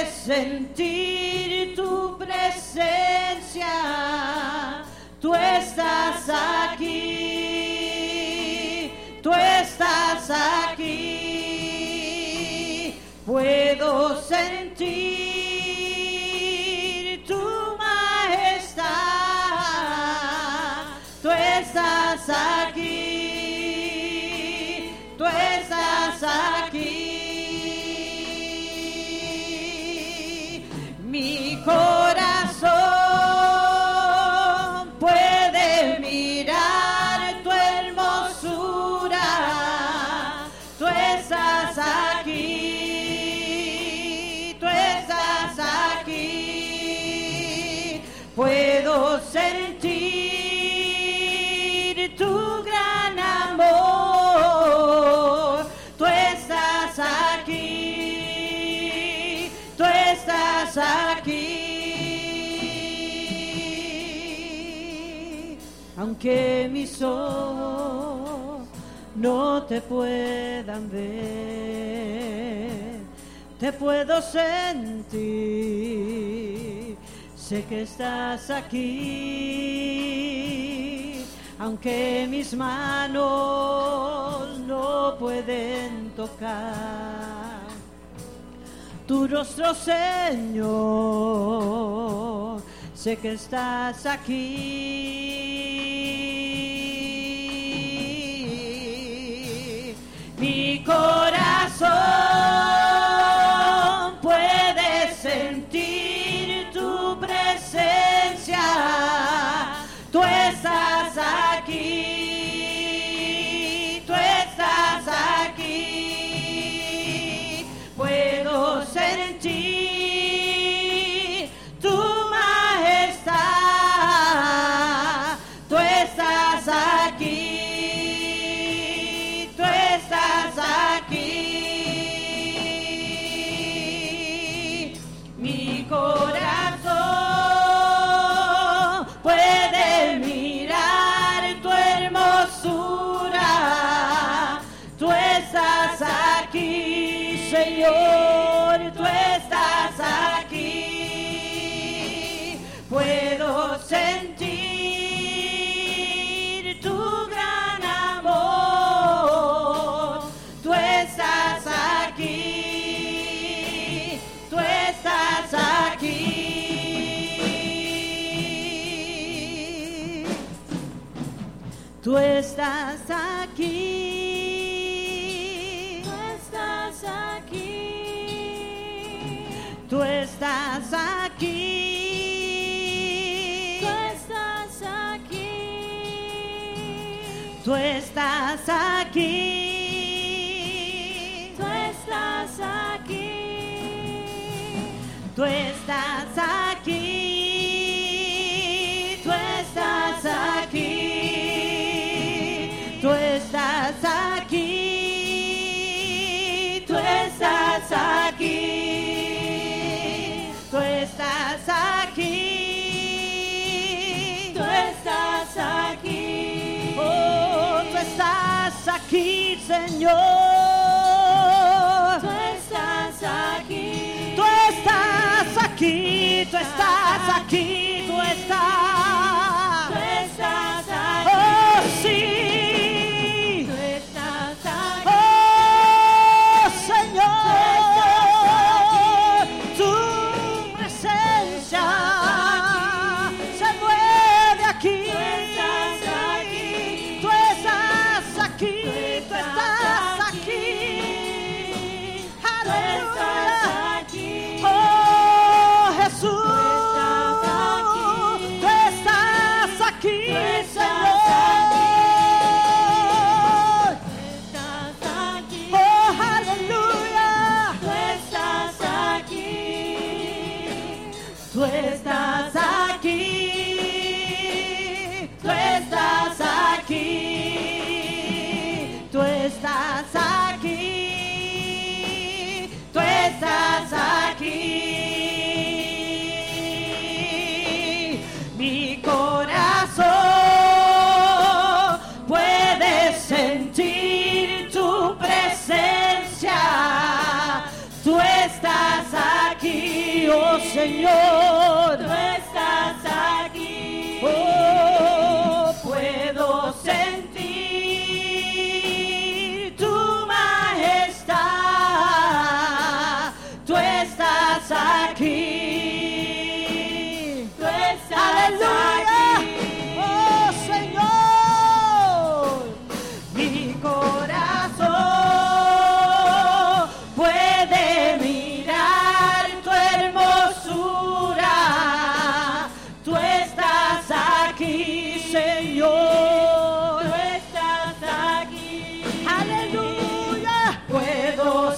puede sentir tu presencia. Tú estás aquí, tú estás aquí. Puedo sentir tu majestad. Tú estás aquí, tú estás aquí. Mi corazón puede mirar tu hermosura. Tú estás aquí, tú estás aquí. Puedo sentir tu gran amor. Tú estás aquí, tú estás aquí. Aunque mis ojos no te puedan ver, te puedo sentir. Sé que estás aquí, aunque mis manos no pueden tocar tu rostro, Señor. Sé que estás aquí. Mi corazón puede sentir tu presencia. Tú estás aquí, tú estás aquí. Puedo sentir tu majestad. Tú estás aquí, tú estás aquí. Mi corazón puede mirar tu hermosura. Tú estás aquí, Señor, tú estás aquí. Puedo sentir tu gran amor. Tú estás aquí, tú estás aquí. Tú estás aquí, tú estás aquí. Tú estás aquí, tú estás aquí. Tú estás aquí, tú estás aquí. Tú estás aquí, tú estás aquí. Tú estás aquí, tú estás aquí. Tú estás aquí, tú estás aquí. Oh, tú estás aquí, Señor. Tú estás aquí. Tú estás aquí, tú estás aquí, tú estás. Tú estás aquí. Oh, sí. Tú estás aquí. Oh, Señor. Tu presencia se mueve aquí. Tú estás aquí. Tú estás aquí. Aleluya. Oh, Jesús. Tú estás aquí, Señor. Oh, aleluya. Tú estás aquí. Tú estás aquí. Tú estás aquí. Tú estás aquí. Tú estás aquí. Mi corazón puede sentir tu presencia. Tú estás aquí. Señor. Tú estás aquí. Oh, Puedo sentir tu majestad. Tú estás aquí. Tú estás aleluya. aquí. Oh, Señor. Mi corazón puede mirar tu hermosura. Tú estás aquí, Señor. Tú estás aquí. Aleluya. Puedo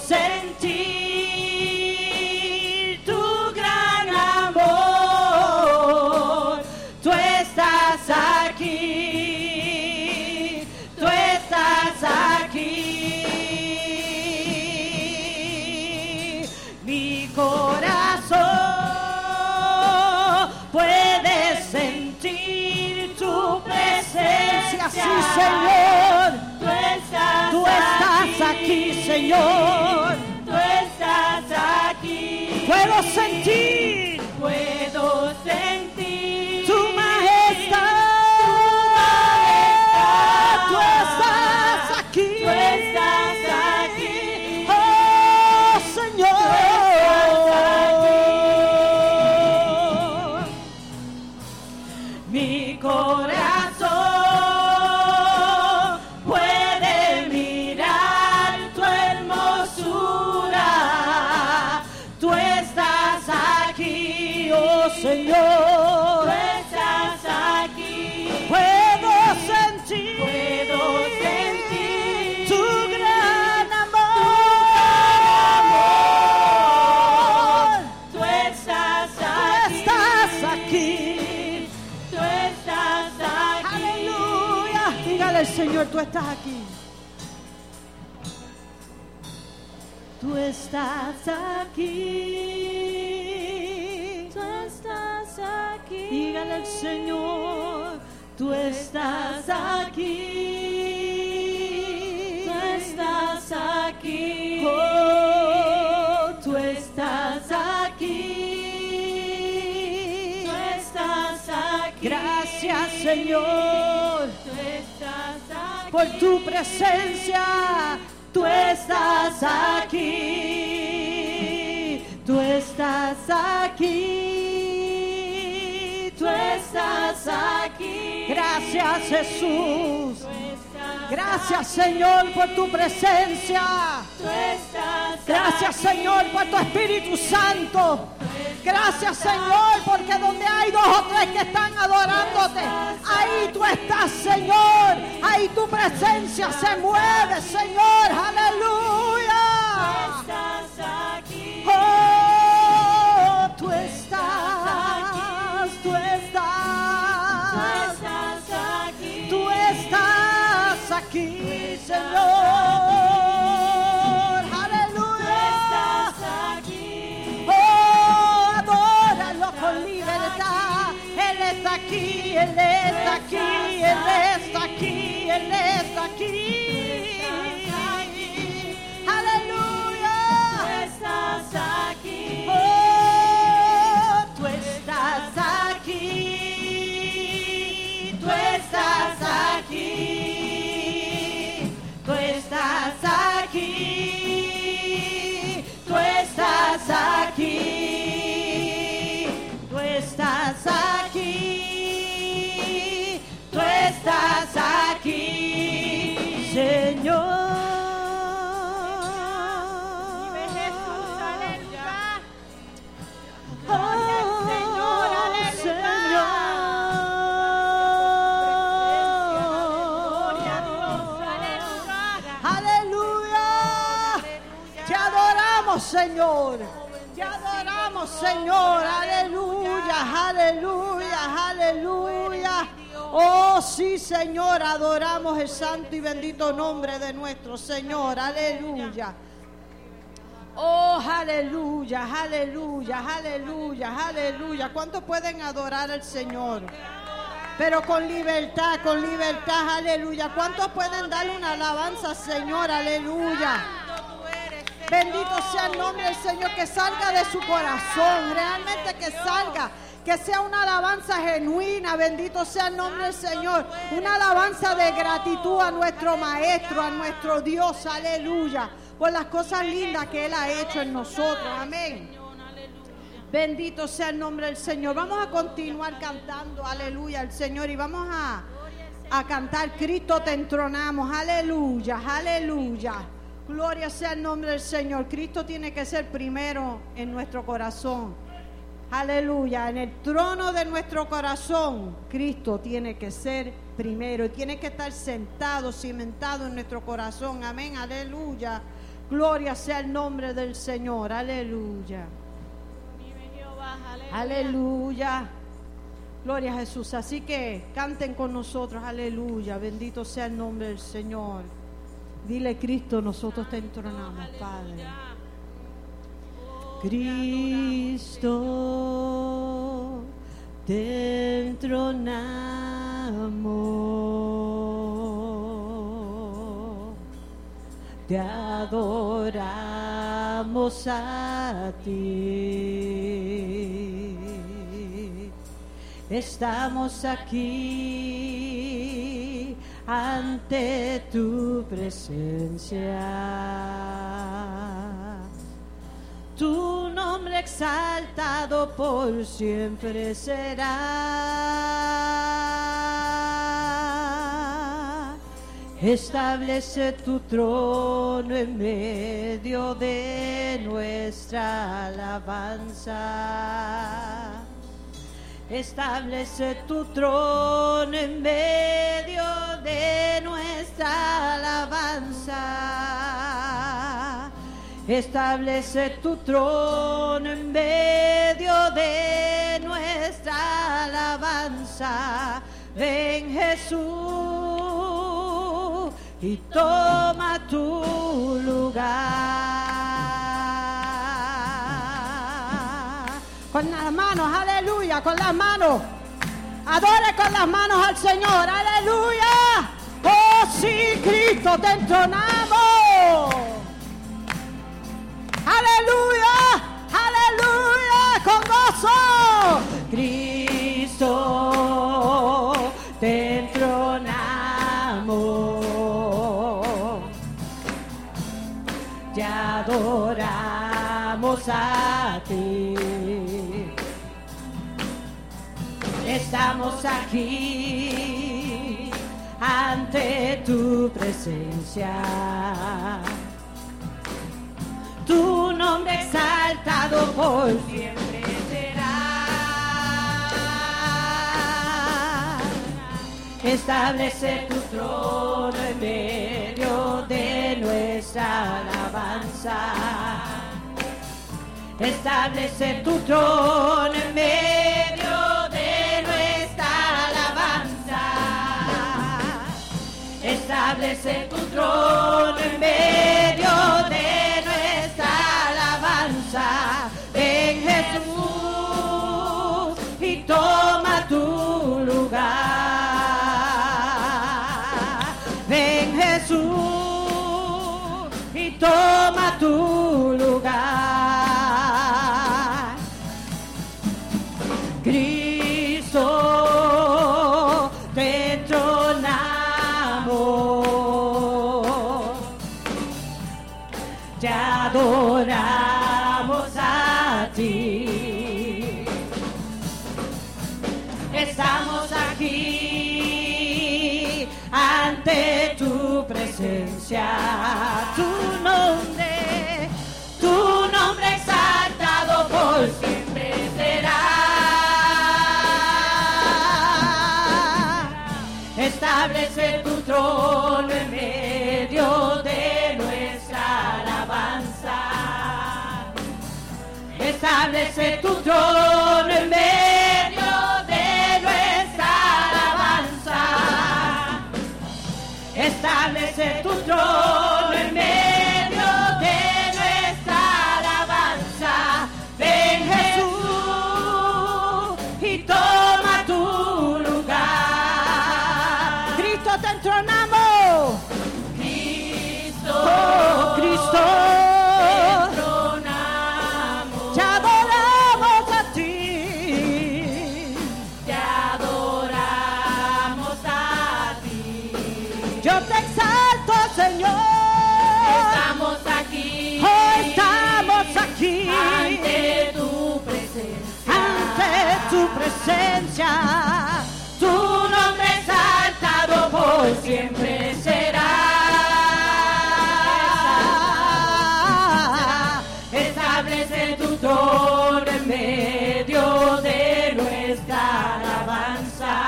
sentir tu gran amor. Tú estás aquí. Tú estás aquí. Mi corazón puede sentir tu presencia. Sí, Señor. Tú estás aquí, Señor. Tú estás aquí. Puedo sentir Puedo sentir tu majestad. Tú estás aquí. Tú estás aquí. Oh, Señor. Mi corazón puede mirar tu hermosura. Tú estás aquí, oh Señor. Tú estás aquí. Puedo sentir tu gran amor. Tú estás Tú aquí. estás aquí. Tú estás aquí. Aleluya. Dígale al Señor, tú estás aquí. Tú estás aquí. Tú estás aquí. Dígale al Señor, tú estás aquí. Tú estás aquí. Oh, tú estás aquí. Tú estás aquí. Gracias, Señor, Tú estás aquí. por tu presencia. Tú estás aquí. Tú estás aquí. Tú estás aquí. Gracias, Jesús. Tú estás Gracias, Señor, por tu presencia. Tú estás Gracias, aquí. Señor, por tu Espíritu Santo. Gracias, Señor, porque donde hay dos o tres que están adorándote, ahí tú estás, Señor. Ahí tu presencia se mueve, Señor. Aleluya. Estás aquí. Oh, tú estás, tú Tú estás. estás aquí. Tú estás aquí, Señor. Aleluya. Estás aquí. Oh, adóralo con libertad. Él está aquí, Él está aquí, Él está aquí, Él está aquí. Aleluya. Estás aquí. Oh, tú estás aquí. Tú estás aquí. Tú estás aquí. Tú estás aquí. Tú estás aquí. Tú estás aquí, Señor. Oh, Aleluya. Te adoramos, Señor. Te adoramos, Señor. Aleluya, aleluya, aleluya. Oh, sí, Señor, adoramos el santo y bendito nombre de nuestro Señor. Aleluya. Oh, aleluya, aleluya, aleluya, aleluya. ¿Cuántos pueden adorar al Señor? Pero con libertad, aleluya. ¿Cuántos pueden darle una alabanza al Señor? Aleluya. Bendito sea el nombre del Señor, que salga de su corazón, realmente que salga. Que sea una alabanza genuina, bendito sea el nombre del Señor. Una alabanza de gratitud a nuestro Maestro, a nuestro Dios, aleluya. Por las cosas lindas que Él ha hecho en nosotros, amén. Bendito sea el nombre del Señor. Vamos a continuar cantando, aleluya, al Señor. Y vamos a cantar, Cristo te entronamos, aleluya, aleluya. Gloria sea el nombre del Señor. Cristo tiene que ser primero en nuestro corazón. Aleluya, en el trono de nuestro corazón, Cristo tiene que ser primero y tiene que estar sentado, cimentado en nuestro corazón. Amén, aleluya. Gloria sea el nombre del Señor, aleluya. Aleluya. Gloria a Jesús. Así que canten con nosotros, aleluya. Bendito sea el nombre del Señor. Dile, Cristo, nosotros te entronamos, Padre. Cristo, te entronamos, te adoramos a ti. Estamos aquí ante tu presencia. Tu nombre exaltado por siempre será. Establece tu trono en medio de nuestra alabanza. Establece tu trono en medio de nuestra alabanza. Establece tu trono en medio de nuestra alabanza. Ven, Jesús, y toma tu lugar. Con las manos, aleluya, con las manos. Adore con las manos al Señor, aleluya. Oh, sí, Cristo, te entronamos. Aleluya, aleluya, con gozo. Cristo, te entronamos, te adoramos a ti. Estamos aquí ante tu presencia. Tu nombre exaltado por siempre será. Establece tu trono en medio de nuestra alabanza. Establece tu trono en medio de nuestra alabanza. Establece tu trono en medio de nuestra alabanza. Ven, Jesús, y toma tu lugar. Ven, Jesús, y toma tu lugar. Cristo, te entronamos, te adoramos a ti. Estamos aquí ante tu presencia. Tu nombre exaltado por siempre será. Establece tu trono en medio de nuestra alabanza. Establece tu trono en medio de nuestra alabanza. Establece tu trono en medio de nuestra alabanza. Ven, Jesús, y toma tu lugar. Cristo, te entronamos. Cristo, oh, Cristo, alabanza. Tu nombre exaltado por siempre será. Establece tu trono en medio de nuestra alabanza.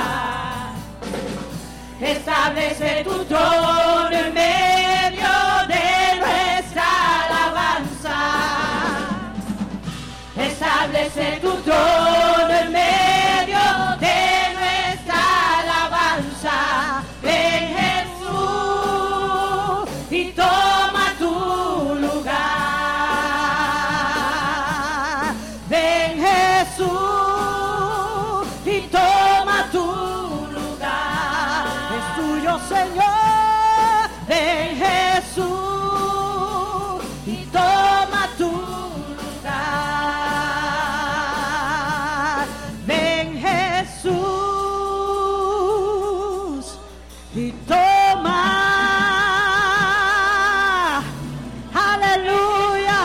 Establece tu trono en medio de nuestra alabanza. Establece tu trono en medio de nuestra alabanza. Ven Jesús y toma tu lugar. Ven Jesús y toma tu lugar. Es tuyo, Señor. Ven Jesús y toma tu lugar. Ven Jesús y toma. Aleluya.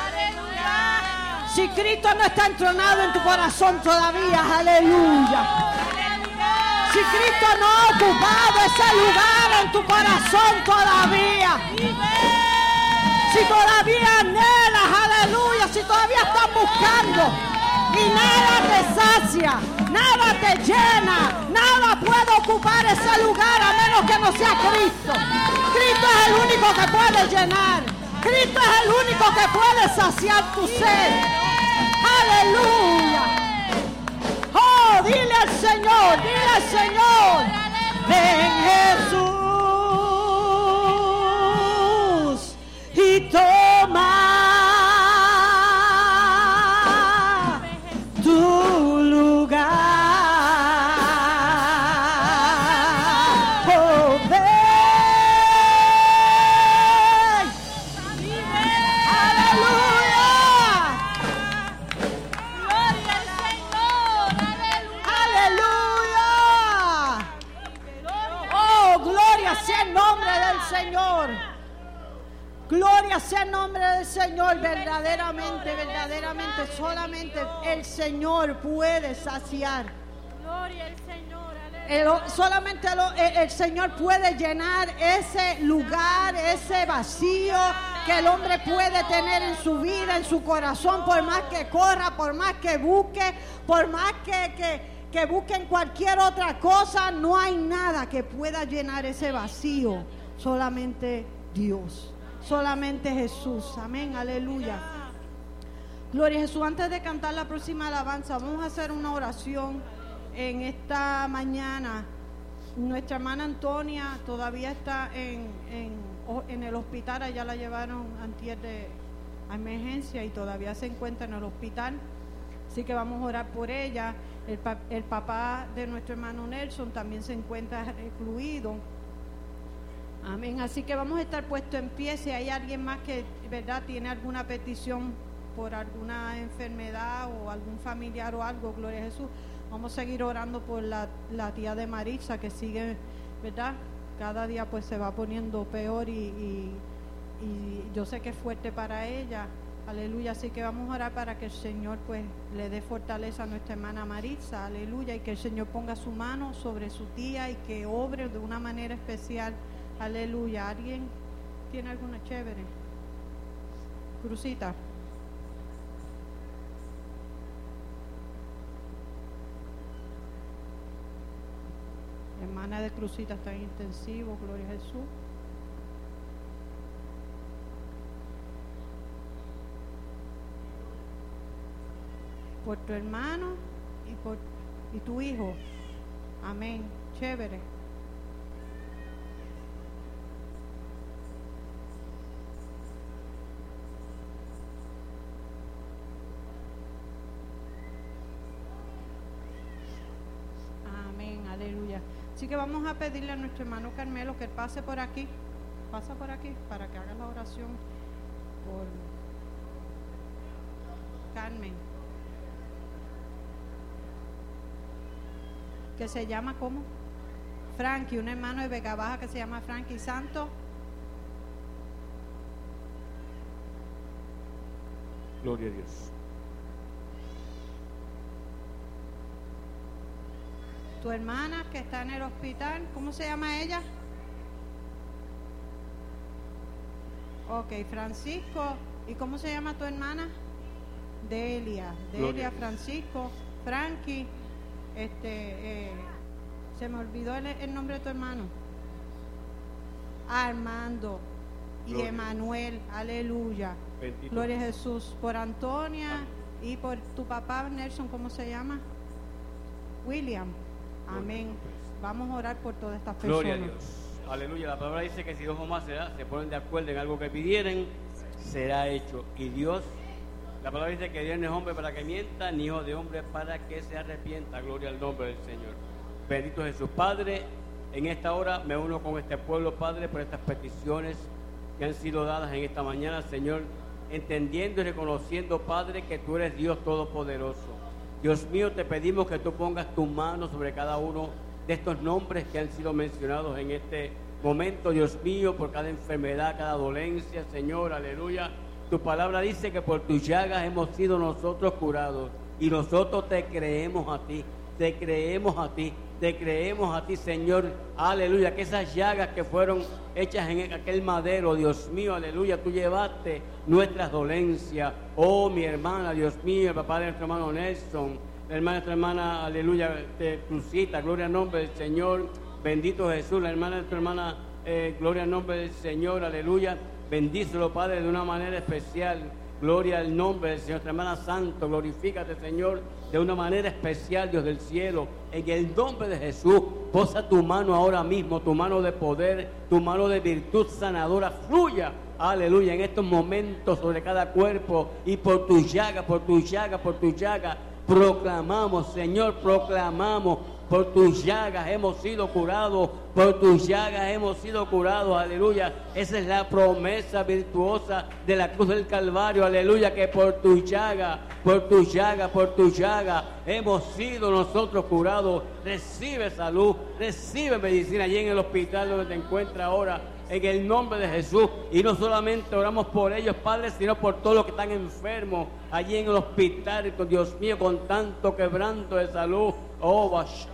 Si Cristo no está entronado en tu corazón todavía, aleluya. Si Cristo no ha ocupado ese lugar en tu corazón todavía. Si todavía anhelas, aleluya. Si todavía estás buscando y nada te sacia, nada te llena, nada puede ocupar ese lugar a menos que no sea Cristo. Cristo es el único que puede llenar. Cristo es el único que puede saciar tu sed. Aleluya. Oh, dile al Señor, dile al Señor. Ven Jesús y toma tu lugar. Oh, ven. Aleluya. Gloria al Señor. Aleluya. Oh, gloria sea el nombre del Señor. Gloria sea el nombre del Señor. Verdaderamente, verdaderamente, solamente el Señor puede saciar. Gloria al Señor. Solamente el Señor puede llenar ese lugar, ese vacío que el hombre puede tener en su vida, en su corazón, por más que corra, por más que busque, por más que busquen cualquier otra cosa, no hay nada que pueda llenar ese vacío. Solamente Dios, solamente Jesús. Amén, aleluya. Gloria a Jesús. Antes de cantar la próxima alabanza, vamos a hacer una oración en esta mañana. Nuestra hermana Antonia todavía está en el hospital. Allá la llevaron antier de emergencia y todavía se encuentra en el hospital. Así que vamos a orar por ella. El papá de nuestro hermano Nelson también se encuentra recluido. Amén. Así que vamos a estar puestos en pie. Si hay alguien más que, ¿verdad?, tiene alguna petición por alguna enfermedad o algún familiar o algo, gloria a Jesús. Vamos a seguir orando por la tía de Maritza, que sigue, ¿verdad? Cada día pues se va poniendo peor y yo sé que es fuerte para ella. Aleluya. Así que vamos a orar para que el Señor pues le dé fortaleza a nuestra hermana Maritza. Aleluya. Y que el Señor ponga su mano sobre su tía y que obre de una manera especial. Aleluya. ¿Alguien tiene alguna chévere? Crucita. Hermana de Crucita está en intensivo, gloria a Jesús. Por tu hermano y tu hijo. Amén. Chévere. Amén. Aleluya. Así que vamos a pedirle a nuestro hermano Carmelo que pase por aquí. Pasa por aquí para que haga la oración por Carmen. Que se llama ¿cómo? Frankie, un hermano de Vega Baja que se llama Frankie Santo. Gloria a Dios. tu hermana que está en el hospital, ¿cómo se llama ella? Ok, Francisco. ¿Y cómo se llama tu hermana? Delia, Francisco, Frankie. Se me olvidó el nombre de tu hermano. Armando y Gloria. Emanuel, aleluya. Bendito. Gloria a Jesús. Por Antonia y por tu papá Nelson, ¿cómo se llama? William. Amén. Vamos a orar por todas estas personas. Gloria a Dios. Aleluya. La palabra dice que si dos o más se ponen de acuerdo en algo que pidieren, será hecho. Y Dios, la palabra dice que Dios no es hombre para que mienta, ni hijo de hombre para que se arrepienta. Gloria al nombre del Señor. Bendito Jesús. Padre, en esta hora me uno con este pueblo, Padre, por estas peticiones que han sido dadas en esta mañana, Señor, entendiendo y reconociendo, Padre, que tú eres Dios Todopoderoso. Dios mío, te pedimos que tú pongas tu mano sobre cada uno de estos nombres que han sido mencionados en este momento, Dios mío, por cada enfermedad, cada dolencia, Señor, aleluya. Tu palabra dice que por tus llagas hemos sido nosotros curados, y nosotros te creemos a ti, te creemos a ti, te creemos a ti, Señor, aleluya, que esas llagas que fueron hechas en aquel madero, Dios mío, aleluya, tú llevaste nuestras dolencias. Oh, mi hermana, Dios mío, el papá de nuestro hermano Nelson, la hermana de nuestra hermana, aleluya, Cruzita, gloria al nombre del Señor, bendito Jesús, la hermana de nuestra hermana, gloria al nombre del Señor, aleluya, bendícelo, Padre, de una manera especial. Gloria al nombre del Señor. Nuestra hermana Santo, glorifícate, Señor, de una manera especial, Dios del cielo. En el nombre de Jesús, posa tu mano ahora mismo, tu mano de poder, tu mano de virtud sanadora, fluya, aleluya, en estos momentos sobre cada cuerpo, y por tu llaga, por tu llaga, por tu llaga, proclamamos, Señor, proclamamos. Por tus llagas hemos sido curados, por tus llagas hemos sido curados, aleluya. Esa es la promesa virtuosa de la cruz del Calvario, aleluya, que por tus llagas, por tus llagas, por tus llagas hemos sido nosotros curados. Recibe salud, recibe medicina allí en el hospital donde te encuentras ahora, en el nombre de Jesús. Y no solamente oramos por ellos, Padre, sino por todos los que están enfermos allí en el hospital, Dios mío, con tanto quebranto de salud. Oh, Bash.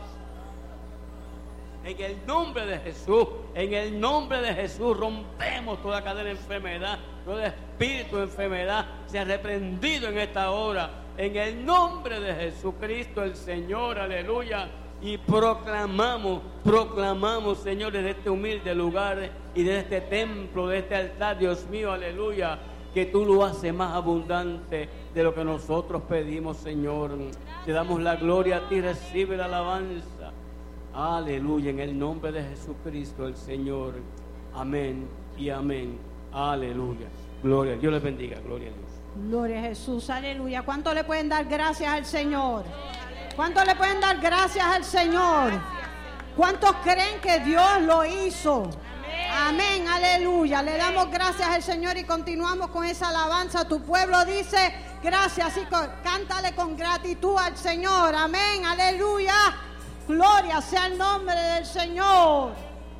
En el nombre de Jesús, en el nombre de Jesús, rompemos toda cadena de enfermedad, todo espíritu de enfermedad se ha reprendido en esta hora, en el nombre de Jesucristo el Señor, aleluya. Y proclamamos, Señor, desde este humilde lugar y desde este templo, de este altar, Dios mío, aleluya, que tú lo haces más abundante de lo que nosotros pedimos, Señor. Te damos la gloria a ti, recibe la alabanza. Aleluya, en el nombre de Jesucristo el Señor. Amén y amén. Aleluya. Gloria, Dios les bendiga, gloria a Dios. Gloria a Jesús, aleluya. ¿Cuánto le pueden dar gracias al Señor? ¿Cuánto le pueden dar gracias al Señor? ¿Cuántos creen que Dios lo hizo? Amén, aleluya. Le damos gracias al Señor y continuamos con esa alabanza. Tu pueblo dice gracias y cántale con gratitud al Señor. Amén, aleluya. Gloria sea el nombre del Señor.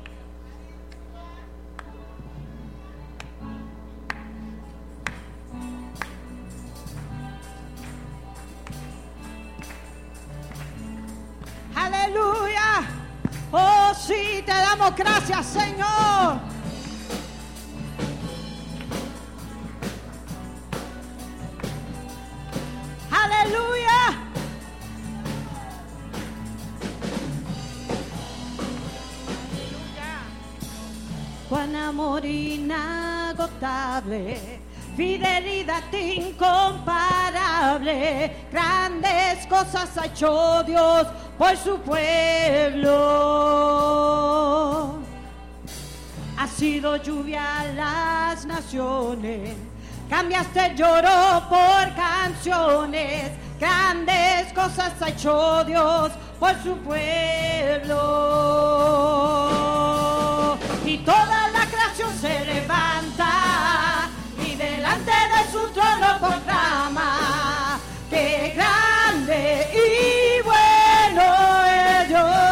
Aleluya. Oh, sí, te damos gracias, Señor. Aleluya. Cuán amor inagotable, fidelidad incomparable, grandes cosas ha hecho Dios por su pueblo. Ha sido lluvia a las naciones, cambiaste el lloro por canciones, grandes cosas ha hecho Dios por su pueblo. Y toda la creación se levanta y delante de su trono proclama que grande y bueno es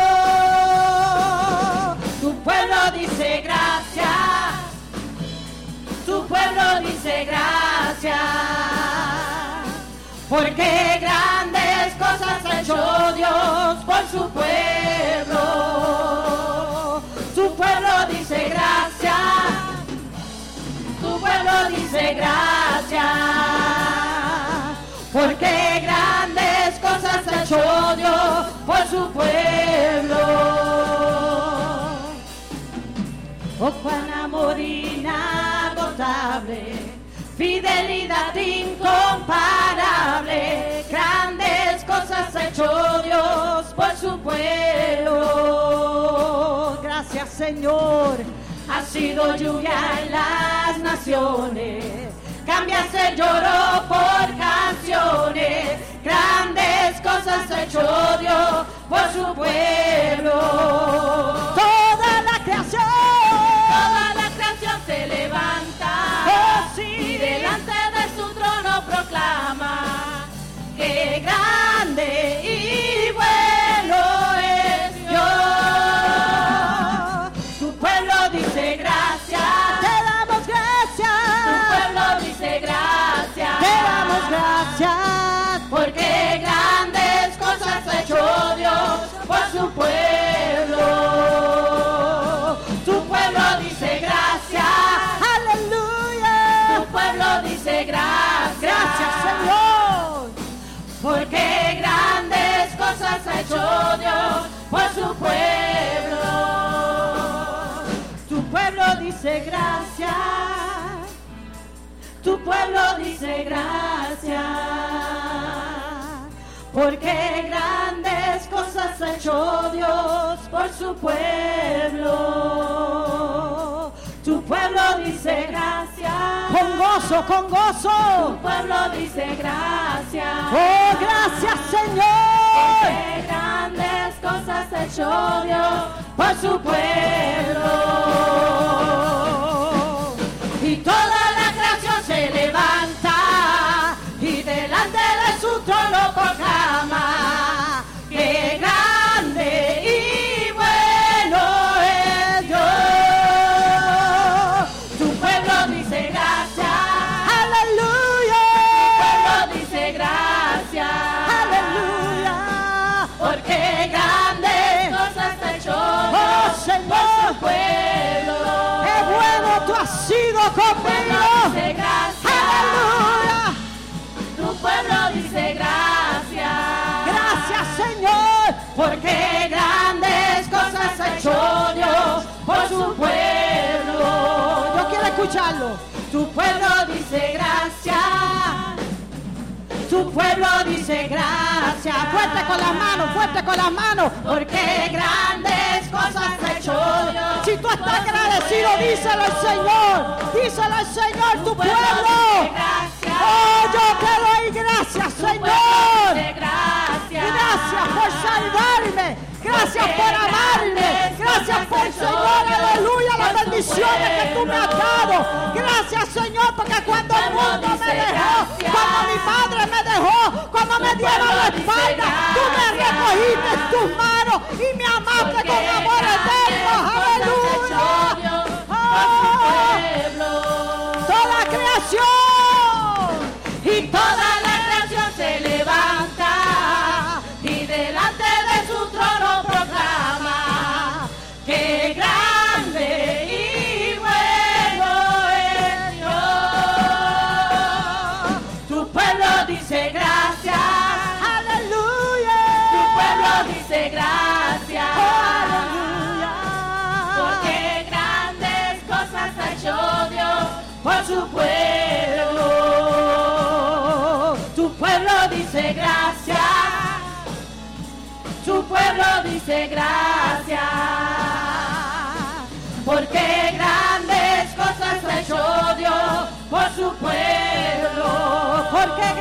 Dios. Tu pueblo dice gracias, tu pueblo dice gracias, porque grandes cosas ha hecho hecho Dios por su pueblo. Tu pueblo dice gracias. Tu pueblo dice gracias. Porque grandes cosas ha hecho Dios por su pueblo. Oh, cuán amor inagotable, fidelidad incomparable, grandes cosas ha hecho Dios por su pueblo. Gracias, Señor. Ha sido lluvia en las naciones, cambiaste el lloro por canciones, grandes cosas ha hecho Dios por su pueblo. Toda la creación se levanta, oh, sí, y delante de su trono proclama que grande y bueno es Dios. Tu pueblo dice gracias, te damos gracias. Tu pueblo dice gracias, te damos gracias, porque grandes cosas ha hecho Dios por su pueblo. Tu pueblo dice gracias, aleluya. Tu pueblo dice gracias, gracias, Señor, porque grandes cosas ha hecho Dios por su pueblo. Tu pueblo dice gracias. Tu pueblo dice gracias, porque grandes cosas ha hecho Dios por su pueblo. Tu pueblo dice gracias, con gozo, con gozo. Tu pueblo dice gracias, oh, gracias, Señor, porque grandes cosas ha hecho Dios por su pueblo. Y toda la creación se levanta y delante de su trono proclama que grande y bueno es Dios. Tu pueblo dice gracias, aleluya. Tu pueblo dice gracias, aleluya, porque grandes cosas ha hecho Dios por su pueblo. Qué bueno tú has sido conmigo, aleluya. Tu pueblo dice gracias, gracias, Señor, porque grandes cosas ha hecho Dios por su pueblo. Yo quiero escucharlo. Tu pueblo dice gracias. Tu pueblo dice gracias. Fuerte con las manos, fuerte con las manos, porque grandes cosas ha hecho Dios. Si tú estás agradecido, díselo al Señor. Díselo al Señor, tu pueblo. Oh, yo te doy gracias, Señor. Gracias por salvarme. Gracias por amarme. Gracias por, Señor, aleluya, las bendiciones que tú me has dado. Gracias, Señor, porque cuando el mundo me dejó, cuando mi padre me dejó, cuando me dieron la espalda, tú me recogiste en tus manos y me amaste con amor eterno. Aleluya. Toda creación y toda la creación se levanta y delante de su trono proclama que grande y bueno es Dios. Tu pueblo dice gracias, aleluya. Tu pueblo dice gracias, aleluya, porque grandes cosas ha hecho Dios por su pueblo. Tu pueblo dice gracias. Tu pueblo dice gracias, porque grandes cosas ha hecho Dios por su pueblo. Porque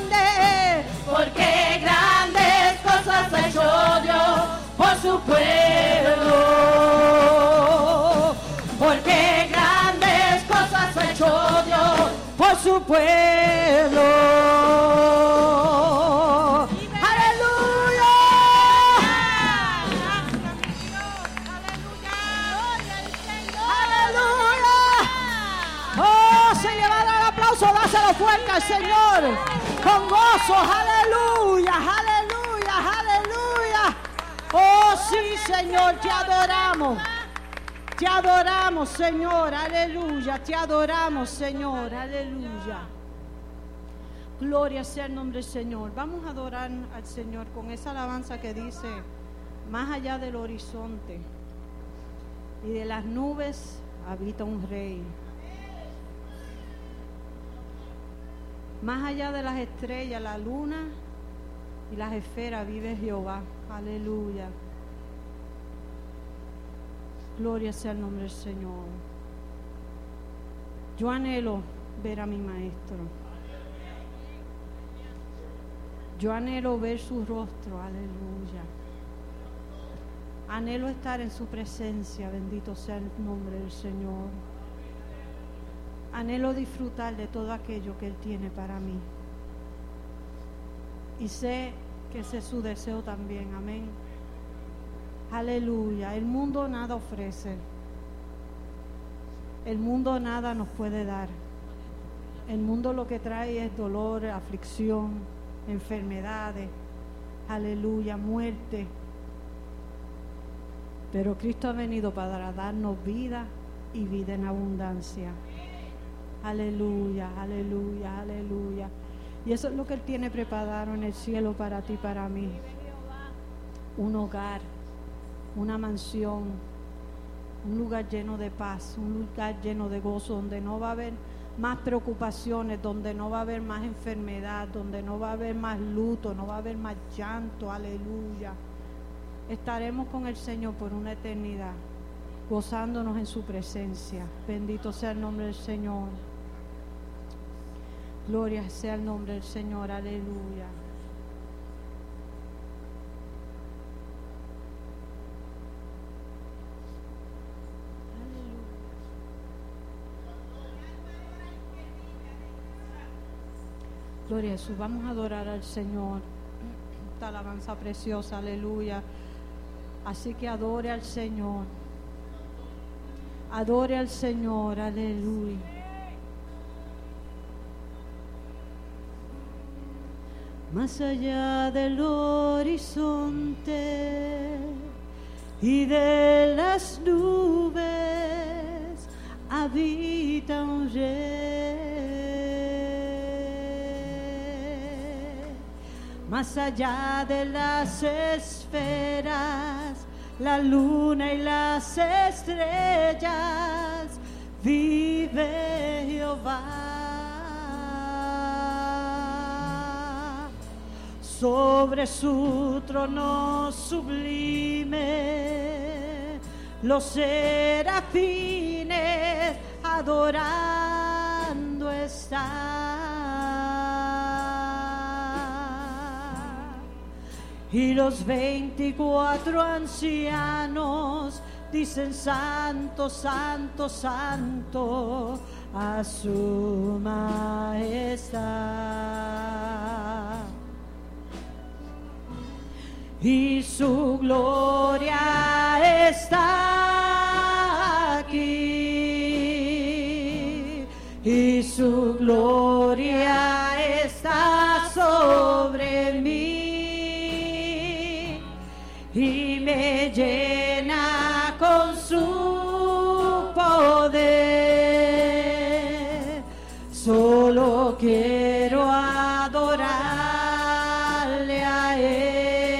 grandes cosas ha hecho Dios por su pueblo. Porque grandes cosas ha hecho Dios por su pueblo. Dáselo fuerte al Señor, con gozo, aleluya, aleluya, aleluya. Oh sí, Señor, te adoramos. Te adoramos, Señor, aleluya. Te adoramos, Señor, aleluya. Gloria sea el nombre del Señor. Vamos a adorar al Señor con esa alabanza que dice: más allá del horizonte y de las nubes habita un rey. Más allá de las estrellas, la luna y las esferas vive Jehová. Aleluya. Gloria sea el nombre del Señor. Yo anhelo ver a mi maestro. Yo anhelo ver su rostro. Aleluya. Anhelo estar en su presencia. Bendito sea el nombre del Señor. Anhelo disfrutar de todo aquello que Él tiene para mí. Y sé que ese es su deseo también. Amén. Aleluya. El mundo nada ofrece. El mundo nada nos puede dar. El mundo lo que trae es dolor, aflicción, enfermedades. Aleluya, muerte. Pero Cristo ha venido para darnos vida y vida en abundancia. Aleluya, aleluya, aleluya. Y eso es lo que Él tiene preparado en el cielo para ti y para mí. Un hogar, una mansión, un lugar lleno de paz, un lugar lleno de gozo, donde no va a haber más preocupaciones, donde no va a haber más enfermedad, donde no va a haber más luto, no va a haber más llanto. Aleluya. Estaremos con el Señor por una eternidad, gozándonos en su presencia. Bendito sea el nombre del Señor. Gloria sea el nombre del Señor. Aleluya. Gloria a Jesús. Vamos a adorar al Señor. Esta alabanza preciosa. Aleluya. Así que adore al Señor. Adore al Señor. Aleluya. Más allá del horizonte y de las nubes habita un rey. Más allá de las esferas, la luna y las estrellas, vive Jehová. Sobre su trono sublime, los serafines adorando están. Y los 24 ancianos dicen: Santo, Santo, Santo, a su majestad. Y su gloria está aquí, y su gloria está sobre mí, y me llena con su poder. Solo quiero adorarle a Él.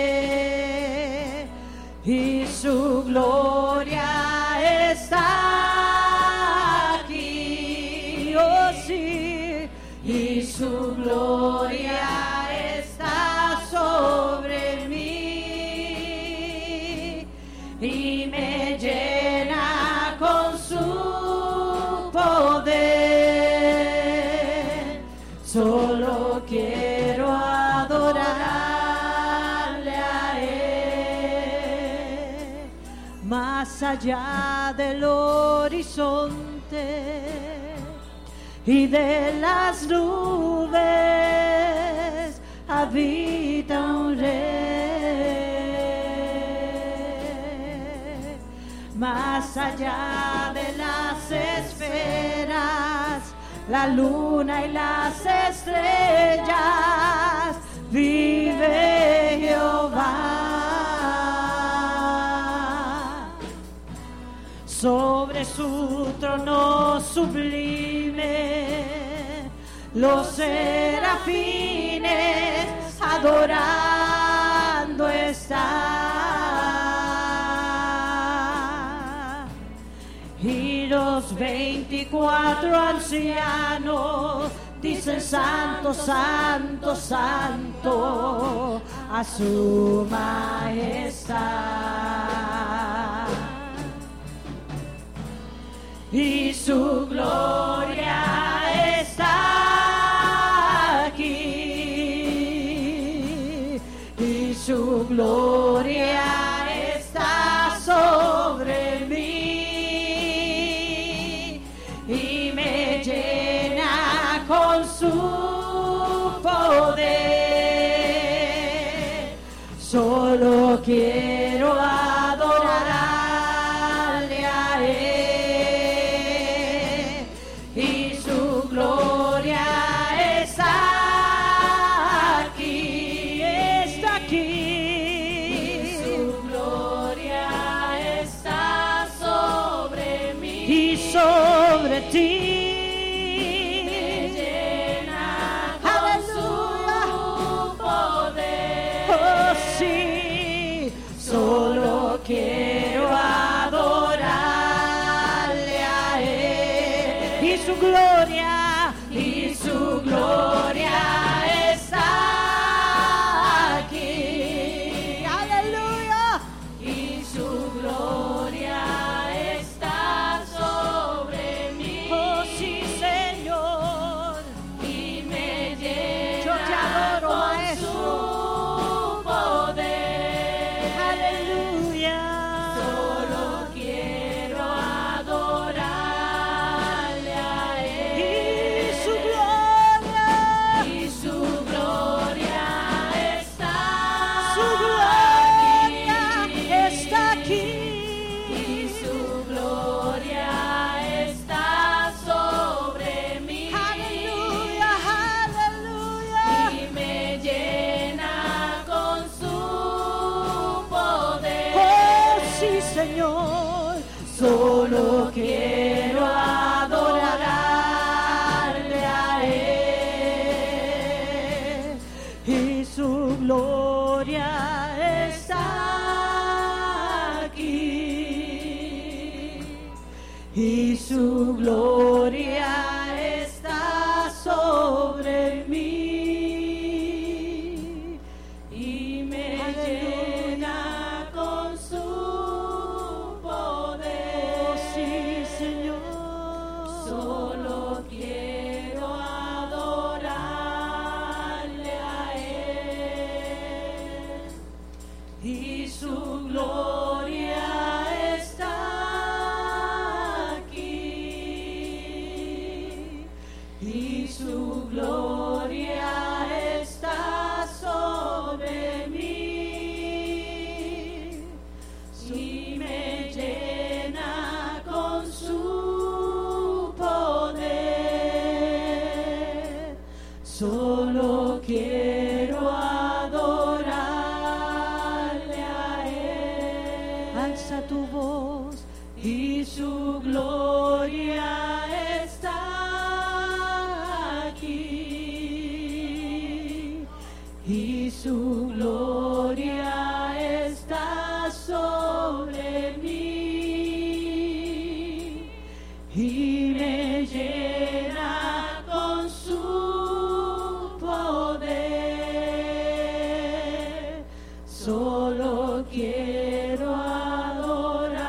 Y su gloria está aquí, oh sí, y su gloria está sobre mí, y me llena con su poder. Solo quiero adorarle a Él. Más allá del horizonte y de las nubes habita un rey. Más allá de las esferas, la luna y las estrellas, vive Jehová. sobre su trono sublime, los serafines adorando están, y los 24 ancianos dicen: Santo, Santo, Santo, a su majestad. Y su gloria está aquí, y su gloria está sobre mí, y me llena con su poder. Solo quiero adorarle a Él, y su gloria está aquí, está aquí. Y su gloria está sobre mí. Y sobre ti. Quiero adorarle a Él, y su gloria está aquí. Aleluya. Y su gloria está sobre mí. Oh sí, Señor. Y me llena Yo te adoro, con Maestro. su poder. Aleluya. Solo quiero adorarle a Él. Y su gloria está aquí. Y su gloria está sobre mí. Aleluya, aleluya. Y me llena con su poder. Oh sí, Señor. Solo quiero adorarle a Él, y su gloria está aquí, y su gloria está sobre mí, y me llena con su poder. Oh sí, Señor. Solo quiero adorarle a Él. Y su gloria está aquí, y su gloria está sobre mí, y me llena con su poder. Solo quiero adorarle a Él. Alza tu voz, y su gloria está aquí, y su gloria está sobre mí, y me llena con su poder. Solo quiero adorarle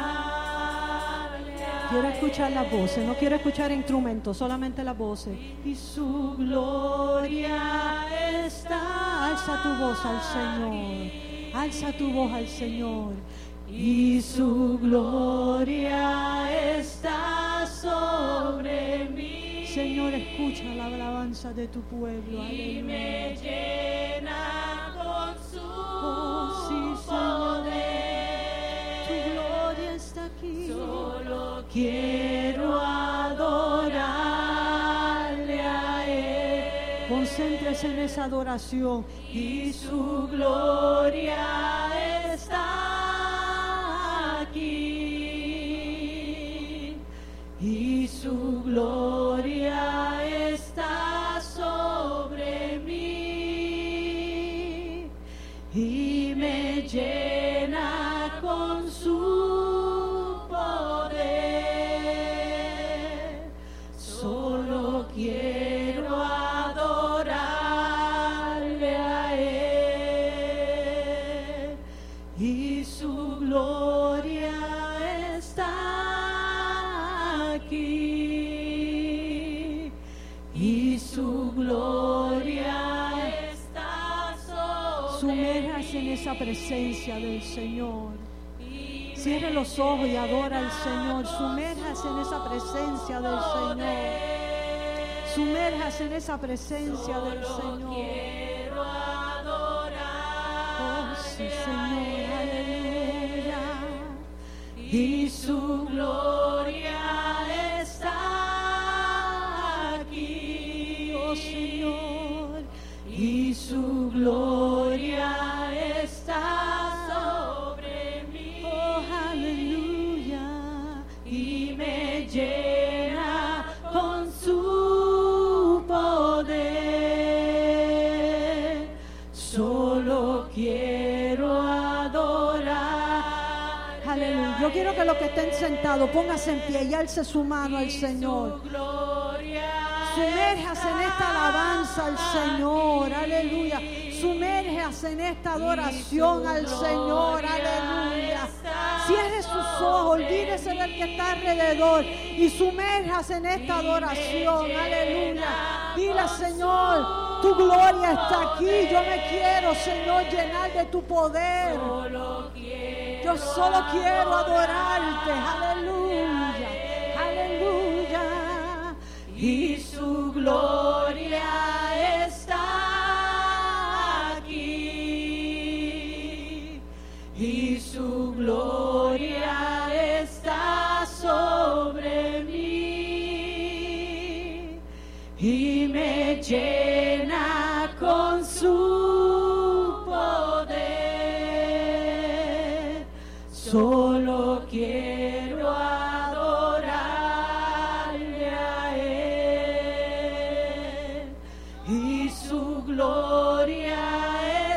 a Quiero escuchar las voces, no quiero escuchar instrumentos, solamente las voces. Y su gloria está. Alza tu voz al Señor, alza tu voz al Señor. Y su gloria está sobre mí. Señor, escucha la alabanza de tu pueblo. Y me llena con su sí, Señor. poder. Tu gloria está aquí. Solo Quiero adorarle a Él. Concéntrese en esa adoración. Y su gloria está aquí. su gloria está sobre mí y me llena con su poder. Solo quiero adorarle a Él y su gloria está aquí y su gloria está sobre Sumérjase en esa presencia del Señor. Cierre los ojos y adora al Señor. Sumérjase en esa presencia del Señor. Sumérjase en esa presencia del Señor. quiero adorar. Oh, sí, Señor, aleluya. Y su gloria está aquí. Oh, Señor. Y su gloria está sobre mí. Oh, aleluya. Y me llena con su poder. Solo quiero adorar. Aleluya. Yo quiero que los que estén sentados pónganse en pie y alce su mano al Señor. Sumérjase en esta alabanza al Señor, aleluya. Sumérjase en esta adoración al Señor, aleluya. Cierre sus ojos, olvídese del que está alrededor y sumérjase en esta adoración, aleluya. Dile, Señor, tu gloria está aquí. Yo me quiero, Señor, llenar de tu poder. Yo solo quiero adorarte, aleluya, aleluya. Y su gloria está aquí, y su gloria está sobre mí, y me llena con su poder. Solo quiero adorarle a Él, y su gloria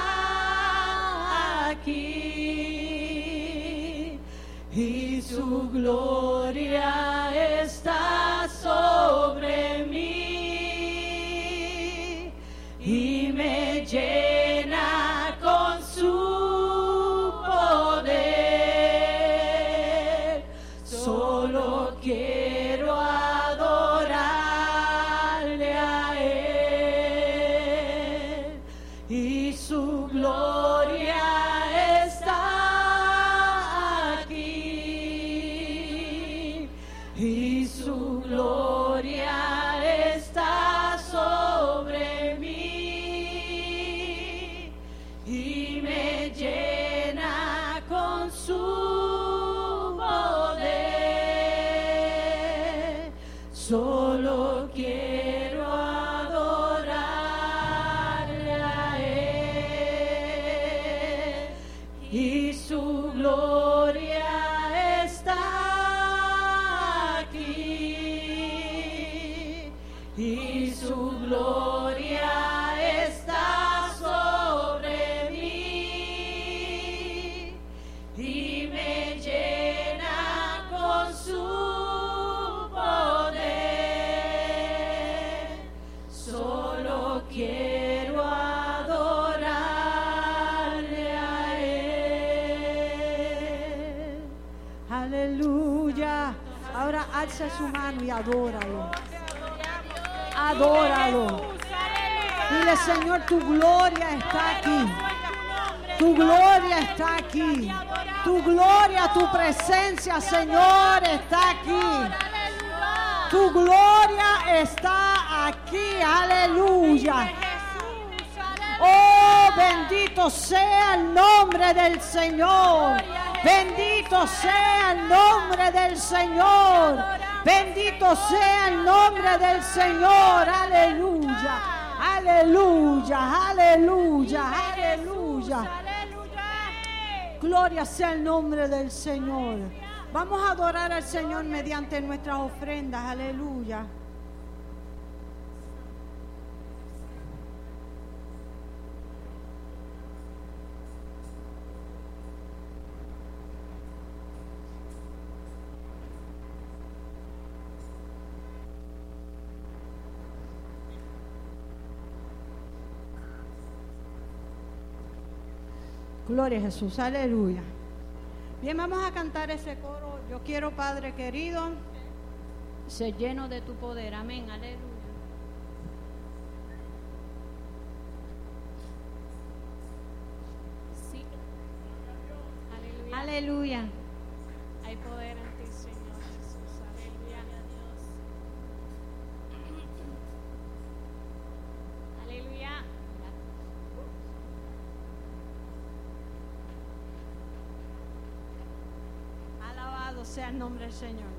está aquí, y su gloria está sobre mí, y me llena con su poder. Solo quiero adorarle a Él, y su gloria está aquí, y su gloria está sobre mí, y me llena con su poder. Solo quiero adorarle a Él, y su gloria está aquí, y su gloria está sobre mí, y me llena con su poder. Solo quiero adorarle a Él. Aleluya. Ahora alza su mano y adóralo. Adóralo. Dile, Señor, tu gloria está aquí. Tu gloria está aquí. Tu gloria, tu presencia, Señor, está aquí. Tu gloria está aquí. Aleluya. Oh, bendito sea el nombre del Señor. Bendito sea el nombre del Señor. Bendito sea el nombre del Señor. Aleluya. Aleluya. Aleluya. Aleluya. Gloria sea el nombre del Señor. Vamos a adorar al Señor mediante nuestras ofrendas. Aleluya. Gloria a Jesús, aleluya. Bien, vamos a cantar ese coro. Yo quiero, Padre querido, ser lleno de tu poder. Amén, aleluya. Sí. Aleluya. Aleluya. Hay poder en ti, Señor Jesús. Aleluya. Aleluya. Alabado sea el nombre del Señor.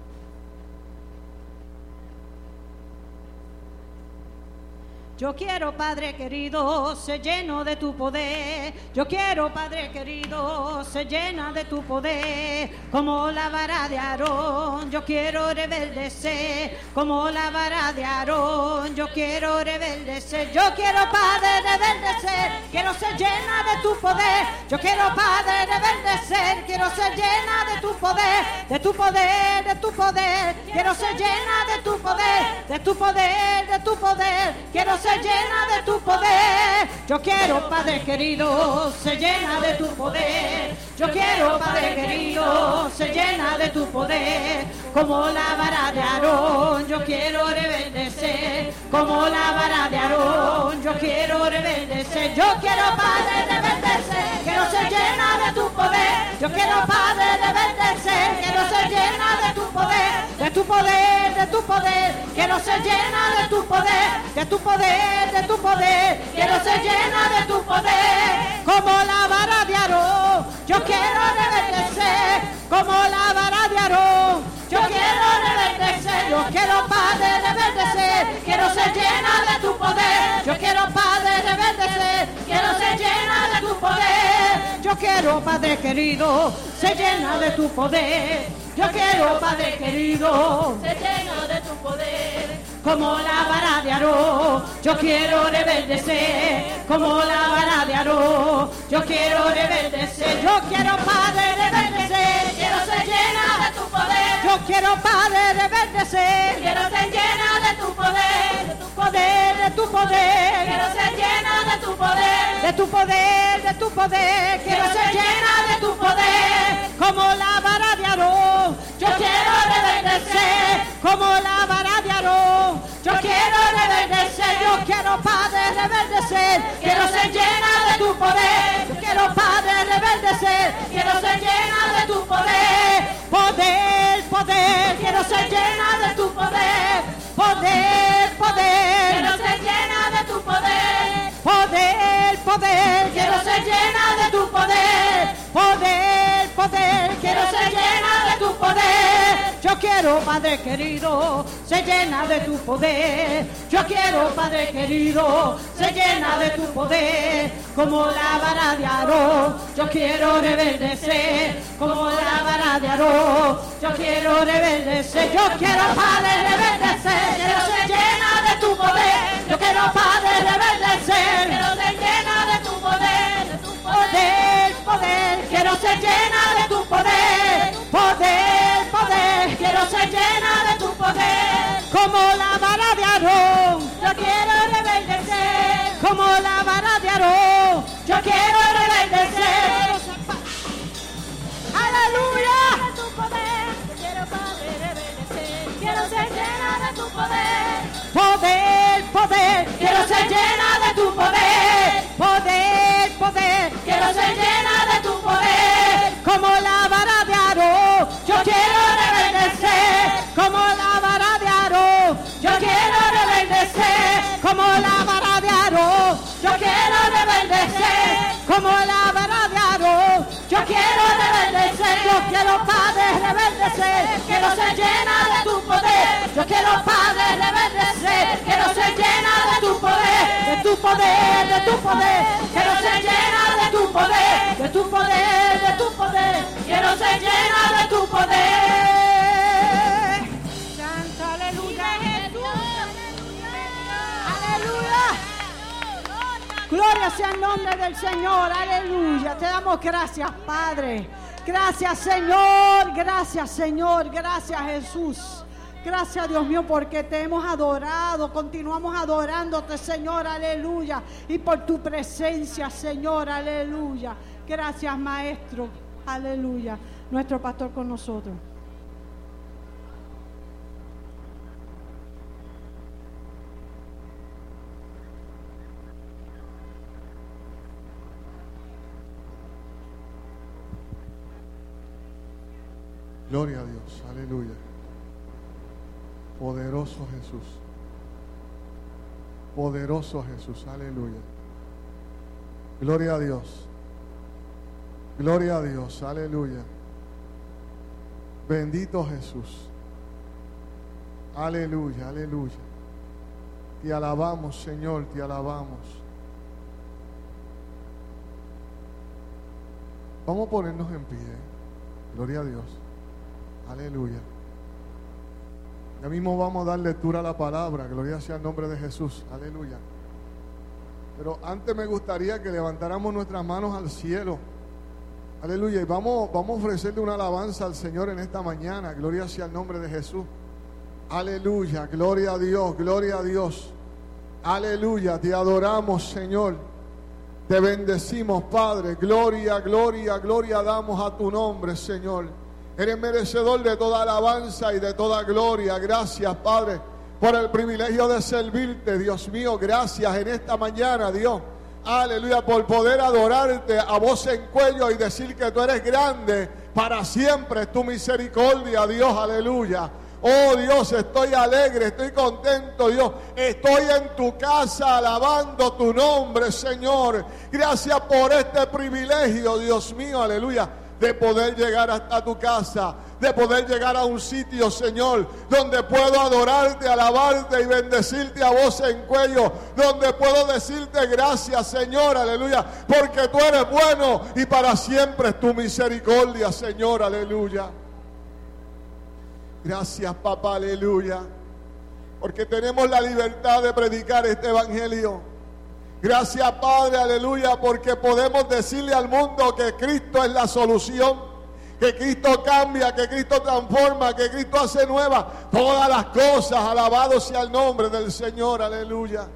Yo quiero, Padre querido, ser lleno de tu poder. Yo quiero, Padre querido, ser llena de tu poder. Como la vara de Aarón, yo quiero reverdecer. Como la vara de Aarón, yo quiero reverdecer. Yo quiero, Padre, reverdecer. Quiero ser llena de tu poder. Yo quiero, Padre, reverdecer. Quiero ser llena de tu poder. De tu poder, de tu poder. Quiero ser llena de tu poder. De tu poder, de tu poder. Quiero ser llena de tu poder. Yo quiero, Padre querido, ser llena de tu poder. Yo quiero, Padre querido, ser llena de tu poder. Como la vara de Aarón, yo quiero reverdecer. Como la vara de Aarón, yo quiero reverdecer. Yo quiero, Padre, reverdecer. Quiero ser llena de tu poder. Yo quiero, Padre, reverdecer. Quiero ser llena de tu poder. De tu poder, de tu poder. Quiero ser llena de tu poder. De tu poder, de tu poder. Quiero ser llena de tu poder. Como la vara de Aarón, yo quiero reverdecer. Como la vara de Aarón, yo quiero reverdecer. Yo quiero, Padre, reverdecer. Quiero ser llena de tu poder. Yo quiero, Padre, reverdecer. Quiero ser llena de tu poder. Yo quiero, Padre querido, ser llena de tu poder. Yo quiero, Padre querido, Sé lleno de tu poder. como la vara de Aarón, yo quiero reverdecer. Como la vara de Aarón, yo quiero reverdecer. Yo quiero, Padre, reverdecer. Quiero ser llena de tu poder. Yo quiero, Padre, reverdecer. Quiero ser llena de tu poder. De tu poder, de tu poder. Quiero ser llena de tu poder. De tu poder, de tu poder. Quiero ser llena de tu poder. Como la vara de Aarón, yo quiero reverdecer. Como la vara de Aarón, yo quiero reverdecer. Yo quiero, Padre, reverdecer. Quiero ser llena de tu poder. Yo quiero, Padre, reverdecer. Quiero ser llena de tu poder. Poder, poder. Quiero ser llena de tu poder. Poder, poder. Quiero ser llena de tu poder. Poder, poder, quiero ser llena de tu poder. Poder, poder, quiero ser llena de tu poder. Yo quiero, Padre querido, ser llena de tu poder. Yo quiero, Padre querido, ser llena de tu poder. Como la vara de Aarón, yo quiero reverdecer. Como la vara de Aarón, yo quiero reverdecer. Yo quiero, Padre, reverdecer. Quiero ser llena de tu poder. Yo quiero, Padre, reverdecer. Quiero ser llena de tu poder. De tu Poder, poder, quiero ser llena de tu poder. Poder, poder, quiero ser llena de tu poder. Como la vara de Aarón, yo quiero reverdecer. Como la vara de Aarón, yo quiero reverdecer. ¡Aleluya! De tu poder. Quiero, Padre, reverdecer. Quiero ser llena de tu poder. Poder, poder, quiero ser llena de tu poder. Poder, poder, Quiero ser llena de tu poder. como la vara de Aarón, yo quiero reverdecer. Como la vara de Aarón, yo quiero reverdecer. Como la vara de Aarón, yo quiero reverdecer. Como la vara de Aarón, yo quiero reverdecer. Yo quiero, Padre, reverdecer. Quiero ser llena de tu poder. Yo quiero, Padre, reverdecer. Quiero ser llena de tu poder. De tu poder, de tu poder. Quiero ser llena de tu poder. poder, de tu poder, de tu poder. Quiero ser llena de tu poder. Canta, aleluya. Aleluya. Gloria sea el nombre del Señor, aleluya. Te damos gracias, Padre. Gracias, Señor, gracias, Señor, gracias, Jesús. Gracias, Dios mío, porque te hemos adorado, continuamos adorándote, Señor, aleluya. Y por tu presencia, Señor, aleluya. Gracias, Maestro, aleluya. Nuestro pastor con nosotros. Gloria a Dios, aleluya. Poderoso Jesús. Poderoso Jesús, aleluya. Gloria a Dios. Gloria a Dios, aleluya. Bendito Jesús. Aleluya, aleluya. Te alabamos, Señor, te alabamos. Vamos a ponernos en pie. Gloria a Dios. Aleluya. Ya mismo vamos a dar lectura a la palabra. Gloria sea el nombre de Jesús. Aleluya. Pero antes me gustaría que levantáramos nuestras manos al cielo. Aleluya. Y vamos a ofrecerle una alabanza al Señor en esta mañana. Gloria sea el nombre de Jesús. Aleluya. Gloria a Dios. Gloria a Dios. Aleluya. Te adoramos, Señor. Te bendecimos, Padre. Gloria, gloria, gloria damos a tu nombre, Señor. Eres merecedor de toda alabanza y de toda gloria. Gracias, Padre, por el privilegio de servirte, Dios mío. Gracias en esta mañana, Dios. Aleluya, por poder adorarte a voz en cuello y decir que tú eres grande. Para siempre es tu misericordia, Dios. Aleluya. Oh, Dios, estoy alegre, estoy contento, Dios. Estoy en tu casa alabando tu nombre, Señor. Gracias por este privilegio, Dios mío. Aleluya. De poder llegar hasta tu casa, de poder llegar a un sitio, Señor, donde puedo adorarte, alabarte y bendecirte a voz en cuello, donde puedo decirte gracias, Señor, aleluya, porque tú eres bueno y para siempre es tu misericordia, Señor, aleluya. Gracias, papá, aleluya, porque tenemos la libertad de predicar este evangelio. Gracias, Padre, aleluya, porque podemos decirle al mundo que Cristo es la solución, que Cristo cambia, que Cristo transforma, que Cristo hace nueva todas las cosas. Alabado sea el nombre del Señor, aleluya.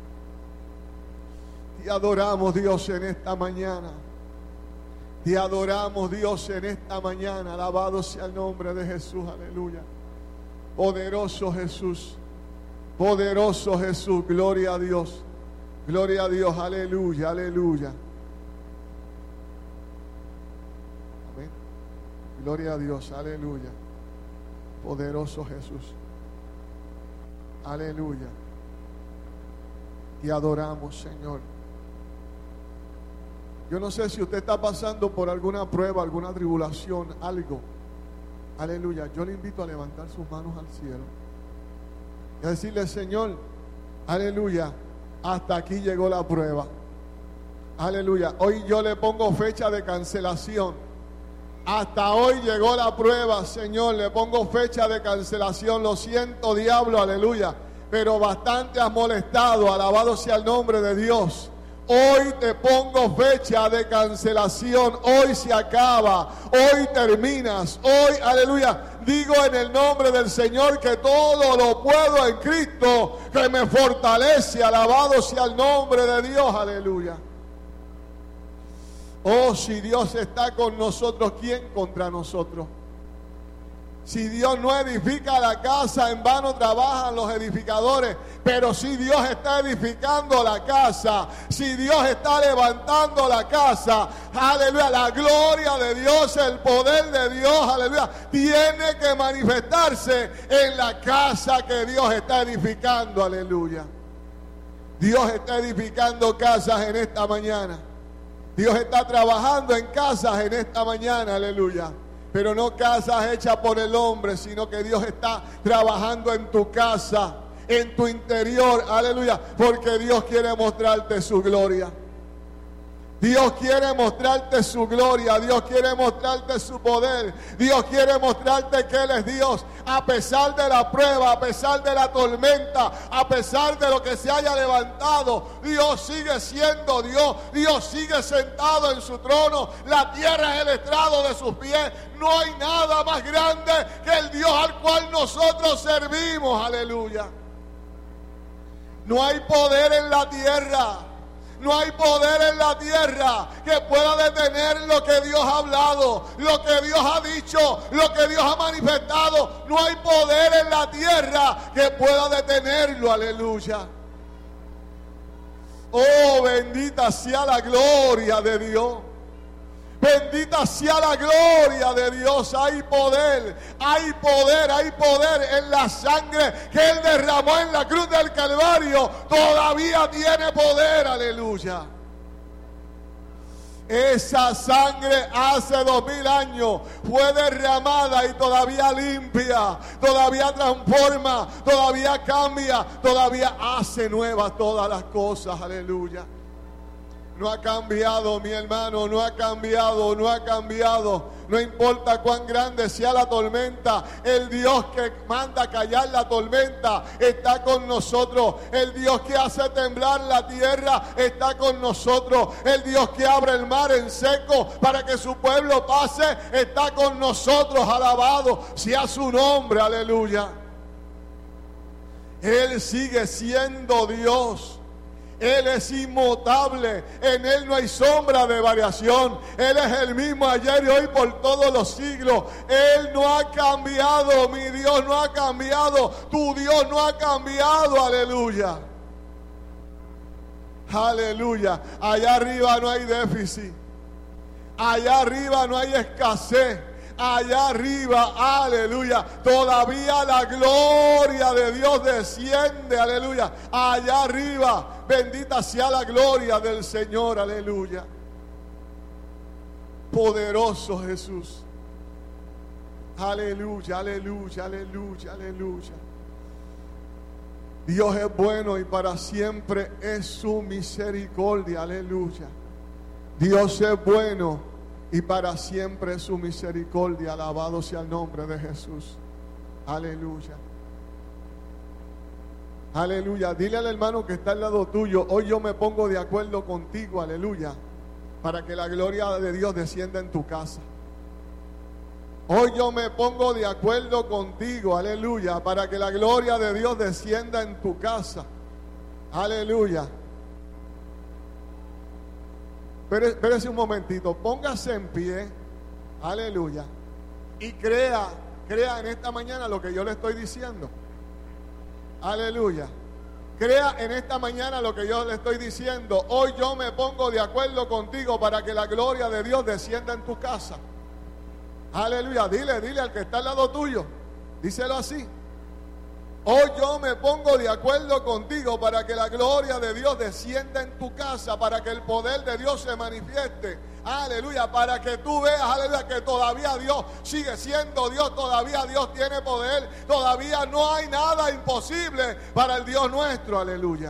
Te adoramos, Dios, en esta mañana. Te adoramos, Dios, en esta mañana. Alabado sea el nombre de Jesús, aleluya. Poderoso Jesús, poderoso Jesús, gloria a Dios. Gloria a Dios, aleluya, aleluya. Amén. Gloria a Dios, aleluya. Poderoso Jesús. Aleluya. Te adoramos, Señor. Yo no sé si usted está pasando por alguna prueba, alguna tribulación, algo. Aleluya. Yo le invito a levantar sus manos al cielo y a decirle, Señor, aleluya, hasta aquí llegó la prueba. Aleluya. Hoy yo le pongo fecha de cancelación. Hasta hoy llegó la prueba, Señor. Le pongo fecha de cancelación. Lo siento, diablo, aleluya. Pero bastante has molestado. Alabado sea el nombre de Dios. Hoy te pongo fecha de cancelación. Hoy se acaba. Hoy terminas. Hoy, aleluya. Digo en el nombre del Señor que todo lo puedo en Cristo que me fortalece. Alabado sea el nombre de Dios. Aleluya. Oh, si Dios está con nosotros, ¿quién contra nosotros? Si Dios no edifica la casa, en vano trabajan los edificadores. Pero si Dios está edificando la casa, si Dios está levantando la casa, aleluya, la gloria de Dios, el poder de Dios, aleluya, tiene que manifestarse en la casa que Dios está edificando, aleluya. Dios está edificando casas en esta mañana. Dios está trabajando en casas en esta mañana, aleluya. Pero no casas hechas por el hombre, sino que Dios está trabajando en tu casa, en tu interior, aleluya, porque Dios quiere mostrarte su gloria. Dios quiere mostrarte su gloria, Dios quiere mostrarte su poder, Dios quiere mostrarte que Él es Dios. A pesar de la prueba, a pesar de la tormenta, a pesar de lo que se haya levantado, Dios sigue siendo Dios, Dios sigue sentado en su trono, la tierra es el estrado de sus pies. No hay nada más grande que el Dios al cual nosotros servimos, aleluya. No hay poder en la tierra. No hay poder en la tierra que pueda detener lo que Dios ha hablado, lo que Dios ha dicho, lo que Dios ha manifestado. No hay poder en la tierra que pueda detenerlo, aleluya. Oh, bendita sea la gloria de Dios. Bendita sea la gloria de Dios. Hay poder, hay poder, hay poder en la sangre que Él derramó en la cruz del Calvario. Todavía tiene poder, aleluya. Esa sangre hace 2000 años fue derramada y todavía limpia, todavía transforma, todavía cambia, todavía hace nuevas todas las cosas, aleluya. No ha cambiado, mi hermano, no ha cambiado, no ha cambiado. No importa cuán grande sea la tormenta, el Dios que manda callar la tormenta está con nosotros. El Dios que hace temblar la tierra está con nosotros. El Dios que abre el mar en seco para que su pueblo pase está con nosotros. Alabado sea su nombre, aleluya. Él sigue siendo Dios. Él es inmutable, en Él no hay sombra de variación. Él es el mismo ayer y hoy por todos los siglos. Él no ha cambiado, mi Dios no ha cambiado, tu Dios no ha cambiado, aleluya. Aleluya, allá arriba no hay déficit, allá arriba no hay escasez. Allá arriba, aleluya, todavía la gloria de Dios desciende, aleluya. Allá arriba, bendita sea la gloria del Señor, aleluya. Poderoso Jesús. Aleluya, aleluya, aleluya, aleluya. Dios es bueno y para siempre es su misericordia, aleluya. Dios es bueno y para siempre es su misericordia. Alabado sea el nombre de Jesús. Aleluya. Aleluya. Dile al hermano que está al lado tuyo: hoy yo me pongo de acuerdo contigo, aleluya, para que la gloria de Dios descienda en tu casa. Hoy yo me pongo de acuerdo contigo, aleluya, para que la gloria de Dios descienda en tu casa. Aleluya. Espérese un momentito, póngase en pie, aleluya, y crea en esta mañana lo que yo le estoy diciendo, aleluya. Crea en esta mañana lo que yo le estoy diciendo. Hoy yo me pongo de acuerdo contigo para que la gloria de Dios descienda en tu casa, aleluya. Dile al que está al lado tuyo, díselo así: hoy yo me pongo de acuerdo contigo para que la gloria de Dios descienda en tu casa, para que el poder de Dios se manifieste, aleluya, para que tú veas, aleluya, que todavía Dios sigue siendo Dios, todavía Dios tiene poder, todavía no hay nada imposible para el Dios nuestro, aleluya.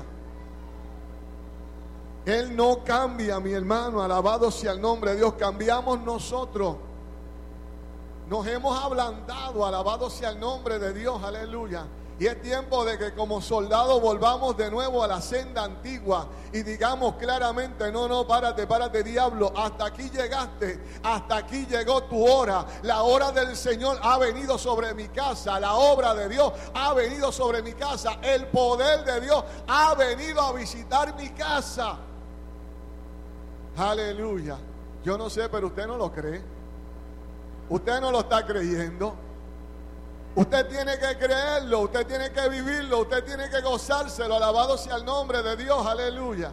Él no cambia, mi hermano, alabado sea el nombre de Dios, cambiamos nosotros. Nos hemos ablandado, alabado sea el nombre de Dios, aleluya. Y es tiempo de que como soldados volvamos de nuevo a la senda antigua y digamos claramente: no, párate, diablo, hasta aquí llegaste, hasta aquí llegó tu hora. La hora del Señor ha venido sobre mi casa, la obra de Dios ha venido sobre mi casa, el poder de Dios ha venido a visitar mi casa. Aleluya. Yo no sé, pero usted no lo cree. Usted no lo está creyendo. Usted tiene que creerlo, usted tiene que vivirlo, usted tiene que gozárselo. Alabado sea el nombre de Dios, aleluya.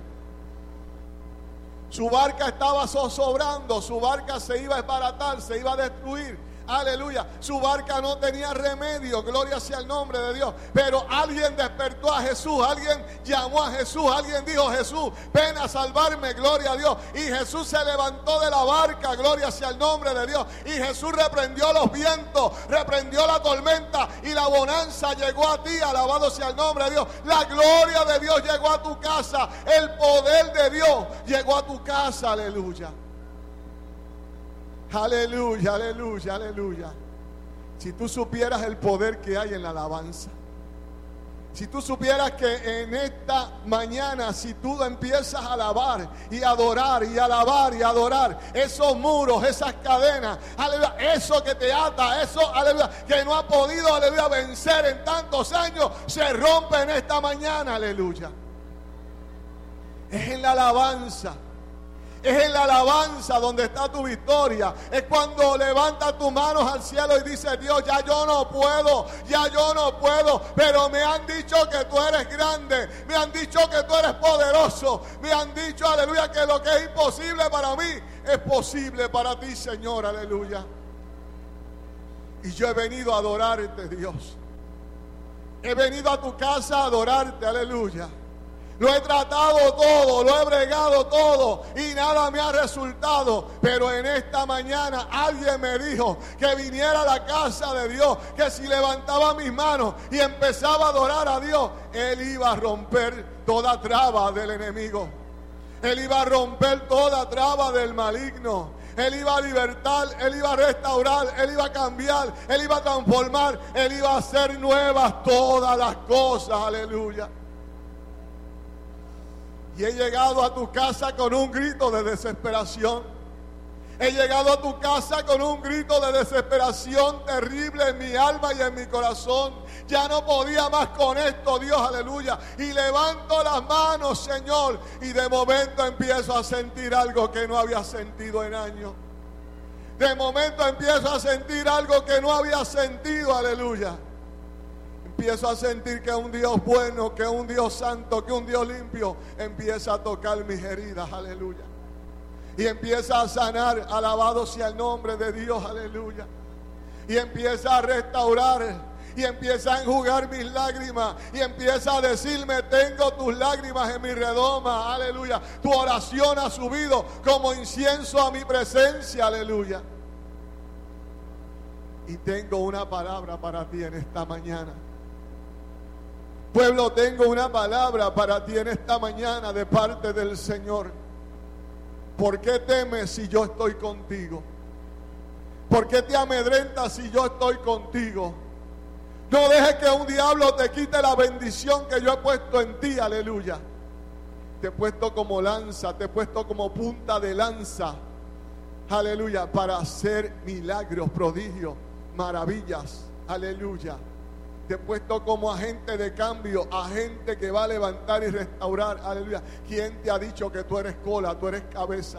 Su barca estaba zozobrando, su barca se iba a desbaratar, se iba a destruir. Aleluya. Su barca no tenía remedio. Gloria sea el nombre de Dios. Pero alguien despertó a Jesús. Alguien llamó a Jesús. Alguien dijo: Jesús, ven a salvarme. Gloria a Dios. Y Jesús se levantó de la barca. Gloria sea el nombre de Dios. Y Jesús reprendió los vientos. Reprendió la tormenta. Y la bonanza llegó a ti. Alabado sea el nombre de Dios. La gloria de Dios llegó a tu casa. El poder de Dios llegó a tu casa. Aleluya. Aleluya, aleluya, aleluya. Si tú supieras el poder que hay en la alabanza, si tú supieras que en esta mañana, si tú empiezas a alabar y adorar y alabar y adorar, esos muros, esas cadenas, aleluya, eso que te ata, eso, aleluya, que no ha podido, aleluya, vencer en tantos años, se rompe en esta mañana, aleluya. Es en la alabanza. Es en la alabanza donde está tu victoria. Es cuando levantas tus manos al cielo y dices: Dios, ya yo no puedo, pero me han dicho que tú eres grande, me han dicho que tú eres poderoso, me han dicho, aleluya, que lo que es imposible para mí es posible para ti, Señor, aleluya. Y yo he venido a adorarte, Dios. He venido a tu casa a adorarte, aleluya. Lo he tratado todo, lo he bregado todo y nada me ha resultado. Pero en esta mañana alguien me dijo que viniera a la casa de Dios, que si levantaba mis manos y empezaba a adorar a Dios, Él iba a romper toda traba del enemigo. Él iba a romper toda traba del maligno. Él iba a libertar, Él iba a restaurar, Él iba a cambiar, Él iba a transformar, Él iba a hacer nuevas todas las cosas. Aleluya. Y he llegado a tu casa con un grito de desesperación. He llegado a tu casa con un grito de desesperación terrible en mi alma y en mi corazón. Ya no podía más con esto, Dios, aleluya. Y levanto las manos, Señor, y de momento empiezo a sentir algo que no había sentido en años. De momento empiezo a sentir algo que no había sentido, aleluya. Empiezo a sentir que un Dios bueno, que un Dios santo, que un Dios limpio empieza a tocar mis heridas, aleluya. Y empieza a sanar, alabado sea el nombre de Dios, aleluya. Y empieza a restaurar, y empieza a enjugar mis lágrimas, y empieza a decirme: tengo tus lágrimas en mi redoma, aleluya. Tu oración ha subido como incienso a mi presencia, aleluya. Y tengo una palabra para ti en esta mañana. Pueblo, tengo una palabra para ti en esta mañana de parte del Señor. ¿Por qué temes si yo estoy contigo? ¿Por qué te amedrentas si yo estoy contigo? No dejes que un diablo te quite la bendición que yo he puesto en ti, aleluya. Te he puesto como lanza, te he puesto como punta de lanza, aleluya, para hacer milagros, prodigios, maravillas, aleluya. Te he puesto como agente de cambio, agente que va a levantar y restaurar, aleluya. ¿Quién te ha dicho que tú eres cola, tú eres cabeza?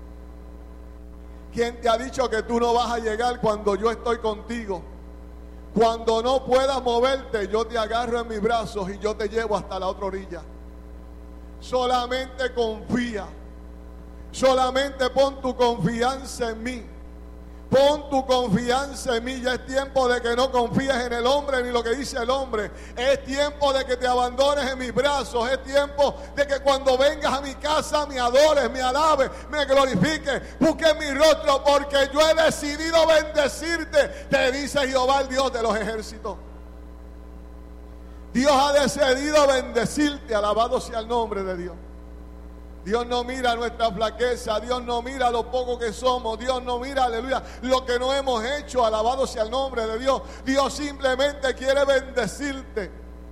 ¿Quién te ha dicho que tú no vas a llegar cuando yo estoy contigo? Cuando no puedas moverte, yo te agarro en mis brazos y yo te llevo hasta la otra orilla. Solamente confía, solamente pon tu confianza en mí. Pon tu confianza en mí. Ya es tiempo de que no confíes en el hombre ni lo que dice el hombre. Es tiempo de que te abandones en mis brazos. Es tiempo de que cuando vengas a mi casa me adores, me alabes, me glorifiques, busques mi rostro, porque yo he decidido bendecirte, te dice Jehová, el Dios de los ejércitos. Dios ha decidido bendecirte. Alabado sea el nombre de Dios. Dios no mira nuestra flaqueza, Dios no mira lo poco que somos, Dios no mira, aleluya, lo que no hemos hecho, alabado sea el nombre de Dios. Dios simplemente quiere bendecirte.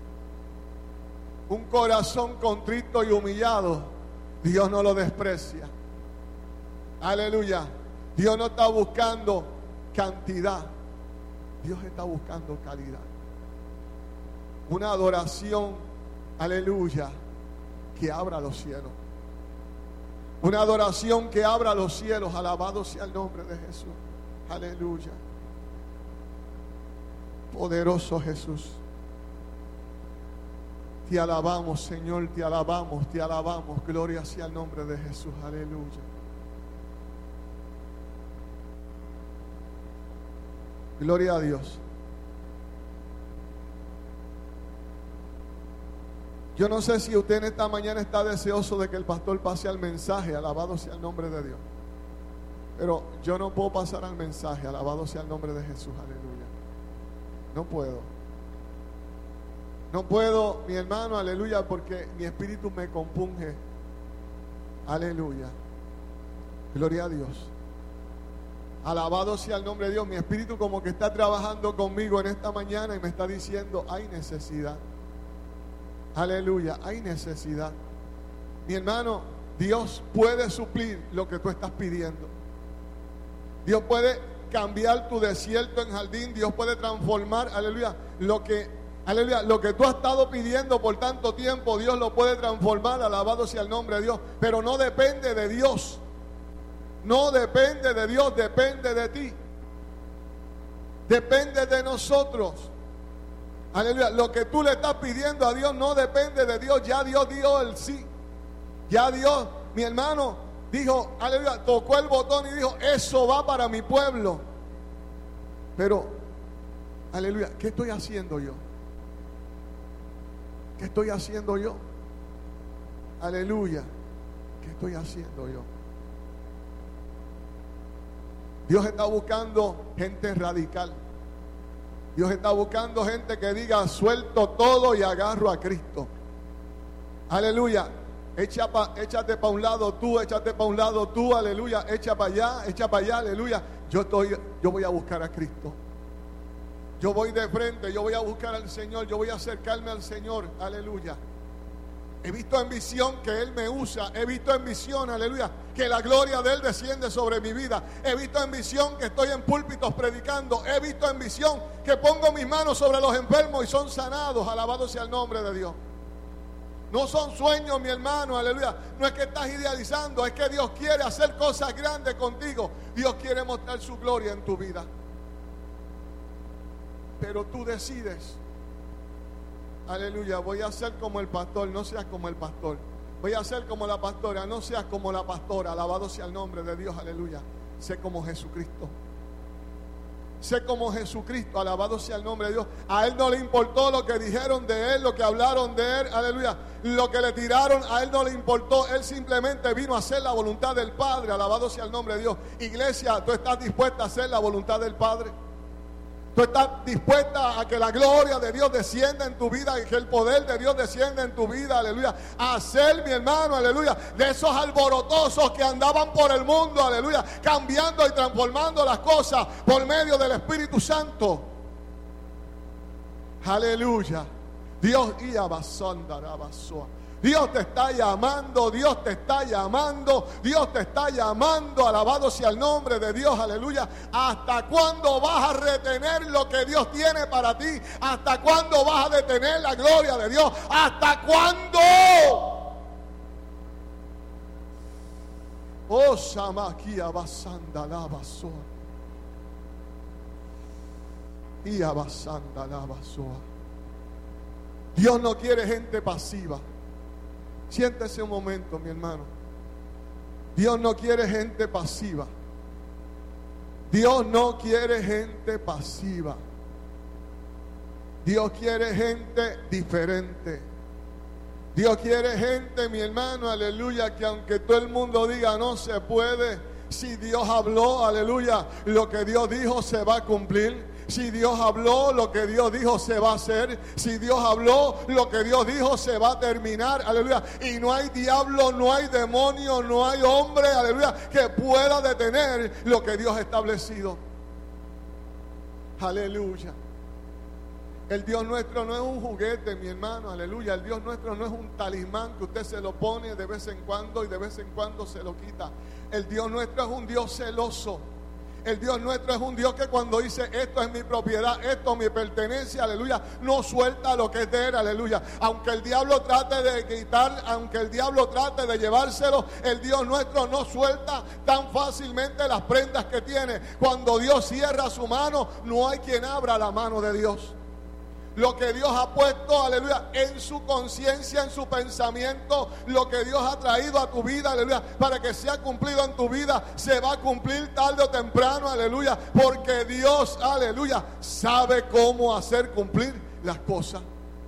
Un corazón contrito y humillado, Dios no lo desprecia. Aleluya. Dios no está buscando cantidad, Dios está buscando calidad. Una adoración, aleluya, que abra los cielos. Una adoración que abra los cielos. Alabado sea el nombre de Jesús. Aleluya. Poderoso Jesús. Te alabamos, Señor, te alabamos, te alabamos. Gloria sea el nombre de Jesús. Aleluya. Gloria a Dios. Yo no sé si usted en esta mañana está deseoso de que el pastor pase al mensaje, alabado sea el nombre de Dios. Pero yo no puedo pasar al mensaje, alabado sea el nombre de Jesús, aleluya. No puedo. No puedo, mi hermano, aleluya, porque mi espíritu me compunge. Aleluya. Gloria a Dios. Alabado sea el nombre de Dios. Mi espíritu como que está trabajando conmigo en esta mañana y me está diciendo, hay necesidad. Aleluya, hay necesidad. Mi hermano, Dios puede suplir lo que tú estás pidiendo. Dios puede cambiar tu desierto en jardín. Dios puede transformar, aleluya, lo que tú has estado pidiendo por tanto tiempo. Dios lo puede transformar, alabado sea el nombre de Dios. Pero no depende de Dios. No depende de Dios, depende de ti. Depende de nosotros. Aleluya, lo que tú le estás pidiendo a Dios no depende de Dios. Ya Dios dio el sí. Ya Dios, mi hermano, dijo, aleluya, tocó el botón y dijo, eso va para mi pueblo. Pero, aleluya, ¿qué estoy haciendo yo? ¿Qué estoy haciendo yo? Aleluya, ¿qué estoy haciendo yo? Dios está buscando gente radical. Dios está buscando gente que diga, suelto todo y agarro a Cristo. Aleluya. Échate para un lado tú, échate para un lado tú, aleluya. Echa para allá, aleluya. Yo voy a buscar a Cristo. Yo voy de frente, yo voy a buscar al Señor, yo voy a acercarme al Señor, aleluya. He visto en visión que Él me usa. He visto en visión, aleluya, que la gloria de Él desciende sobre mi vida. He visto en visión que estoy en púlpitos predicando. He visto en visión que pongo mis manos sobre los enfermos y son sanados. Alabado sea el nombre de Dios. No son sueños, mi hermano, aleluya. No es que estás idealizando, es que Dios quiere hacer cosas grandes contigo. Dios quiere mostrar su gloria en tu vida. Pero tú decides. Aleluya, voy a ser como el pastor, no seas como el pastor. Voy a ser como la pastora, no seas como la pastora. Alabado sea el nombre de Dios, aleluya. Sé como Jesucristo. Sé como Jesucristo, alabado sea el nombre de Dios. A Él no le importó lo que dijeron de Él, lo que hablaron de Él, aleluya. Lo que le tiraron, a Él no le importó. Él simplemente vino a hacer la voluntad del Padre, alabado sea el nombre de Dios. Iglesia, ¿tú estás dispuesta a hacer la voluntad del Padre? ¿Tú estás dispuesta a que la gloria de Dios descienda en tu vida y que el poder de Dios descienda en tu vida? Aleluya. A ser, mi hermano, aleluya, de esos alborotosos que andaban por el mundo, aleluya, cambiando y transformando las cosas por medio del Espíritu Santo. Aleluya. Dios y abasondarabasua. Dios te está llamando, Dios te está llamando, Dios te está llamando, alabado sea el nombre de Dios, aleluya. ¿Hasta cuándo vas a retener lo que Dios tiene para ti? ¿Hasta cuándo vas a detener la gloria de Dios? ¿Hasta cuándo? Oh, Shamakia basanda la basoa. Y abasanda la basoa. Dios no quiere gente pasiva. Siéntese un momento, mi hermano. Dios no quiere gente pasiva. Dios no quiere gente pasiva. Dios quiere gente diferente. Dios quiere gente, mi hermano, aleluya, que aunque todo el mundo diga no se puede, si Dios habló, aleluya, lo que Dios dijo se va a cumplir. Si Dios habló, lo que Dios dijo se va a hacer. Si Dios habló, lo que Dios dijo se va a terminar. Aleluya. Y no hay diablo, no hay demonio, no hay hombre, aleluya, que pueda detener lo que Dios ha establecido. Aleluya. El Dios nuestro no es un juguete, mi hermano, aleluya. El Dios nuestro no es un talismán que usted se lo pone de vez en cuando y de vez en cuando se lo quita. El Dios nuestro es un Dios celoso. El Dios nuestro es un Dios que cuando dice esto es mi propiedad, esto me pertenece, aleluya, no suelta lo que es de Él, aleluya. Aunque el diablo trate de quitar, aunque el diablo trate de llevárselo, el Dios nuestro no suelta tan fácilmente las prendas que tiene. Cuando Dios cierra su mano, no hay quien abra la mano de Dios. lo que Dios ha puesto, aleluya, en su conciencia, en su pensamiento, lo que Dios ha traído a tu vida, aleluya, para que sea cumplido en tu vida, se va a cumplir tarde o temprano, aleluya, porque Dios, aleluya, sabe cómo hacer cumplir las cosas.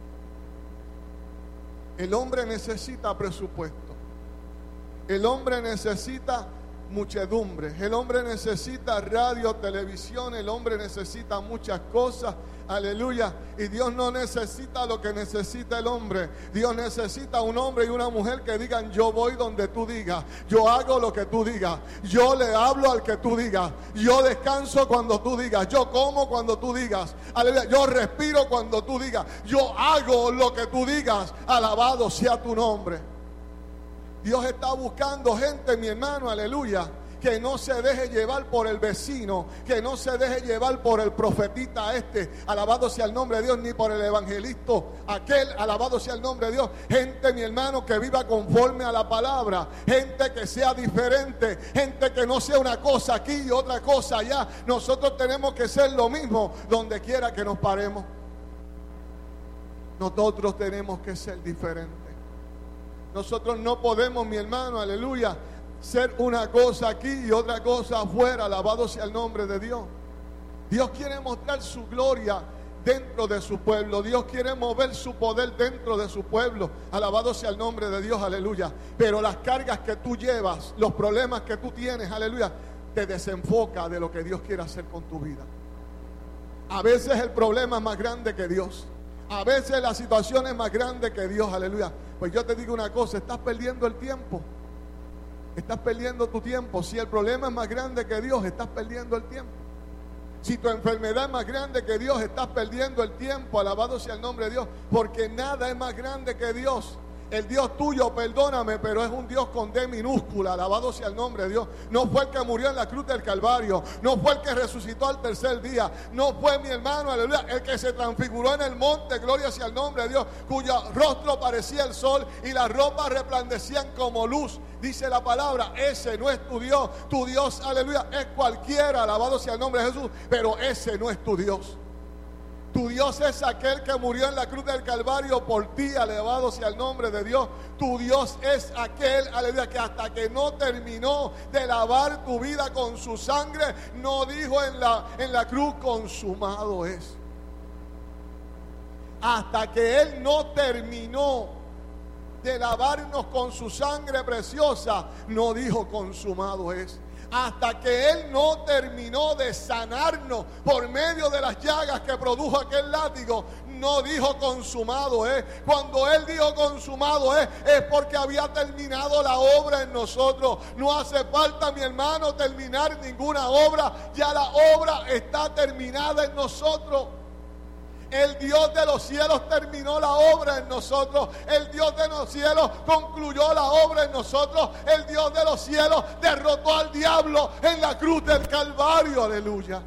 El hombre necesita presupuesto, el hombre necesita muchedumbre, el hombre necesita radio, televisión, el hombre necesita muchas cosas, aleluya, y Dios no necesita lo que necesita el hombre. Dios necesita un hombre y una mujer que digan: yo voy donde tú digas, yo hago lo que tú digas, yo le hablo al que tú digas, yo descanso cuando tú digas, yo como cuando tú digas, aleluya, yo respiro cuando tú digas, yo hago lo que tú digas, alabado sea tu nombre. Dios está buscando gente, mi hermano, aleluya, que no se deje llevar por el vecino, que no se deje llevar por el profetita alabado sea el nombre de Dios, ni por el evangelista aquel, alabado sea el nombre de Dios. Gente, mi hermano, que viva conforme a la palabra, gente que sea diferente, gente que no sea una cosa aquí y otra cosa allá. Nosotros tenemos que ser lo mismo donde quiera que nos paremos. Nosotros tenemos que ser diferentes. Nosotros no podemos, mi hermano, aleluya, ser una cosa aquí y otra cosa afuera, alabado sea el nombre de Dios. Dios quiere mostrar su gloria dentro de su pueblo. Dios quiere mover su poder dentro de su pueblo, alabado sea el nombre de Dios, aleluya. Pero las cargas que tú llevas, los problemas que tú tienes, aleluya, te desenfoca de lo que Dios quiere hacer con tu vida. A veces el problema es más grande que Dios. A veces la situación es más grande que Dios, aleluya. Pues yo te digo una cosa: estás perdiendo el tiempo. Estás perdiendo tu tiempo. Si el problema es más grande que Dios, estás perdiendo el tiempo. Si tu enfermedad es más grande que Dios, estás perdiendo el tiempo. Alabado sea el nombre de Dios. Porque nada es más grande que Dios. El Dios tuyo, perdóname, pero es un Dios con D minúscula, alabado sea el nombre de Dios. No fue el que murió en la cruz del Calvario, no fue el que resucitó al tercer día, no fue, mi hermano, aleluya, el que se transfiguró en el monte, gloria sea el nombre de Dios, cuyo rostro parecía el sol y las ropas resplandecían como luz. Dice la palabra: ese no es tu Dios, aleluya, es cualquiera, alabado sea el nombre de Jesús, pero ese no es tu Dios. Tu Dios es aquel que murió en la cruz del Calvario por ti, alabado sea el nombre de Dios. Tu Dios es aquel, aleluya, que hasta que no terminó de lavar tu vida con su sangre, no dijo en la cruz: consumado es. Hasta que Él no terminó de lavarnos con su sangre preciosa, no dijo: consumado es. Hasta que Él no terminó de sanarnos por medio de las llagas que produjo aquel látigo, no dijo: consumado es. Cuando Él dijo: consumado es porque había terminado la obra en nosotros. No hace falta, mi hermano, terminar ninguna obra. Ya la obra está terminada en nosotros. El Dios de los cielos terminó la obra en nosotros. El Dios de los cielos concluyó la obra en nosotros. El Dios de los cielos derrotó al diablo en la cruz del Calvario. Aleluya.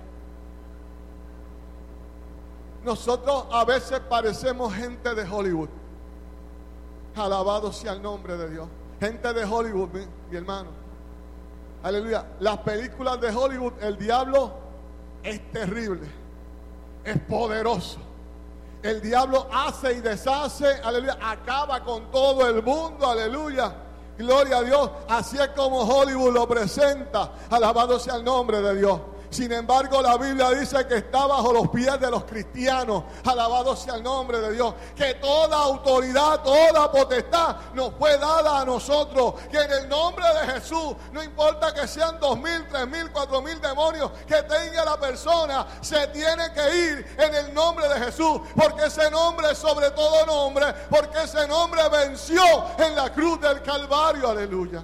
Nosotros a veces parecemos gente de Hollywood. Alabado sea el nombre de Dios. Gente de Hollywood, mi hermano. Aleluya. Las películas de Hollywood, el diablo es terrible. Es poderoso. El diablo hace y deshace, aleluya, acaba con todo el mundo, aleluya, gloria a Dios. Así es como Hollywood lo presenta, alabado sea el nombre de Dios. Sin embargo, la Biblia dice que está bajo los pies de los cristianos. Alabado sea el nombre de Dios. Que toda autoridad, toda potestad nos fue dada a nosotros. Que en el nombre de Jesús, no importa que sean 2,000, 3,000, 4,000 demonios que tenga la persona, se tiene que ir en el nombre de Jesús. Porque ese nombre es sobre todo nombre. Porque ese nombre venció en la cruz del Calvario. Aleluya.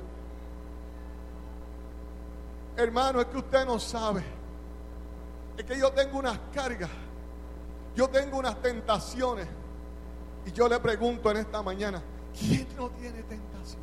Hermano, es que usted no sabe. Es que yo tengo unas cargas, yo tengo unas tentaciones. Y yo le pregunto en esta mañana: ¿quién no tiene tentación?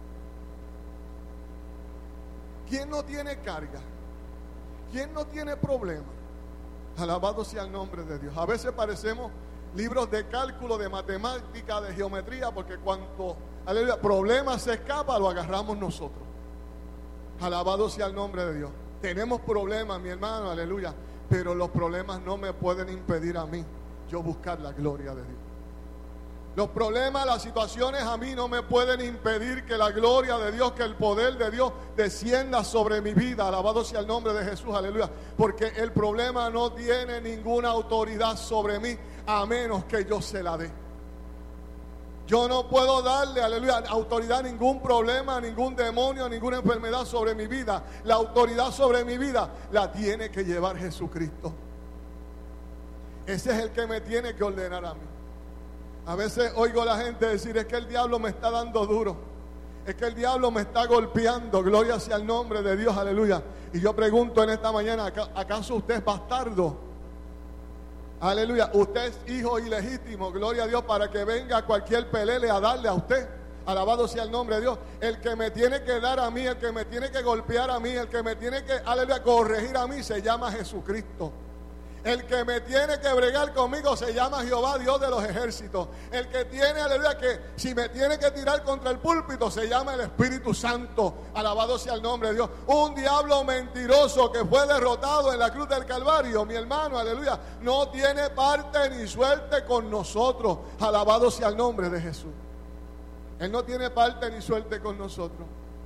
¿Quién no tiene carga? ¿Quién no tiene problema? Alabado sea el nombre de Dios. A veces parecemos libros de cálculo, de matemática, de geometría, porque cuanto, aleluya, problemas se escapa, lo agarramos nosotros. Alabado sea el nombre de Dios. Tenemos problemas, mi hermano, aleluya, pero los problemas no me pueden impedir a mí yo buscar la gloria de Dios. Los problemas, las situaciones a mí no me pueden impedir que la gloria de Dios, que el poder de Dios descienda sobre mi vida. Alabado sea el nombre de Jesús, aleluya. Porque el problema no tiene ninguna autoridad sobre mí a menos que yo se la dé. Yo no puedo darle, aleluya, autoridad a ningún problema, a ningún demonio, a ninguna enfermedad sobre mi vida. La autoridad sobre mi vida la tiene que llevar Jesucristo. Ese es el que me tiene que ordenar a mí. A veces oigo a la gente decir, es que el diablo me está dando duro, es que el diablo me está golpeando, gloria sea el nombre de Dios, aleluya. Y yo pregunto en esta mañana, ¿acaso usted es bastardo? Aleluya, usted es hijo ilegítimo, gloria a Dios, para que venga cualquier pelele a darle a usted. Alabado sea el nombre de Dios. El que me tiene que dar a mí, el que me tiene que golpear a mí, el que me tiene que, aleluya, corregir a mí, se llama Jesucristo. El que me tiene que bregar conmigo se llama Jehová, Dios de los ejércitos. El que tiene, aleluya, que si me tiene que tirar contra el púlpito se llama el Espíritu Santo. Alabado sea el nombre de Dios. Un diablo mentiroso que fue derrotado en la cruz del Calvario, mi hermano, aleluya, no tiene parte ni suerte con nosotros. Alabado sea el nombre de Jesús. Él no tiene parte ni suerte con nosotros.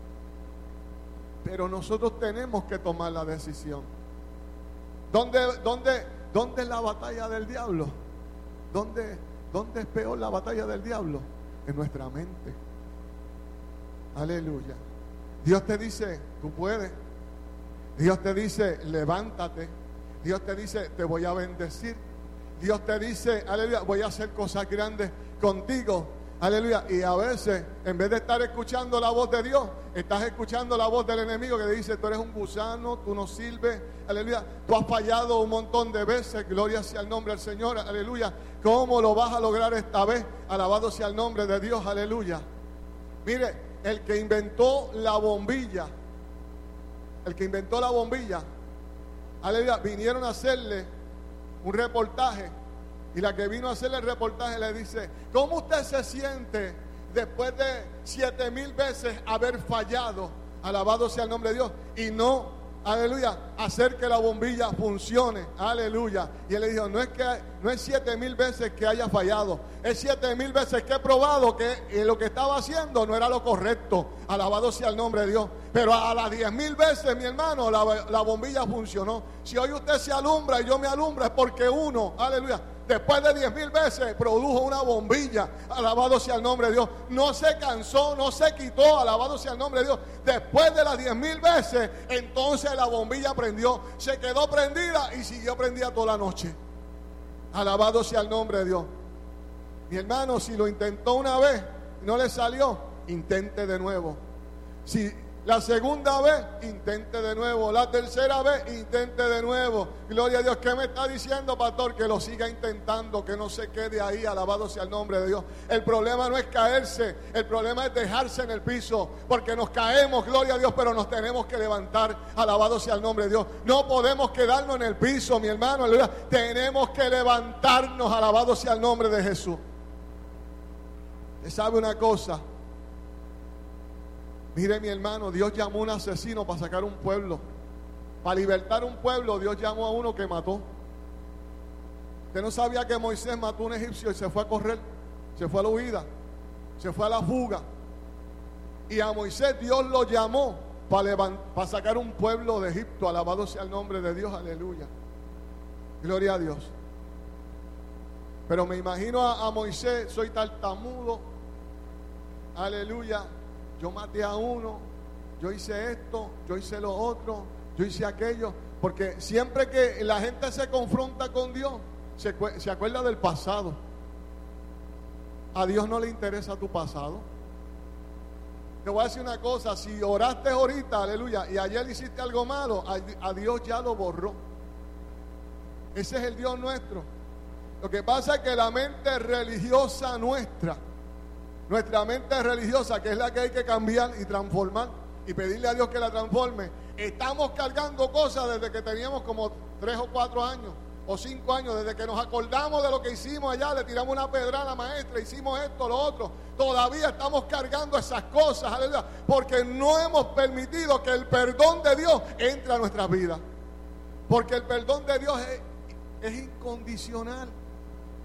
Pero nosotros tenemos que tomar la decisión. ¿Dónde es la batalla del diablo? ¿Dónde es peor la batalla del diablo? En nuestra mente. Aleluya. Dios te dice, tú puedes. Dios te dice, levántate. Dios te dice, te voy a bendecir. Dios te dice, aleluya, voy a hacer cosas grandes contigo. Aleluya. Y a veces, en vez de estar escuchando la voz de Dios, estás escuchando la voz del enemigo que te dice, tú eres un gusano, tú no sirves. Aleluya. Tú has fallado un montón de veces. Gloria sea el nombre del Señor. Aleluya. ¿Cómo lo vas a lograr esta vez? Alabado sea el nombre de Dios. Aleluya. Mire, el que inventó la bombilla, aleluya, vinieron a hacerle un reportaje. Y la que vino a hacerle el reportaje le dice, ¿cómo usted se siente después de 7,000 veces haber fallado? Alabado sea el nombre de Dios. Y no, aleluya, hacer que la bombilla funcione. Aleluya. Y él le dijo, no es 7,000 veces que haya fallado. Es 7,000 veces que he probado que lo que estaba haciendo no era lo correcto. Alabado sea el nombre de Dios. Pero a las 10,000 veces, mi hermano, la bombilla funcionó. Si hoy usted se alumbra y yo me alumbro, es porque uno, aleluya, después de 10,000 veces produjo una bombilla. Alabado sea el nombre de Dios. No se cansó, no se quitó. Alabado sea el nombre de Dios. Después de las 10,000 veces, entonces la bombilla prendió. Se quedó prendida y siguió prendida toda la noche. Alabado sea el nombre de Dios. Mi hermano, si lo intentó una vez y no le salió, intente de nuevo. Si la segunda vez, intente de nuevo. La tercera vez, intente de nuevo. Gloria a Dios. ¿Qué me está diciendo, pastor? Que lo siga intentando, que no se quede ahí. Alabado sea el nombre de Dios. El problema no es caerse, el problema es dejarse en el piso. Porque nos caemos, gloria a Dios, pero nos tenemos que levantar. Alabado sea el nombre de Dios. No podemos quedarnos en el piso, mi hermano. Aleluya. Tenemos que levantarnos. Alabado sea el nombre de Jesús. ¿Usted sabe una cosa? Mire, mi hermano, Dios llamó a un asesino para sacar un pueblo. Para libertar un pueblo, Dios llamó a uno que mató. Usted no sabía que Moisés mató a un egipcio y se fue a correr. Se fue a la huida. Se fue a la fuga. Y a Moisés Dios lo llamó para sacar un pueblo de Egipto. Alabado sea el nombre de Dios. Aleluya. Gloria a Dios. Pero me imagino a Moisés, soy tartamudo. Aleluya. Yo maté a uno, yo hice esto, yo hice lo otro, yo hice aquello. Porque siempre que la gente se confronta con Dios, se acuerda del pasado. A Dios no le interesa tu pasado. Te voy a decir una cosa, si oraste ahorita, aleluya, y ayer hiciste algo malo, a Dios ya lo borró. Ese es el Dios nuestro. Lo que pasa es que la mente religiosa nuestra mente religiosa, que es la que hay que cambiar y transformar y pedirle a Dios que la transforme, estamos cargando cosas desde que teníamos como 3 o 4 años o 5 años, desde que nos acordamos de lo que hicimos allá, le tiramos una pedrada a la maestra, hicimos esto, lo otro. Todavía estamos cargando esas cosas, aleluya, porque no hemos permitido que el perdón de Dios entre a nuestras vidas. Porque el perdón de Dios es incondicional.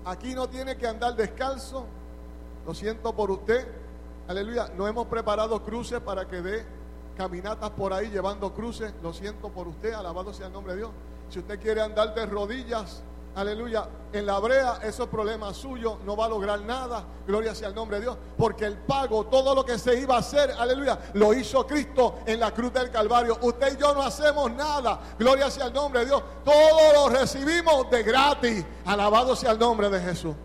aquí no tiene que andar descalzo. Lo siento por usted. Aleluya. No hemos preparado cruces para que dé caminatas por ahí llevando cruces. Lo siento por usted. Alabado sea el nombre de Dios. Si usted quiere andar de rodillas, aleluya, en la brea, eso es problema suyo, no va a lograr nada. Gloria sea el nombre de Dios, porque el pago, todo lo que se iba a hacer, aleluya, lo hizo Cristo en la cruz del Calvario. Usted y yo no hacemos nada. Gloria sea el nombre de Dios. Todo lo recibimos de gratis. Alabado sea el nombre de Jesús.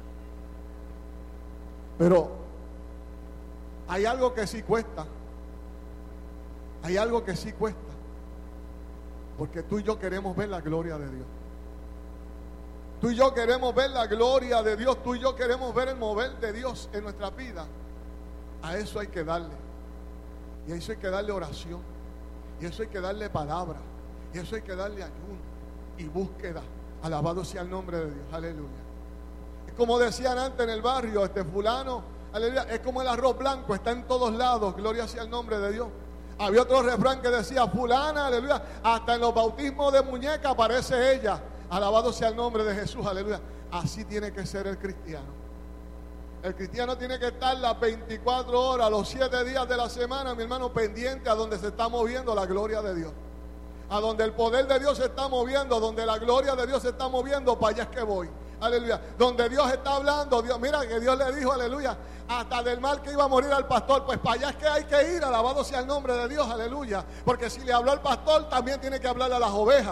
Pero hay algo que sí cuesta. Hay algo que sí cuesta. Porque tú y yo queremos ver la gloria de Dios. Tú y yo queremos ver la gloria de Dios. Tú y yo queremos ver el mover de Dios en nuestra vida. A eso hay que darle. Y a eso hay que darle oración. Y a eso hay que darle palabra. Y a eso hay que darle ayuno y búsqueda. Alabado sea el nombre de Dios. Aleluya. Es como decían antes en el barrio, fulano, aleluya, es como el arroz blanco, está en todos lados. Gloria sea el nombre de Dios. Había otro refrán que decía, fulana, aleluya, hasta en los bautismos de muñeca aparece ella. Alabado sea el nombre de Jesús, aleluya. Así tiene que ser el cristiano. El cristiano tiene que estar las 24 horas, los 7 días de la semana, mi hermano, pendiente a donde se está moviendo la gloria de Dios. A donde el poder de Dios se está moviendo, donde la gloria de Dios se está moviendo, para allá es que voy. Aleluya. Donde Dios está hablando, Dios, mira que Dios le dijo, aleluya, hasta del mal que iba a morir al pastor, pues para allá es que hay que ir. Alabado sea el nombre de Dios, aleluya. Porque si le habló al pastor, también tiene que hablarle a las ovejas.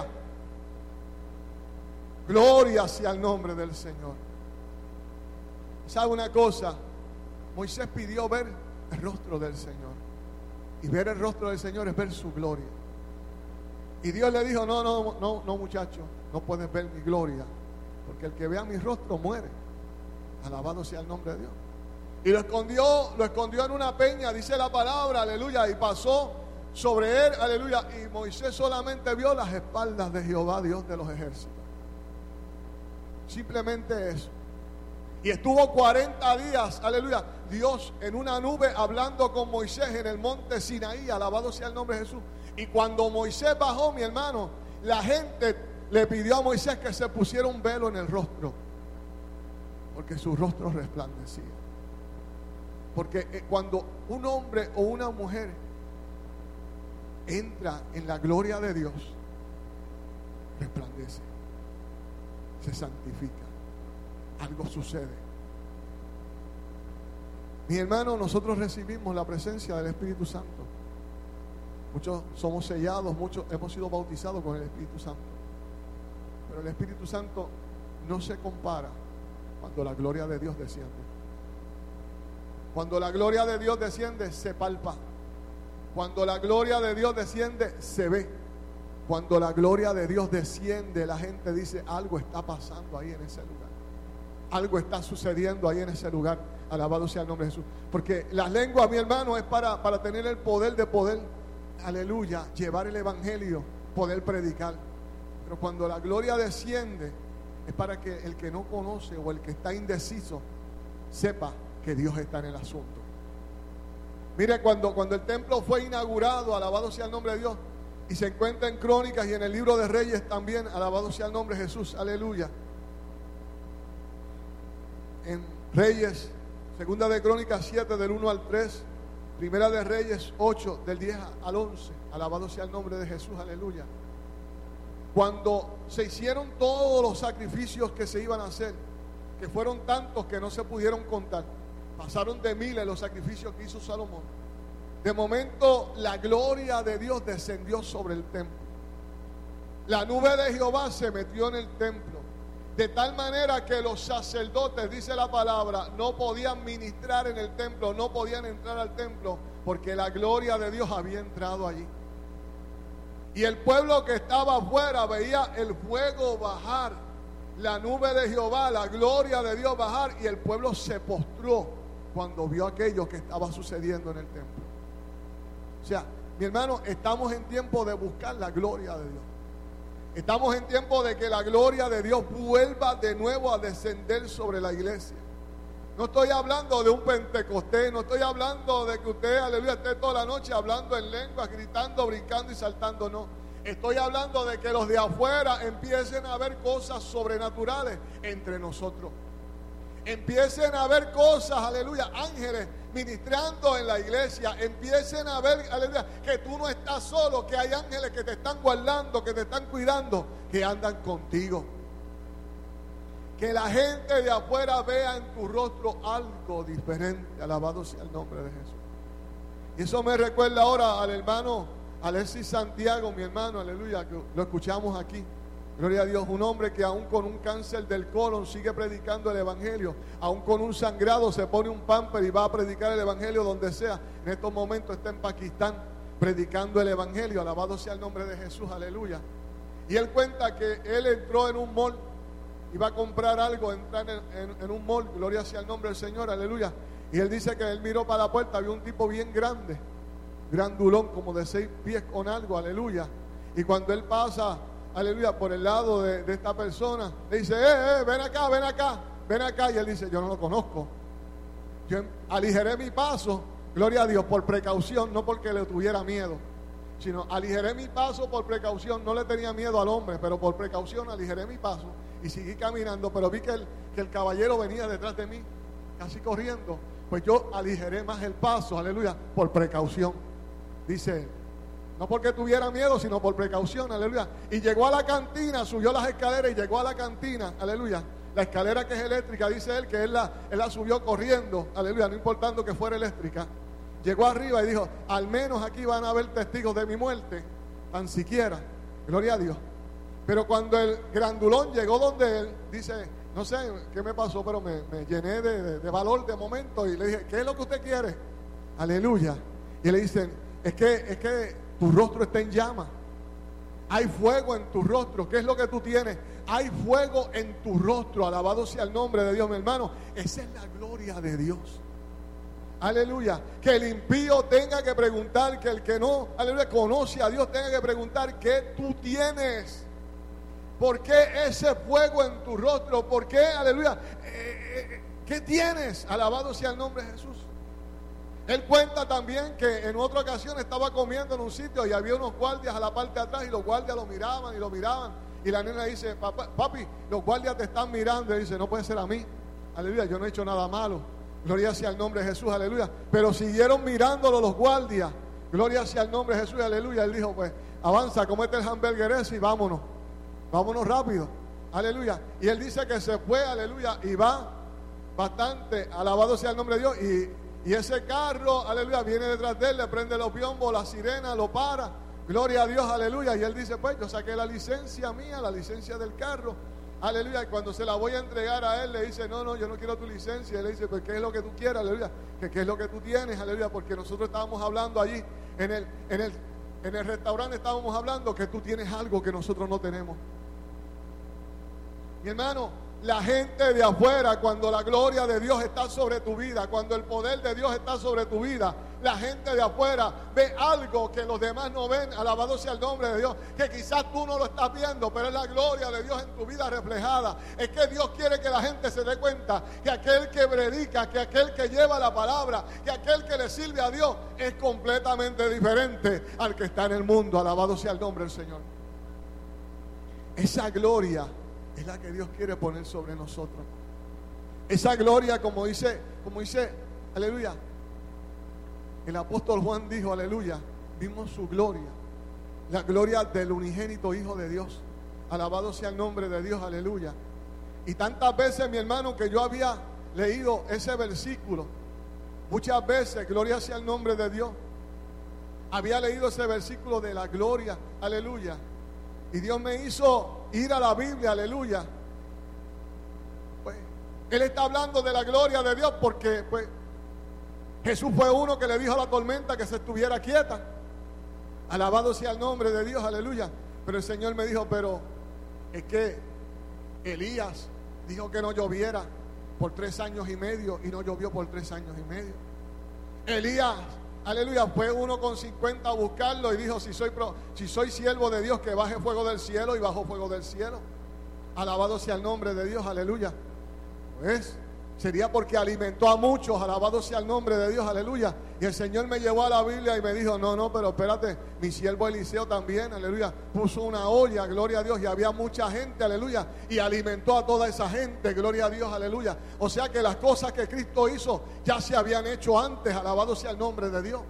Gloria sea el nombre del Señor. ¿Sabe una cosa? Moisés pidió ver el rostro del Señor. Y ver el rostro del Señor es ver su gloria. Y Dios le dijo, no muchacho, no puedes ver mi gloria, porque el que vea mi rostro muere. Alabado sea el nombre de Dios. Y lo escondió en una peña, dice la palabra, aleluya, y pasó sobre él, aleluya, y Moisés solamente vio las espaldas de Jehová, Dios de los ejércitos. Simplemente eso. Y estuvo 40 días, aleluya, Dios en una nube hablando con Moisés en el monte Sinaí. Alabado sea el nombre de Jesús. Y cuando Moisés bajó, mi hermano, la gente le pidió a Moisés que se pusiera un velo en el rostro, porque su rostro resplandecía. Porque cuando un hombre o una mujer entra en la gloria de Dios, resplandece, se santifica, algo sucede. Mi hermano, nosotros recibimos la presencia del Espíritu Santo. Muchos somos sellados, muchos hemos sido bautizados con el Espíritu Santo. Pero el Espíritu Santo no se compara cuando la gloria de Dios desciende. Cuando la gloria de Dios desciende, se palpa. Cuando la gloria de Dios desciende, se ve. Cuando la gloria de Dios desciende, la gente dice, algo está pasando ahí en ese lugar. Algo está sucediendo ahí en ese lugar. Alabado sea el nombre de Jesús. Porque las lenguas, mi hermano, es para tener el poder de poder, aleluya, llevar el evangelio, poder predicar. Pero cuando la gloria desciende, es para que el que no conoce o el que está indeciso sepa que Dios está en el asunto. Mire, cuando el templo fue inaugurado, alabado sea el nombre de Dios, y se encuentra en Crónicas y en el libro de Reyes también, alabado sea el nombre de Jesús, aleluya. En Reyes, segunda de Crónicas 7 del 1 al 3, primera de Reyes 8 del 10 al 11, alabado sea el nombre de Jesús, aleluya. Cuando se hicieron todos los sacrificios que se iban a hacer, que fueron tantos que no se pudieron contar, pasaron de miles los sacrificios que hizo Salomón. De momento la gloria de Dios descendió sobre el templo. La nube de Jehová se metió en el templo, de tal manera que los sacerdotes, dice la palabra, no podían ministrar en el templo, no podían entrar al templo, porque la gloria de Dios había entrado allí. Y el pueblo que estaba afuera veía el fuego bajar, la nube de Jehová, la gloria de Dios bajar, y el pueblo se postró cuando vio aquello que estaba sucediendo en el templo. O sea, mi hermano, estamos en tiempo de buscar la gloria de Dios. Estamos en tiempo de que la gloria de Dios vuelva de nuevo a descender sobre la iglesia. No estoy hablando de un Pentecostés, no estoy hablando de que usted, aleluya, esté toda la noche hablando en lenguas, gritando, brincando y saltando, no. Estoy hablando de que los de afuera empiecen a ver cosas sobrenaturales entre nosotros. Empiecen a ver cosas, aleluya, ángeles ministrando en la iglesia. Empiecen a ver, aleluya, que tú no estás solo, que hay ángeles que te están guardando, que te están cuidando, que andan contigo. Que la gente de afuera vea en tu rostro algo diferente. Alabado sea el nombre de Jesús. Y eso me recuerda ahora al hermano Alexis Santiago, mi hermano, aleluya, que lo escuchamos aquí. Gloria a Dios, un hombre que aún con un cáncer del colon sigue predicando el evangelio, aún con un sangrado se pone un pamper y va a predicar el evangelio donde sea. En estos momentos está en Pakistán predicando el evangelio, alabado sea el nombre de Jesús, aleluya. Y él cuenta que él entró en un mall, iba a comprar algo, entrar en un mall, gloria sea el nombre del Señor, aleluya. Y él dice que él miró para la puerta, había un tipo bien grande, grandulón, como de 6 pies con algo, aleluya. Y cuando él pasa, aleluya, por el lado de esta persona, le dice, ven acá, ven acá, ven acá. Y él dice, yo no lo conozco. Yo aligeré mi paso, gloria a Dios, por precaución, no porque le tuviera miedo, sino aligeré mi paso por precaución. No le tenía miedo al hombre, pero por precaución aligeré mi paso y seguí caminando. Pero vi que el caballero venía detrás de mí, casi corriendo. Pues yo aligeré más el paso, aleluya, por precaución. Dice, no porque tuviera miedo, sino por precaución, aleluya. Y llegó a la cantina, subió las escaleras y llegó a la cantina, aleluya. La escalera que es eléctrica, dice él, que él la subió corriendo, aleluya, no importando que fuera eléctrica. Llegó arriba y dijo, al menos aquí van a haber testigos de mi muerte, tan siquiera, gloria a Dios. Pero cuando el grandulón llegó donde él, dice, no sé qué me pasó, pero me llené de valor de momento y le dije, ¿qué es lo que usted quiere? Aleluya. Y le dicen, es que tu rostro está en llamas. Hay fuego en tu rostro. ¿Qué es lo que tú tienes? Hay fuego en tu rostro. Alabado sea el nombre de Dios, mi hermano. Esa es la gloria de Dios. Aleluya. Que el impío tenga que preguntar, que el que no, aleluya, conoce a Dios tenga que preguntar, ¿qué tú tienes? ¿Por qué ese fuego en tu rostro? ¿Por qué, aleluya? ¿Qué tienes? Alabado sea el nombre de Jesús. Él cuenta también que en otra ocasión estaba comiendo en un sitio y había unos guardias a la parte de atrás y los guardias lo miraban y lo miraban. Y la nena dice, papi, los guardias te están mirando. Y dice, no puede ser a mí. Aleluya, yo no he hecho nada malo. Gloria sea el nombre de Jesús, aleluya. Pero siguieron mirándolo los guardias. Gloria sea el nombre de Jesús, aleluya. Él dijo, pues, avanza, comete el hamburger ese y vámonos. Vámonos rápido, aleluya. Y él dice que se fue, aleluya, y va bastante, alabado sea el nombre de Dios. Y ese carro, aleluya, viene detrás de él, le prende los biombos, la sirena, lo para, gloria a Dios, aleluya. Y él dice, pues yo saqué la licencia mía, la licencia del carro, aleluya. Y cuando se la voy a entregar a él, le dice, no, yo no quiero tu licencia. Y él le dice, pues ¿qué es lo que tú quieres, aleluya? ¿Qué es lo que tú tienes, aleluya? Porque nosotros estábamos hablando allí, en el restaurante estábamos hablando que tú tienes algo que nosotros no tenemos. Mi hermano, la gente de afuera, cuando la gloria de Dios está sobre tu vida, cuando el poder de Dios está sobre tu vida, la gente de afuera ve algo que los demás no ven, alabado sea el nombre de Dios, que quizás tú no lo estás viendo, pero es la gloria de Dios en tu vida reflejada. Es que Dios quiere que la gente se dé cuenta que aquel que predica, que aquel que lleva la palabra, que aquel que le sirve a Dios es completamente diferente al que está en el mundo, alabado sea el nombre del Señor. Esa gloria es la que Dios quiere poner sobre nosotros. Esa gloria, como dice, aleluya, el apóstol Juan dijo, aleluya, vimos su gloria, la gloria del unigénito Hijo de Dios. Alabado sea el nombre de Dios, aleluya. Y tantas veces, mi hermano, que yo había leído ese versículo, muchas veces, gloria sea el nombre de Dios, había leído ese versículo de la gloria, aleluya. Y Dios me hizo ir a la Biblia, aleluya. Pues, Él está hablando de la gloria de Dios porque pues, Jesús fue uno que le dijo a la tormenta que se estuviera quieta. Alabado sea el nombre de Dios, aleluya. Pero el Señor me dijo, pero es que Elías dijo que no lloviera por 3 años y medio y no llovió por 3 años y medio. Elías, aleluya, fue uno con 50 a buscarlo y dijo, si soy siervo de Dios, que baje fuego del cielo, y bajó fuego del cielo. Alabado sea el nombre de Dios, aleluya. Pues sería porque alimentó a muchos, alabado sea el nombre de Dios, aleluya. Y el Señor me llevó a la Biblia y me dijo, no, pero espérate, mi siervo Eliseo también, aleluya, puso una olla, gloria a Dios, y había mucha gente, aleluya, y alimentó a toda esa gente, gloria a Dios, aleluya. O sea que las cosas que Cristo hizo ya se habían hecho antes, alabado sea el nombre de Dios.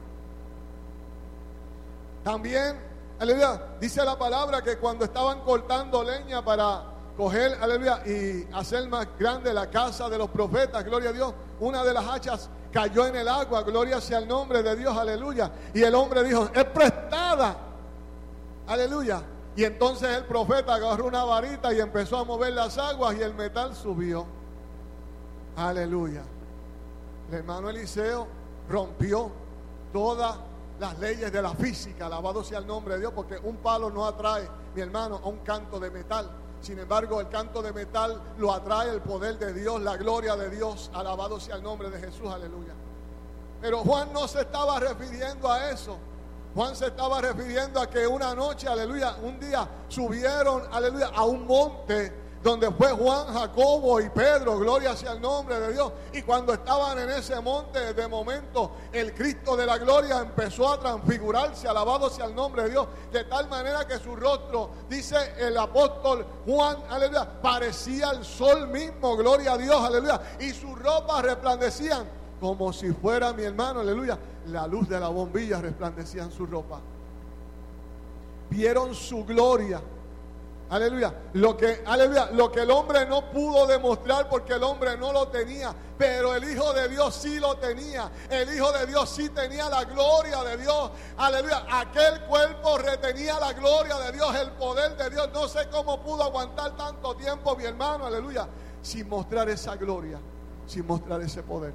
También, aleluya, dice la palabra que cuando estaban cortando leña para coger, aleluya, y hacer más grande la casa de los profetas, gloria a Dios, una de las hachas cayó en el agua, gloria sea el nombre de Dios, aleluya. Y el hombre dijo, es prestada, aleluya. Y entonces el profeta agarró una varita y empezó a mover las aguas y el metal subió, aleluya. El hermano Eliseo rompió todas las leyes de la física, alabado sea el nombre de Dios, porque un palo no atrae, mi hermano, a un canto de metal. Sin embargo, el canto de metal lo atrae el poder de Dios, la gloria de Dios, alabado sea el nombre de Jesús, aleluya. Pero Juan no se estaba refiriendo a eso. Juan se estaba refiriendo a que una noche, aleluya, un día subieron, aleluya, a un monte donde fue Juan, Jacobo y Pedro, gloria sea el nombre de Dios. Y cuando estaban en ese monte, de momento, el Cristo de la gloria empezó a transfigurarse, alabado sea el nombre de Dios, de tal manera que su rostro, dice el apóstol Juan, aleluya, parecía el sol mismo, gloria a Dios, aleluya, y sus ropas resplandecían como si fuera, mi hermano, aleluya, la luz de la bombilla resplandecía en su ropa. Vieron su gloria. Aleluya, lo que el hombre no pudo demostrar porque el hombre no lo tenía, pero el Hijo de Dios sí lo tenía. El Hijo de Dios sí tenía la gloria de Dios. Aleluya, aquel cuerpo retenía la gloria de Dios, el poder de Dios. No sé cómo pudo aguantar tanto tiempo, mi hermano, aleluya, sin mostrar esa gloria, sin mostrar ese poder.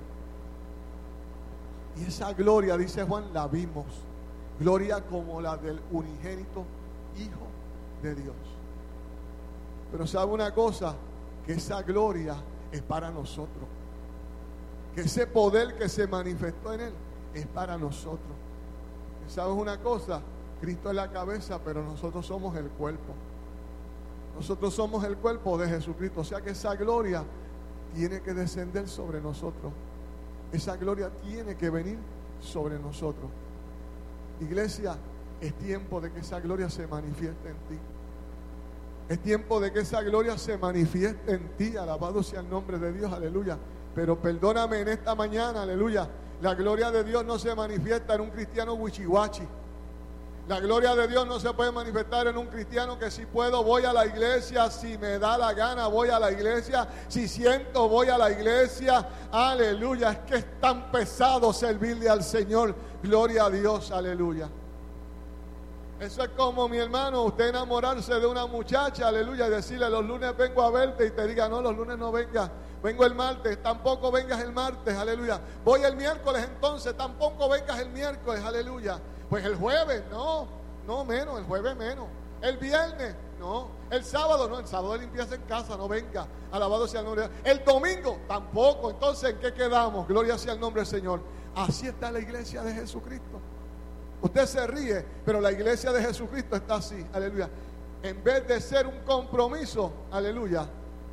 Y esa gloria, dice Juan, la vimos. Gloria como la del unigénito Hijo de Dios. Pero sabe una cosa, que esa gloria es para nosotros, que ese poder que se manifestó en Él es para nosotros. ¿Sabes una cosa? Cristo es la cabeza, pero nosotros somos el cuerpo. Nosotros somos el cuerpo de Jesucristo. O sea que esa gloria tiene que descender sobre nosotros. Esa gloria tiene que venir sobre nosotros. Iglesia, es tiempo de que esa gloria se manifieste en ti. Es tiempo de que esa gloria se manifieste en ti, alabado sea el nombre de Dios, aleluya. Pero perdóname en esta mañana, aleluya, la gloria de Dios no se manifiesta en un cristiano wichiwachi. La gloria de Dios no se puede manifestar en un cristiano que si puedo voy a la iglesia, si me da la gana voy a la iglesia, si siento voy a la iglesia, aleluya. Es que es tan pesado servirle al Señor, gloria a Dios, aleluya. Eso es como, mi hermano, usted enamorarse de una muchacha, aleluya, y decirle los lunes vengo a verte y te diga, no, los lunes no vengas, vengo el martes, tampoco vengas el martes, aleluya. Voy el miércoles entonces, tampoco vengas el miércoles, aleluya. Pues el jueves, no menos, el jueves menos. El viernes, no. El sábado, no, el sábado de limpieza en casa, no venga, alabado sea el nombre de Dios. El domingo, tampoco. Entonces, ¿en qué quedamos? Gloria sea el nombre del Señor. Así está la iglesia de Jesucristo. Usted se ríe, pero la iglesia de Jesucristo está así, aleluya. En vez de ser un compromiso, aleluya,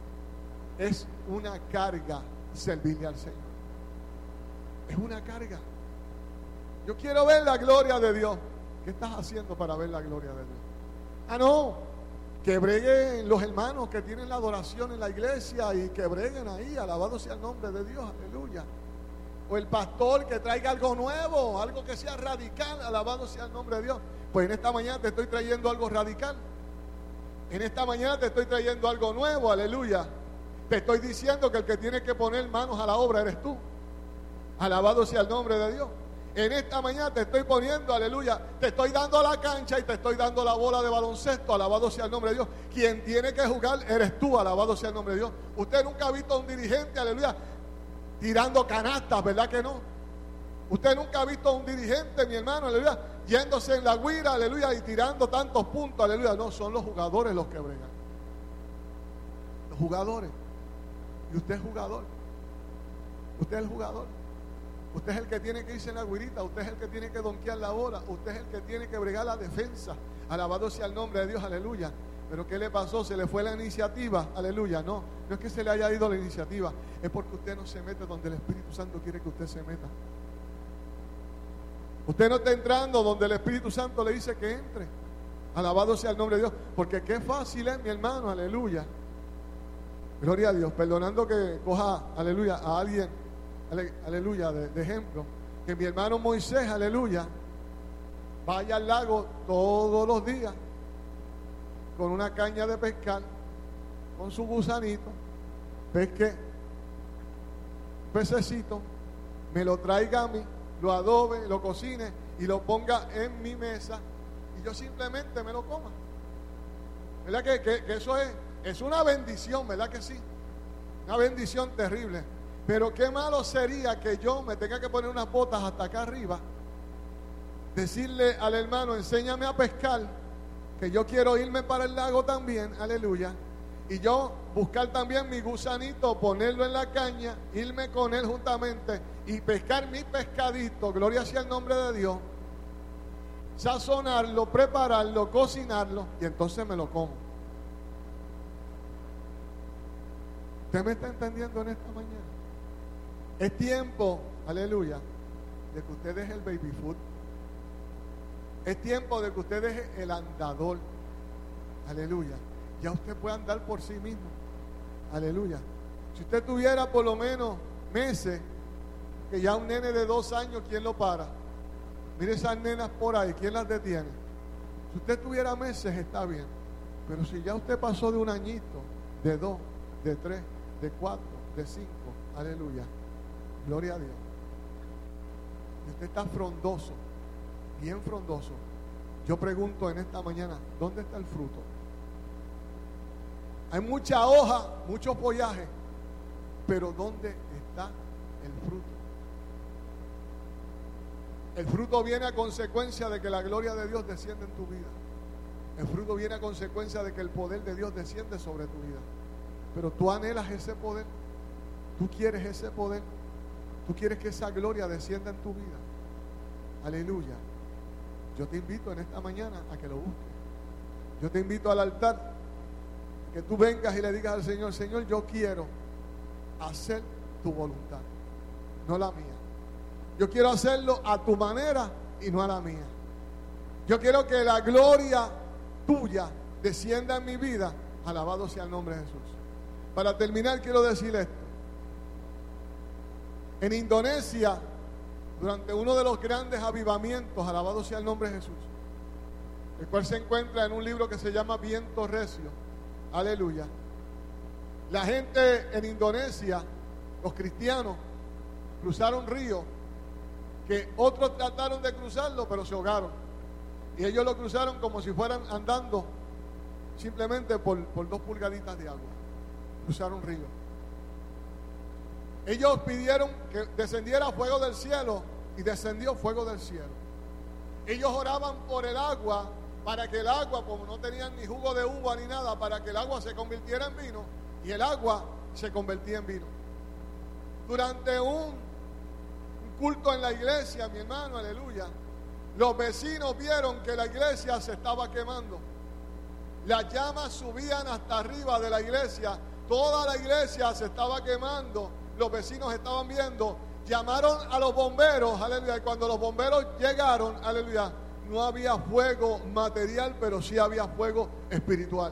es una carga servirle al Señor. Es una carga. Yo quiero ver la gloria de Dios. ¿Qué estás haciendo para ver la gloria de Dios? No, que breguen los hermanos que tienen la adoración en la iglesia y que breguen ahí, alabado sea el nombre de Dios, aleluya. O el pastor que traiga algo nuevo, algo que sea radical, alabado sea el nombre de Dios. Pues en esta mañana te estoy trayendo algo radical. En esta mañana te estoy trayendo algo nuevo, aleluya. Te estoy diciendo que el que tiene que poner manos a la obra eres tú. Alabado sea el nombre de Dios. En esta mañana te estoy poniendo, aleluya, te estoy dando la cancha y te estoy dando la bola de baloncesto, alabado sea el nombre de Dios. Quien tiene que jugar eres tú, alabado sea el nombre de Dios. Usted nunca ha visto a un dirigente, aleluya, tirando canastas, ¿verdad que no? Usted nunca ha visto a un dirigente, mi hermano, aleluya, yéndose en la guira, aleluya, y tirando tantos puntos, aleluya. No, son los jugadores los que bregan. Los jugadores. Y usted es jugador. Usted es el jugador. Usted es el que tiene que irse en la guirita. Usted es el que tiene que donkear la bola. Usted es el que tiene que bregar la defensa. Alabado sea el nombre de Dios, aleluya. Pero ¿qué le pasó? ¿Se le fue la iniciativa? Aleluya. No es que se le haya ido la iniciativa, es porque usted no se mete donde el Espíritu Santo quiere que usted se meta. Usted no está entrando donde el Espíritu Santo le dice que entre. Alabado sea el nombre de Dios. Porque qué fácil es, mi hermano, aleluya. Gloria a Dios. Perdonando que coja, aleluya, a alguien, aleluya, de ejemplo. Que mi hermano Moisés, aleluya, vaya al lago todos los días con una caña de pescar, con su gusanito, pesque pececito, me lo traiga a mí, lo adobe, lo cocine y lo ponga en mi mesa y yo simplemente me lo coma. ¿Verdad que eso es una bendición? ¿Verdad que sí? Una bendición terrible. Pero qué malo sería que yo me tenga que poner unas botas hasta acá arriba, decirle al hermano, enséñame a pescar, que yo quiero irme para el lago también, aleluya, y yo buscar también mi gusanito, ponerlo en la caña, irme con él juntamente y pescar mi pescadito, gloria sea el nombre de Dios, sazonarlo, prepararlo, cocinarlo y entonces me lo como. ¿Usted me está entendiendo en esta mañana? Es tiempo, aleluya, de que usted deje el baby food. Es tiempo de que usted deje el andador. Aleluya. Ya usted puede andar por sí mismo. Aleluya. Si usted tuviera por lo menos meses, que ya un nene de 2 años, ¿quién lo para? Mire esas nenas por ahí, ¿quién las detiene? Si usted tuviera meses, está bien. Pero si ya usted pasó de 1 añito, de 2, de 3, de 4, de 5, aleluya. Gloria a Dios. Y usted está frondoso, bien frondoso. Yo pregunto en esta mañana, ¿dónde está el fruto? Hay mucha hoja, mucho follaje, pero ¿dónde está el fruto? El fruto viene a consecuencia de que la gloria de Dios desciende en tu vida. El fruto viene a consecuencia de que el poder de Dios desciende sobre tu vida. Pero tú anhelas ese poder, tú quieres ese poder, tú quieres que esa gloria descienda en tu vida. Aleluya. Yo te invito en esta mañana a que lo busques. Yo te invito al altar, que tú vengas y le digas al Señor, Señor, yo quiero hacer tu voluntad, no la mía. Yo quiero hacerlo a tu manera y no a la mía. Yo quiero que la gloria tuya descienda en mi vida. Alabado sea el nombre de Jesús. Para terminar, quiero decir esto. En Indonesia, durante uno de los grandes avivamientos, alabado sea el nombre de Jesús, el cual se encuentra en un libro que se llama Viento Recio, aleluya. La gente en Indonesia, los cristianos, cruzaron ríos que otros trataron de cruzarlo, pero se ahogaron. Y ellos lo cruzaron como si fueran andando simplemente por 2 pulgaditas de agua. Cruzaron río. Ellos pidieron que descendiera fuego del cielo y descendió fuego del cielo. Ellos oraban por el agua, para que el agua, como no tenían ni jugo de uva ni nada, para que el agua se convirtiera en vino, y el agua se convertía en vino. Durante un culto en la iglesia, mi hermano, aleluya, los vecinos vieron que la iglesia se estaba quemando. Las llamas subían hasta arriba de la iglesia, toda la iglesia se estaba quemando. Los vecinos estaban viendo, llamaron a los bomberos, aleluya, y cuando los bomberos llegaron, aleluya, no había fuego material, pero sí había fuego espiritual.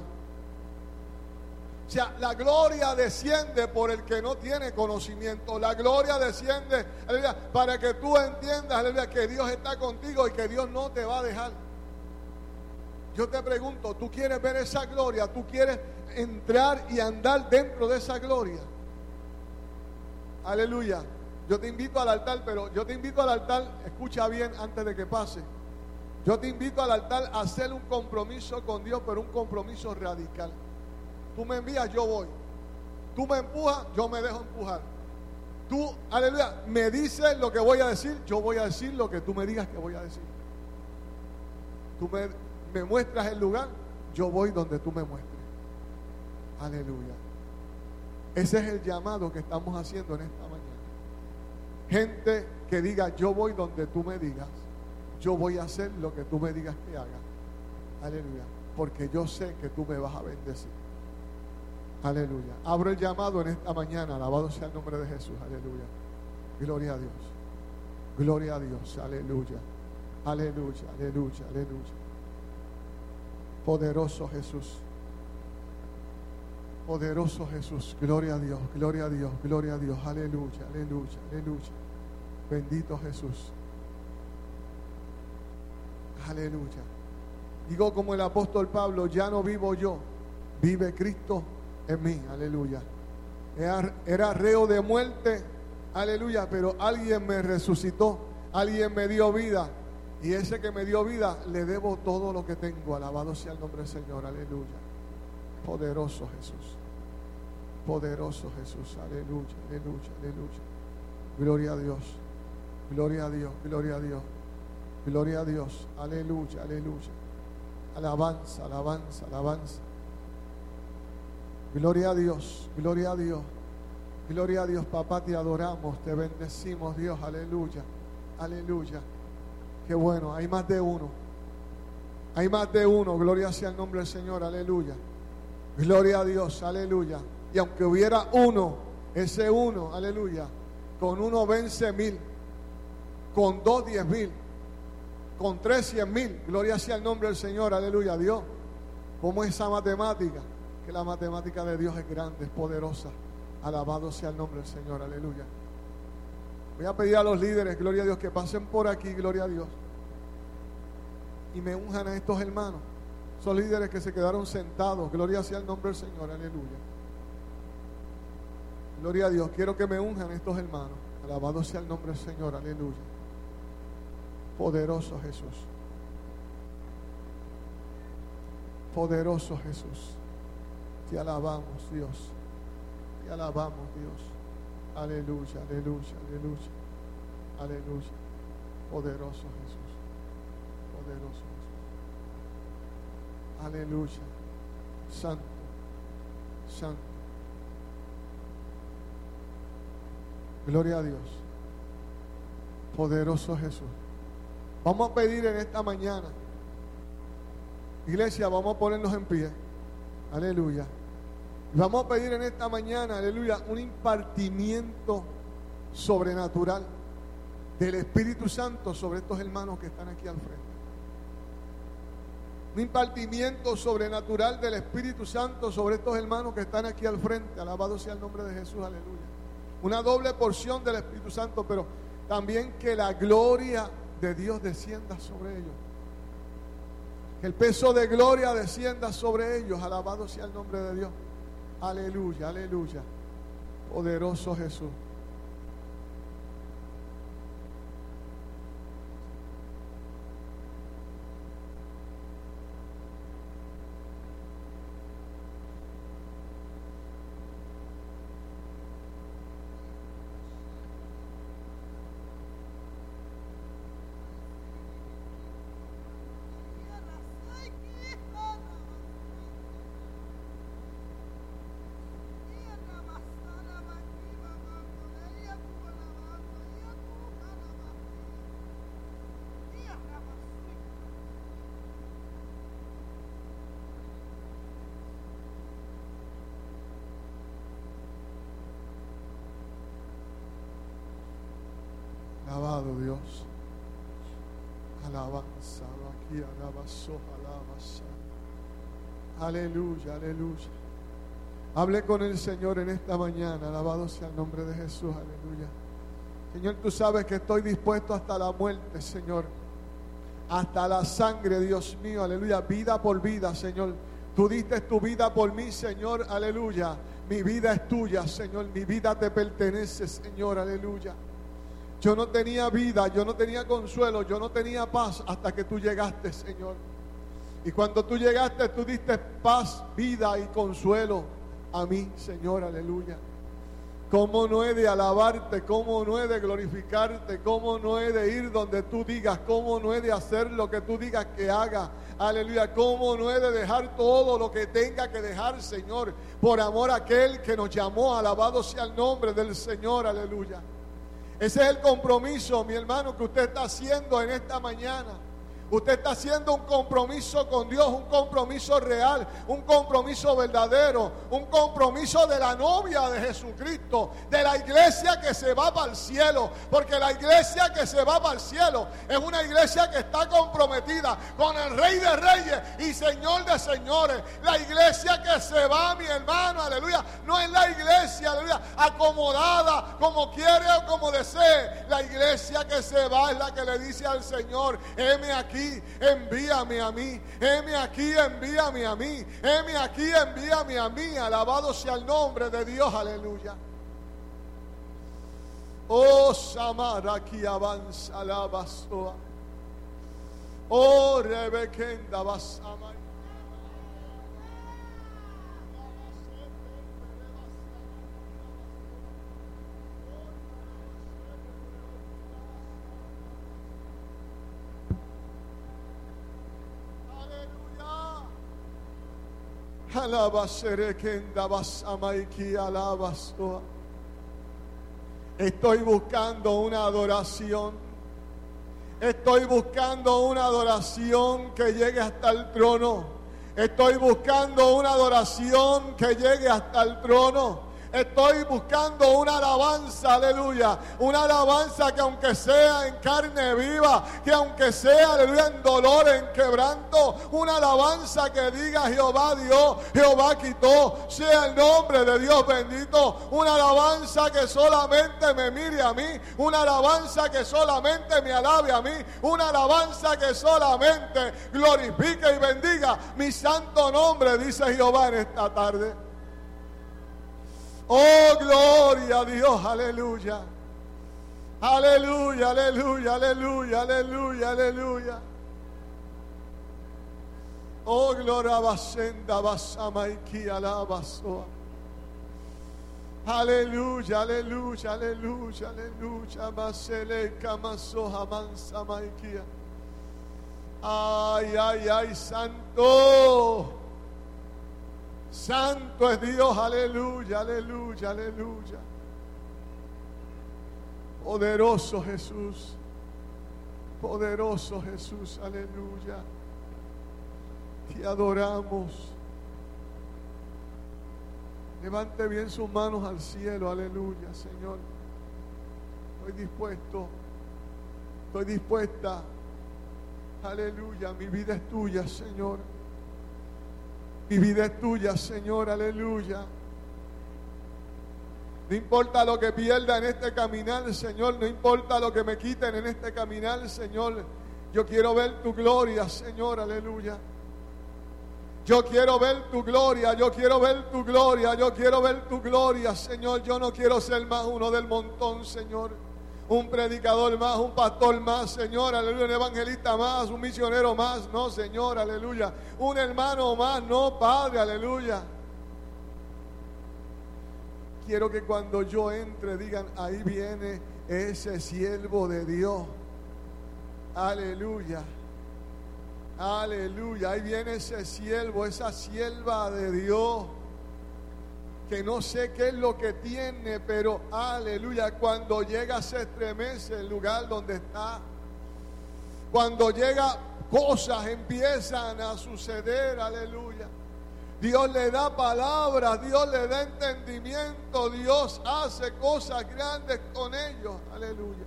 O sea, la gloria desciende por el que no tiene conocimiento. La gloria desciende, aleluya, para que tú entiendas, aleluya, que Dios está contigo y que Dios no te va a dejar. Yo te pregunto, ¿tú quieres ver esa gloria? ¿Tú quieres entrar y andar dentro de esa gloria? Aleluya. Yo te invito al altar, pero yo te invito al altar, escucha bien antes de que pase. Yo te invito al altar a hacer un compromiso con Dios, pero un compromiso radical. Tú me envías, yo voy. Tú me empujas, yo me dejo empujar. Tú, aleluya, me dices lo que voy a decir, yo voy a decir lo que tú me digas que voy a decir. Tú me muestras el lugar, yo voy donde tú me muestres. Aleluya. Ese es el llamado que estamos haciendo en esta mañana. Gente que diga, yo voy donde tú me digas, yo voy a hacer lo que tú me digas que haga. Aleluya. porque yo sé que tú me vas a bendecir. Aleluya. Abro el llamado en esta mañana. Alabado sea el nombre de Jesús. Aleluya. Gloria a Dios. Gloria a Dios. Aleluya. Aleluya. Aleluya. Aleluya. Poderoso Jesús. Poderoso Jesús. Gloria a Dios. Gloria a Dios. Gloria a Dios. Aleluya. Aleluya. Aleluya. Bendito Jesús. Aleluya. Digo como el apóstol Pablo, ya no vivo yo, vive Cristo en mí. Aleluya. Era reo de muerte. Aleluya. Pero alguien me resucitó. Alguien me dio vida. Y ese que me dio vida, le debo todo lo que tengo. Alabado sea el nombre del Señor. Aleluya. Poderoso Jesús. Poderoso Jesús. Aleluya. Aleluya. Aleluya. Gloria a Dios. Gloria a Dios. Gloria a Dios. Gloria a Dios. Aleluya. Aleluya. Alabanza, alabanza, alabanza. Gloria a Dios, gloria a Dios. Gloria a Dios, papá, te adoramos, te bendecimos, Dios, aleluya, aleluya. Qué bueno, hay más de uno. Hay más de uno, gloria sea el nombre del Señor, aleluya. Gloria a Dios, aleluya. Y aunque hubiera uno, ese uno, aleluya, con uno vence 1000, con 2 10,000. Con 3 100,000, gloria sea el nombre del Señor, aleluya. Dios, ¿cómo es esa matemática? Que la matemática de Dios es grande, es poderosa. Alabado sea el nombre del Señor, aleluya. Voy a pedir a los líderes, gloria a Dios, que pasen por aquí, gloria a Dios, y me unjan a estos hermanos. Son líderes que se quedaron sentados, gloria sea el nombre del Señor, aleluya. Gloria a Dios, quiero que me unjan estos hermanos. Alabado sea el nombre del Señor, aleluya. Poderoso Jesús. Poderoso Jesús. Te alabamos, Dios. Te alabamos, Dios. Aleluya, aleluya, aleluya. Aleluya. Poderoso Jesús. Poderoso Jesús. Aleluya. Santo. Santo. Gloria a Dios. Poderoso Jesús. Vamos a pedir en esta mañana, iglesia, vamos a ponernos en pie, aleluya. Y vamos a pedir en esta mañana, aleluya, un impartimiento sobrenatural del Espíritu Santo sobre estos hermanos que están aquí al frente. Un impartimiento sobrenatural del Espíritu Santo sobre estos hermanos que están aquí al frente. Alabado sea el nombre de Jesús, aleluya. Una doble porción del Espíritu Santo, pero también que la gloria de Dios descienda sobre ellos. Que el peso de gloria descienda sobre ellos. Alabado sea el nombre de Dios. Aleluya, aleluya. Poderoso Jesús. Alabado Dios. Alabanza. Aquí alabazo, alabanza. Aleluya, aleluya. Hable con el Señor en esta mañana. Alabado sea el nombre de Jesús. Aleluya. Señor, tú sabes que estoy dispuesto hasta la muerte, Señor. Hasta la sangre, Dios mío. Aleluya. Vida por vida, Señor. Tú diste tu vida por mí, Señor. Aleluya. Mi vida es tuya, Señor. Mi vida te pertenece, Señor. Aleluya. Yo no tenía vida, yo no tenía consuelo, yo no tenía paz hasta que tú llegaste, Señor. Y cuando tú llegaste, tú diste paz, vida y consuelo a mí, Señor, aleluya. ¿Cómo no he de alabarte? ¿Cómo no he de glorificarte? ¿Cómo no he de ir donde tú digas? ¿Cómo no he de hacer lo que tú digas que haga? Aleluya. ¿Cómo no he de dejar todo lo que tenga que dejar, Señor? Por amor a aquel que nos llamó, alabado sea el nombre del Señor, aleluya. Ese es el compromiso, mi hermano, que usted está haciendo en esta mañana. Usted está haciendo un compromiso con Dios, un compromiso real, un compromiso verdadero, un compromiso de la novia de Jesucristo, de la iglesia que se va para el cielo. Porque la iglesia que se va para el cielo es una iglesia que está comprometida con el Rey de Reyes y Señor de Señores. La iglesia que se va, mi hermano, aleluya, no es la iglesia, aleluya, acomodada como quiere o como desee. La iglesia que se va es la que le dice al Señor: heme aquí, envíame a mí. Heme aquí, envíame a mí. Heme aquí, envíame a mí. Alabado sea el nombre de Dios, aleluya. Oh, Samara, aquí avanza la basoa. Oh, Rebequenda basama. Estoy buscando una adoración. Estoy buscando una adoración que llegue hasta el trono. Estoy buscando una adoración que llegue hasta el trono. Estoy buscando una alabanza, aleluya. Una alabanza que aunque sea en carne viva, que aunque sea, aleluya, en dolor, en quebranto, una alabanza que diga: Jehová dio, Jehová quitó, sea el nombre de Dios bendito. Una alabanza que solamente me mire a mí, una alabanza que solamente me alabe a mí, una alabanza que solamente glorifique y bendiga mi santo nombre, dice Jehová en esta tarde. Oh, gloria a Dios, aleluya. Aleluya, aleluya, aleluya, aleluya, aleluya. Oh, gloria basenda basamaiki alabasoa. Aleluya, aleluya, aleluya, aleluya. Masele kamasoha mansamaikia. Ay, ay, ay, santo. Santo es Dios, aleluya, aleluya, aleluya. Poderoso Jesús, poderoso Jesús, aleluya. Te adoramos. Levante bien sus manos al cielo, aleluya, Señor. Estoy dispuesto, estoy dispuesta, aleluya. Mi vida es tuya, Señor. Mi vida es tuya, Señor, aleluya. No importa lo que pierda en este caminar, Señor. No importa lo que me quiten en este caminar, Señor. Yo quiero ver tu gloria, Señor, aleluya. Yo quiero ver tu gloria, yo quiero ver tu gloria, yo quiero ver tu gloria, Señor. Yo no quiero ser más uno del montón, Señor. Un predicador más, un pastor más, Señor, aleluya, un evangelista más, un misionero más, no, Señor, aleluya, un hermano más, no, Padre, aleluya. Quiero que cuando yo entre digan: ahí viene ese siervo de Dios, aleluya, aleluya, ahí viene ese siervo, esa sierva de Dios, que no sé qué es lo que tiene, pero aleluya, cuando llega se estremece el lugar donde está. Cuando llega, cosas empiezan a suceder, aleluya. Dios le da palabras, Dios le da entendimiento, Dios hace cosas grandes con ellos, aleluya.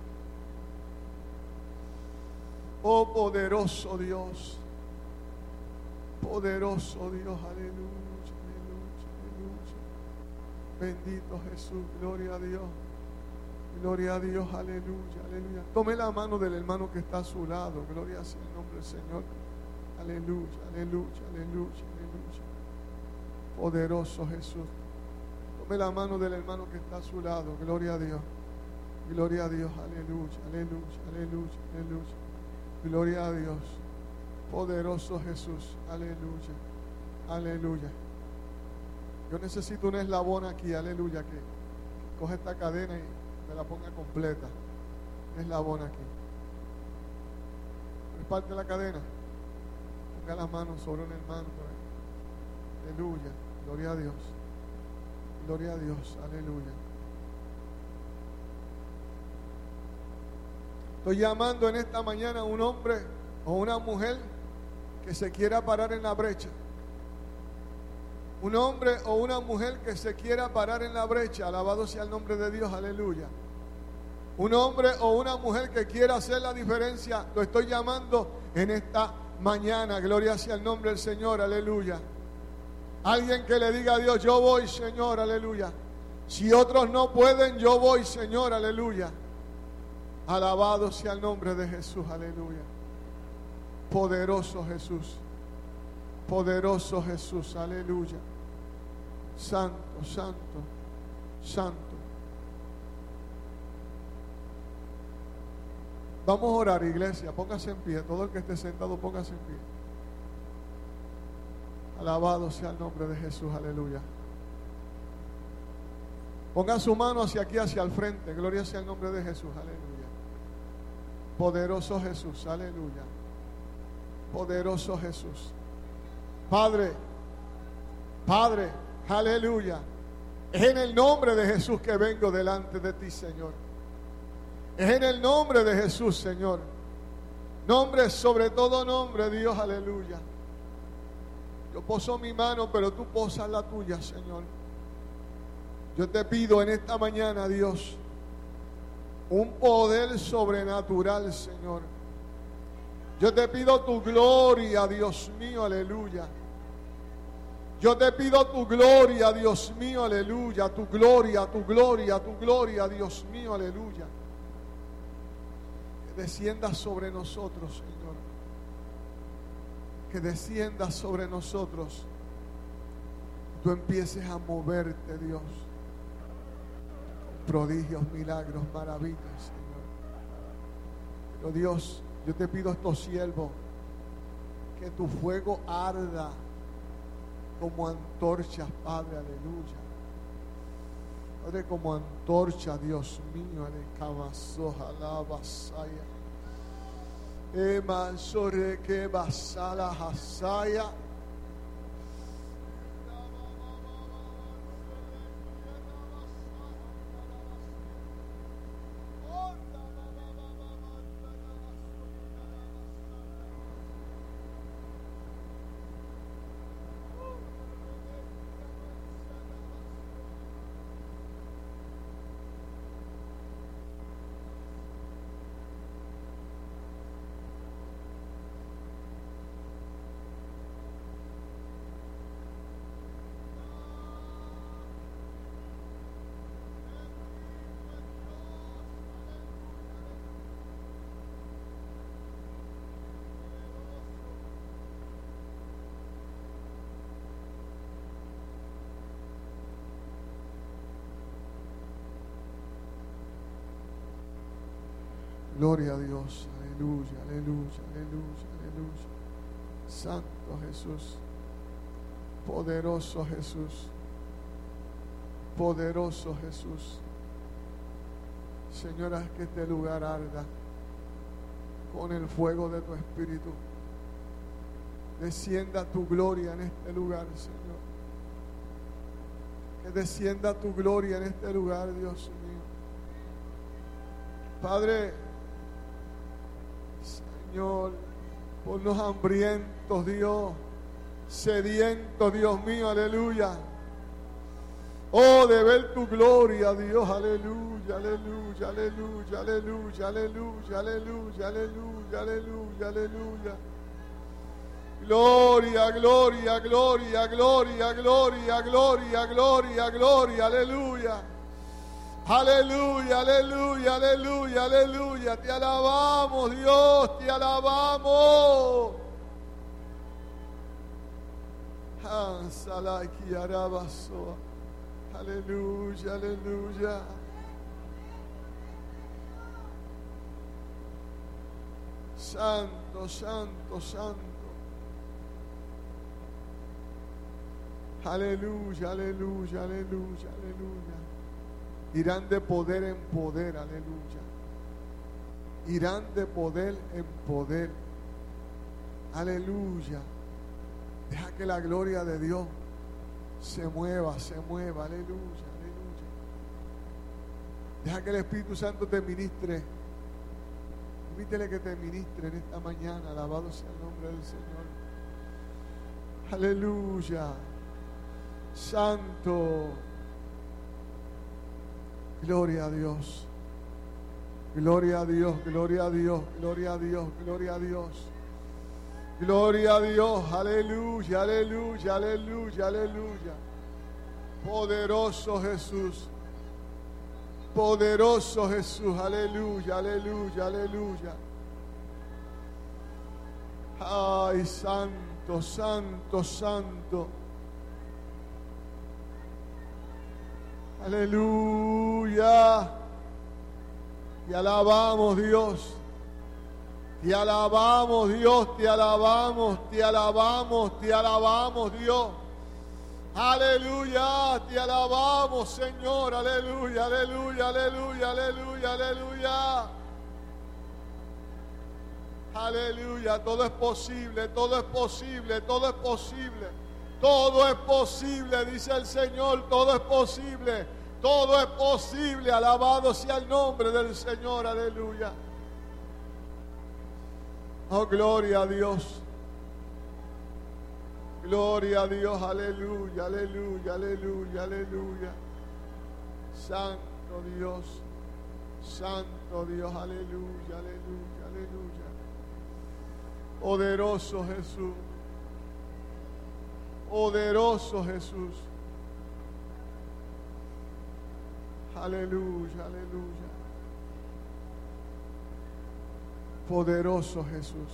Oh, poderoso Dios, poderoso Dios, aleluya. Bendito Jesús, gloria a Dios, gloria a Dios, aleluya, aleluya. Tome la mano del hermano que está a su lado, gloria sea el nombre del Señor, aleluya, aleluya, aleluya, aleluya. Poderoso Jesús. Tome la mano del hermano que está a su lado, gloria a Dios, gloria a Dios, aleluya, aleluya, aleluya, aleluya, gloria a Dios. Poderoso Jesús, aleluya, aleluya. Yo necesito un eslabón aquí, aleluya, que coge esta cadena y me la ponga completa. Un eslabón aquí. Reparte la cadena. Ponga las manos sobre un hermano. Aleluya, gloria a Dios. Gloria a Dios, aleluya. Estoy llamando en esta mañana a un hombre o una mujer que se quiera parar en la brecha. Un hombre o una mujer que se quiera parar en la brecha. Alabado sea el nombre de Dios, aleluya. Un hombre o una mujer que quiera hacer la diferencia, lo estoy llamando en esta mañana. Gloria sea el nombre del Señor, aleluya. Alguien que le diga a Dios, yo voy, Señor, aleluya. Si otros no pueden, yo voy, Señor, aleluya. Alabado sea el nombre de Jesús, aleluya. Poderoso Jesús, poderoso Jesús, aleluya. Santo, santo, santo. Vamos a orar, iglesia. Póngase en pie. Todo el que esté sentado, póngase en pie. Alabado sea el nombre de Jesús, aleluya. Ponga su mano hacia aquí, hacia el frente. Gloria sea el nombre de Jesús, aleluya. Poderoso Jesús, aleluya. Poderoso Jesús. Padre, Padre, aleluya. Es en el nombre de Jesús que vengo delante de ti, Señor. Es en el nombre de Jesús, Señor. Nombre sobre todo nombre, Dios, aleluya. Yo poso mi mano, pero tú posas la tuya, Señor. Yo te pido en esta mañana, Dios, un poder sobrenatural, Señor. Yo te pido tu gloria, Dios mío, aleluya. Yo te pido tu gloria, Dios mío, aleluya. Tu gloria, tu gloria, tu gloria, Dios mío, aleluya. Que descienda sobre nosotros, Señor. Que descienda sobre nosotros. Tú empieces a moverte, Dios. Prodigios, milagros, maravillas, Señor. Pero Dios, yo te pido a estos siervos que tu fuego arda como antorchas, Padre, aleluya. Padre, como antorcha, Dios mío, alecabasoja, la basaya. Ema sobre que basala hasaya. Gloria a Dios, aleluya, aleluya, aleluya, aleluya. Santo Jesús, poderoso Jesús, poderoso Jesús. Señor, haz que este lugar arda con el fuego de tu Espíritu. Descienda tu gloria en este lugar, Señor. Que descienda tu gloria en este lugar, Dios mío. Padre, Señor, ponnos hambrientos, Dios, sedientos, Dios mío, aleluya. Oh, de ver tu gloria, Dios, aleluya, aleluya, aleluya, aleluya, aleluya, aleluya, aleluya, aleluya, aleluya. Gloria, gloria, gloria, gloria, gloria, gloria, gloria, gloria, aleluya. Aleluya, aleluya, aleluya, aleluya. Te alabamos, Dios, te alabamos. Aleluya, aleluya. Santo, santo, santo. Aleluya, aleluya, aleluya, aleluya. Irán de poder en poder, aleluya. Irán de poder en poder. Aleluya. Deja que la gloria de Dios se mueva, aleluya, aleluya. Deja que el Espíritu Santo te ministre Permítele que te ministre en esta mañana. Alabado sea el nombre del Señor. Aleluya. Santo. Gloria a Dios. Gloria a Dios, gloria a Dios, gloria a Dios, gloria a Dios. Gloria a Dios, aleluya, aleluya, aleluya, aleluya. Poderoso Jesús. Poderoso Jesús, aleluya, aleluya, aleluya. Ay, santo, santo, santo. Aleluya. Te alabamos, Dios. Te alabamos, Dios. Te alabamos, te alabamos, te alabamos, Dios. Aleluya. Te alabamos, Señor. Aleluya, aleluya, aleluya, aleluya, aleluya. Aleluya. Todo es posible, todo es posible, todo es posible. Todo es posible, dice el Señor. Todo es posible. Todo es posible, alabado sea el nombre del Señor, aleluya. Oh, gloria a Dios. Gloria a Dios, aleluya, aleluya, aleluya, aleluya. Santo Dios, santo Dios, aleluya, aleluya, aleluya. Poderoso Jesús, poderoso Jesús. Aleluya, aleluya. Poderoso Jesús.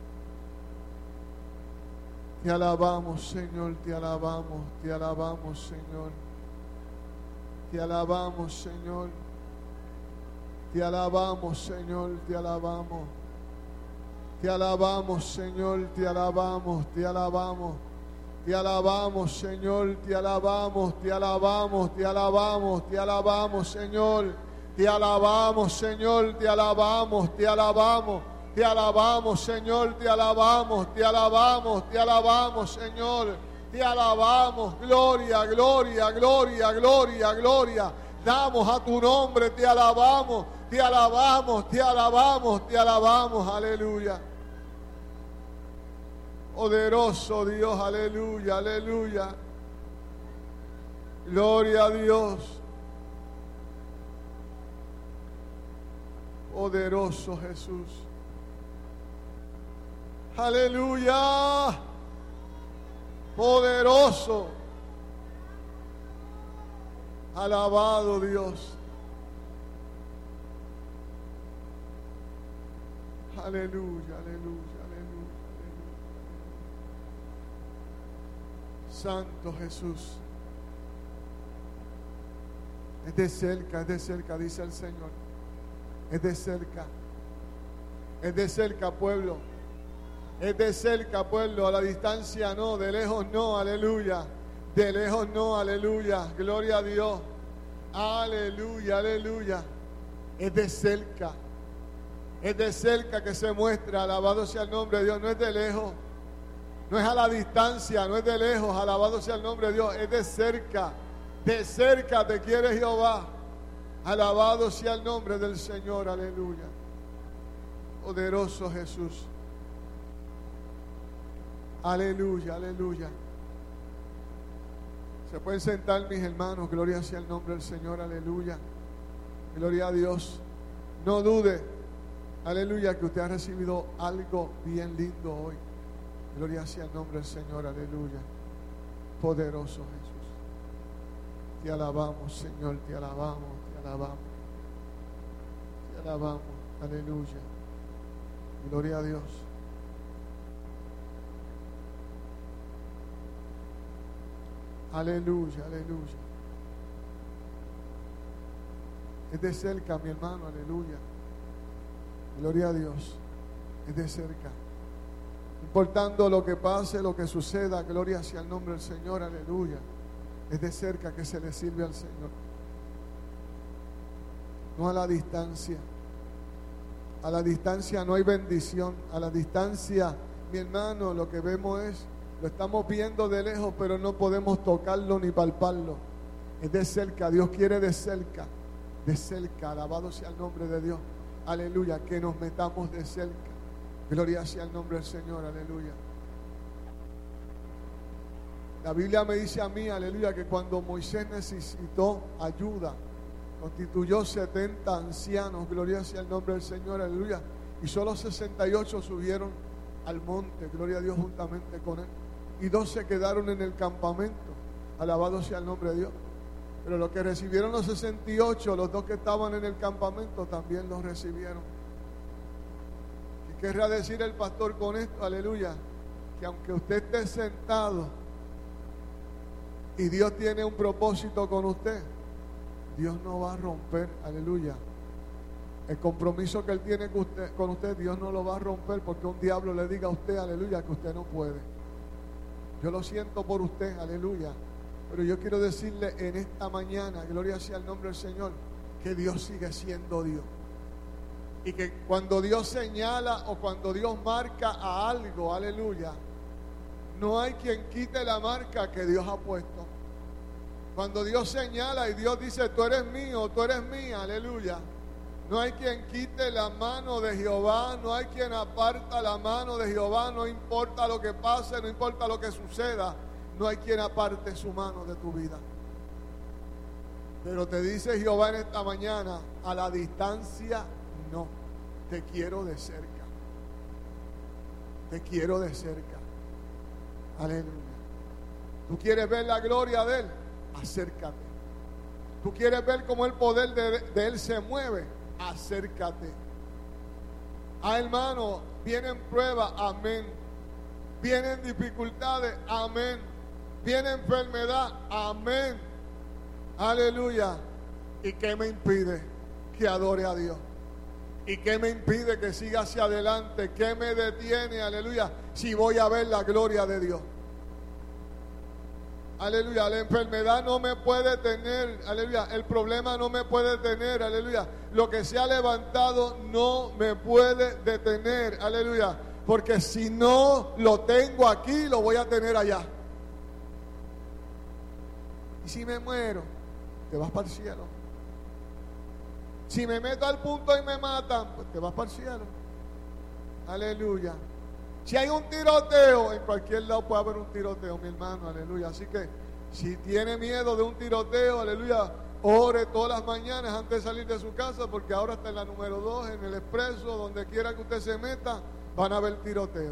Te alabamos, Señor, te alabamos, Señor. Te alabamos, Señor. Te alabamos, Señor, te alabamos. Te alabamos, Señor, te alabamos, te alabamos. Te alabamos, Señor, te alabamos, te alabamos, te alabamos, te alabamos, Señor. Te alabamos, Señor, te alabamos, te alabamos. Te alabamos, Señor, te alabamos, te alabamos, te alabamos, Señor. Te alabamos, gloria, gloria, gloria, gloria, gloria. Damos a tu nombre, te alabamos, te alabamos, te alabamos, te alabamos, aleluya. Poderoso Dios, aleluya, aleluya. Gloria a Dios. Poderoso Jesús. Aleluya. Poderoso. Alabado Dios. Aleluya, aleluya, aleluya. Santo Jesús. Es de cerca, dice el Señor. Es de cerca, pueblo. Es de cerca, pueblo. A la distancia no, de lejos no, aleluya. De lejos no, aleluya. Gloria a Dios. Aleluya, aleluya. Es de cerca. Es de cerca que se muestra. Alabado sea el nombre de Dios. No es de lejos. No es a la distancia, no es de lejos, alabado sea el nombre de Dios, es de cerca te quiere Jehová, alabado sea el nombre del Señor, aleluya. Poderoso Jesús, aleluya, aleluya. Se pueden sentar mis hermanos, gloria sea el nombre del Señor, aleluya. Gloria a Dios. No dude, aleluya, que usted ha recibido algo bien lindo hoy. Gloria sea el nombre del Señor, aleluya. Poderoso Jesús. Te alabamos, Señor, te alabamos, te alabamos. Te alabamos, aleluya. Gloria a Dios. Aleluya, aleluya. Es de cerca, mi hermano, aleluya. Gloria a Dios. Es de cerca. Importando lo que pase, lo que suceda, gloria sea el nombre del Señor, aleluya. Es de cerca que se le sirve al Señor. No a la distancia. A la distancia no hay bendición. A la distancia, mi hermano, lo que vemos es, lo estamos viendo de lejos, pero no podemos tocarlo ni palparlo. Es de cerca, Dios quiere de cerca, alabado sea el nombre de Dios. aleluya, que nos metamos de cerca. Gloria sea el nombre del Señor, aleluya. La Biblia me dice a mí, aleluya, que cuando Moisés necesitó ayuda, constituyó 70 ancianos, gloria sea el nombre del Señor, aleluya, y solo 68 subieron al monte, gloria a Dios, juntamente con él, y 2 se quedaron en el campamento, alabado sea el nombre de Dios. Pero los que recibieron los 68, los 2 que estaban en el campamento también los recibieron. ¿Qué querrá decir el pastor con esto? Aleluya, que aunque usted esté sentado y Dios tiene un propósito con usted, Dios no va a romper, aleluya, el compromiso que Él tiene con usted, Dios no lo va a romper porque un diablo le diga a usted, aleluya, que usted no puede. Yo lo siento por usted, aleluya, pero yo quiero decirle en esta mañana, gloria sea el nombre del Señor, que Dios sigue siendo Dios. Y que cuando Dios señala o cuando Dios marca a algo, aleluya, no hay quien quite la marca que Dios ha puesto. Cuando Dios señala y Dios dice, tú eres mío, tú eres mía, aleluya, no hay quien quite la mano de Jehová, no hay quien aparta la mano de Jehová, no importa lo que pase, no importa lo que suceda, no hay quien aparte su mano de tu vida. Pero te dice Jehová en esta mañana, a la distancia no, te quiero de cerca, te quiero de cerca, aleluya. ¿Tú quieres ver la gloria de Él? Acércate. ¿Tú quieres ver cómo el poder de Él se mueve? Acércate. Ah, hermano, vienen pruebas, amén. Vienen dificultades, amén. Viene enfermedad, amén. Aleluya. ¿Y qué me impide que adore a Dios? ¿Y qué me impide que siga hacia adelante? ¿Qué me detiene, aleluya, si voy a ver la gloria de Dios? Aleluya, la enfermedad no me puede tener, aleluya, el problema no me puede tener, aleluya, lo que se ha levantado no me puede detener, aleluya, porque si no lo tengo aquí, lo voy a tener allá. Y si me muero, te vas para el cielo. Si me meto al punto y me matan, pues te vas para el cielo. Aleluya. Si hay un tiroteo, en cualquier lado puede haber un tiroteo, mi hermano, aleluya. Así que si tiene miedo de un tiroteo, aleluya, ore todas las mañanas antes de salir de su casa, porque ahora está en la número 2, en el expreso, donde quiera que usted se meta, van a haber tiroteo.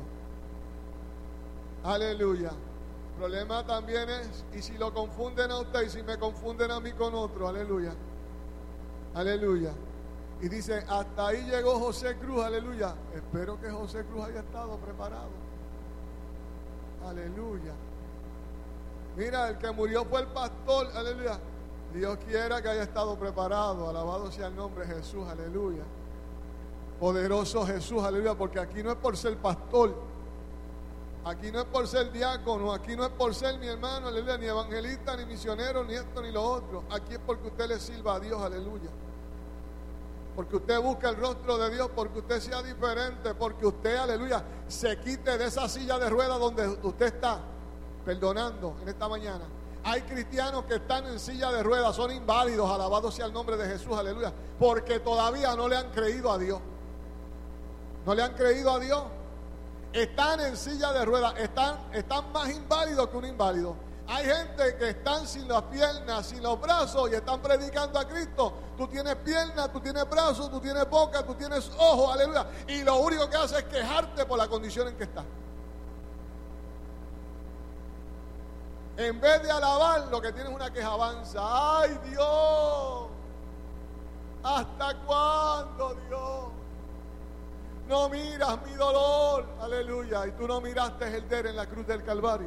Aleluya. El problema también es, y si lo confunden a usted, y si me confunden a mí con otro, aleluya. Aleluya. Y dice, hasta ahí llegó José Cruz, aleluya. Espero que José Cruz haya estado preparado. Aleluya. Mira, el que murió fue el pastor, aleluya. Dios quiera que haya estado preparado. Alabado sea el nombre de Jesús, aleluya. Poderoso Jesús, aleluya. Porque aquí no es por ser pastor, aquí no es por ser diácono, aquí no es por ser mi hermano, aleluya, ni evangelista, ni misionero, ni esto, ni lo otro. Aquí es porque usted le sirva a Dios, aleluya. Porque usted busca el rostro de Dios, porque usted sea diferente, porque usted, aleluya, se quite de esa silla de ruedas donde usted está, perdonando en esta mañana. Hay cristianos que están en silla de ruedas, son inválidos, alabado sea el nombre de Jesús, aleluya, porque todavía no le han creído a Dios. No le han creído a Dios. Están en silla de ruedas, están más inválidos que un inválido. Hay gente que están sin las piernas, sin los brazos y están predicando a Cristo. Tú tienes piernas, tú tienes brazos, tú tienes boca, tú tienes ojos, aleluya. Y lo único que hace es quejarte por la condición en que estás. En vez de alabar, lo que tienes es una quejabanza. ¡Ay, Dios! ¿Hasta cuándo, Dios? No miras mi dolor, aleluya. Y tú no miraste el der en la cruz del Calvario.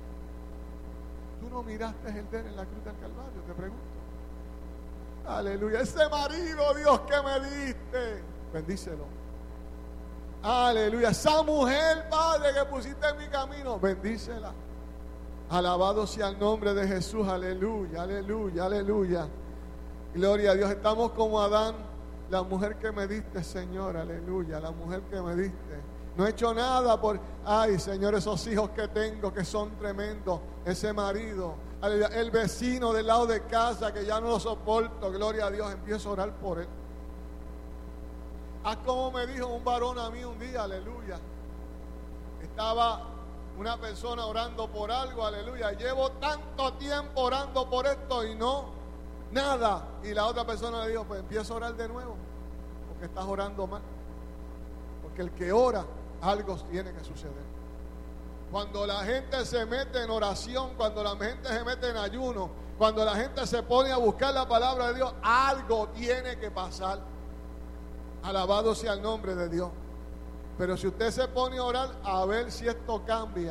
Tú no miraste el der en la cruz del Calvario, te pregunto. Aleluya. Ese marido, Dios, que me diste, bendícelo. Aleluya. Esa mujer, Padre, que pusiste en mi camino, bendícela. Alabado sea el nombre de Jesús. Aleluya, aleluya, aleluya. Gloria a Dios. Estamos como Adán. La mujer que me diste, Señor, aleluya, la mujer que me diste. No he hecho nada por, ay, Señor, esos hijos que tengo que son tremendos, ese marido, aleluya, el vecino del lado de casa que ya no lo soporto, gloria a Dios, empiezo a orar por él. Haz como me dijo un varón a mí un día, aleluya. Estaba una persona orando por algo, aleluya. Llevo tanto tiempo orando por esto y no, nada. Y la otra persona le dijo, pues empieza a orar de nuevo, porque estás orando mal. Porque el que ora, algo tiene que suceder. Cuando la gente se mete en oración, cuando la gente se mete en ayuno, cuando la gente se pone a buscar la palabra de Dios, algo tiene que pasar. Alabado sea el nombre de Dios. Pero si usted se pone a orar a ver si esto cambia,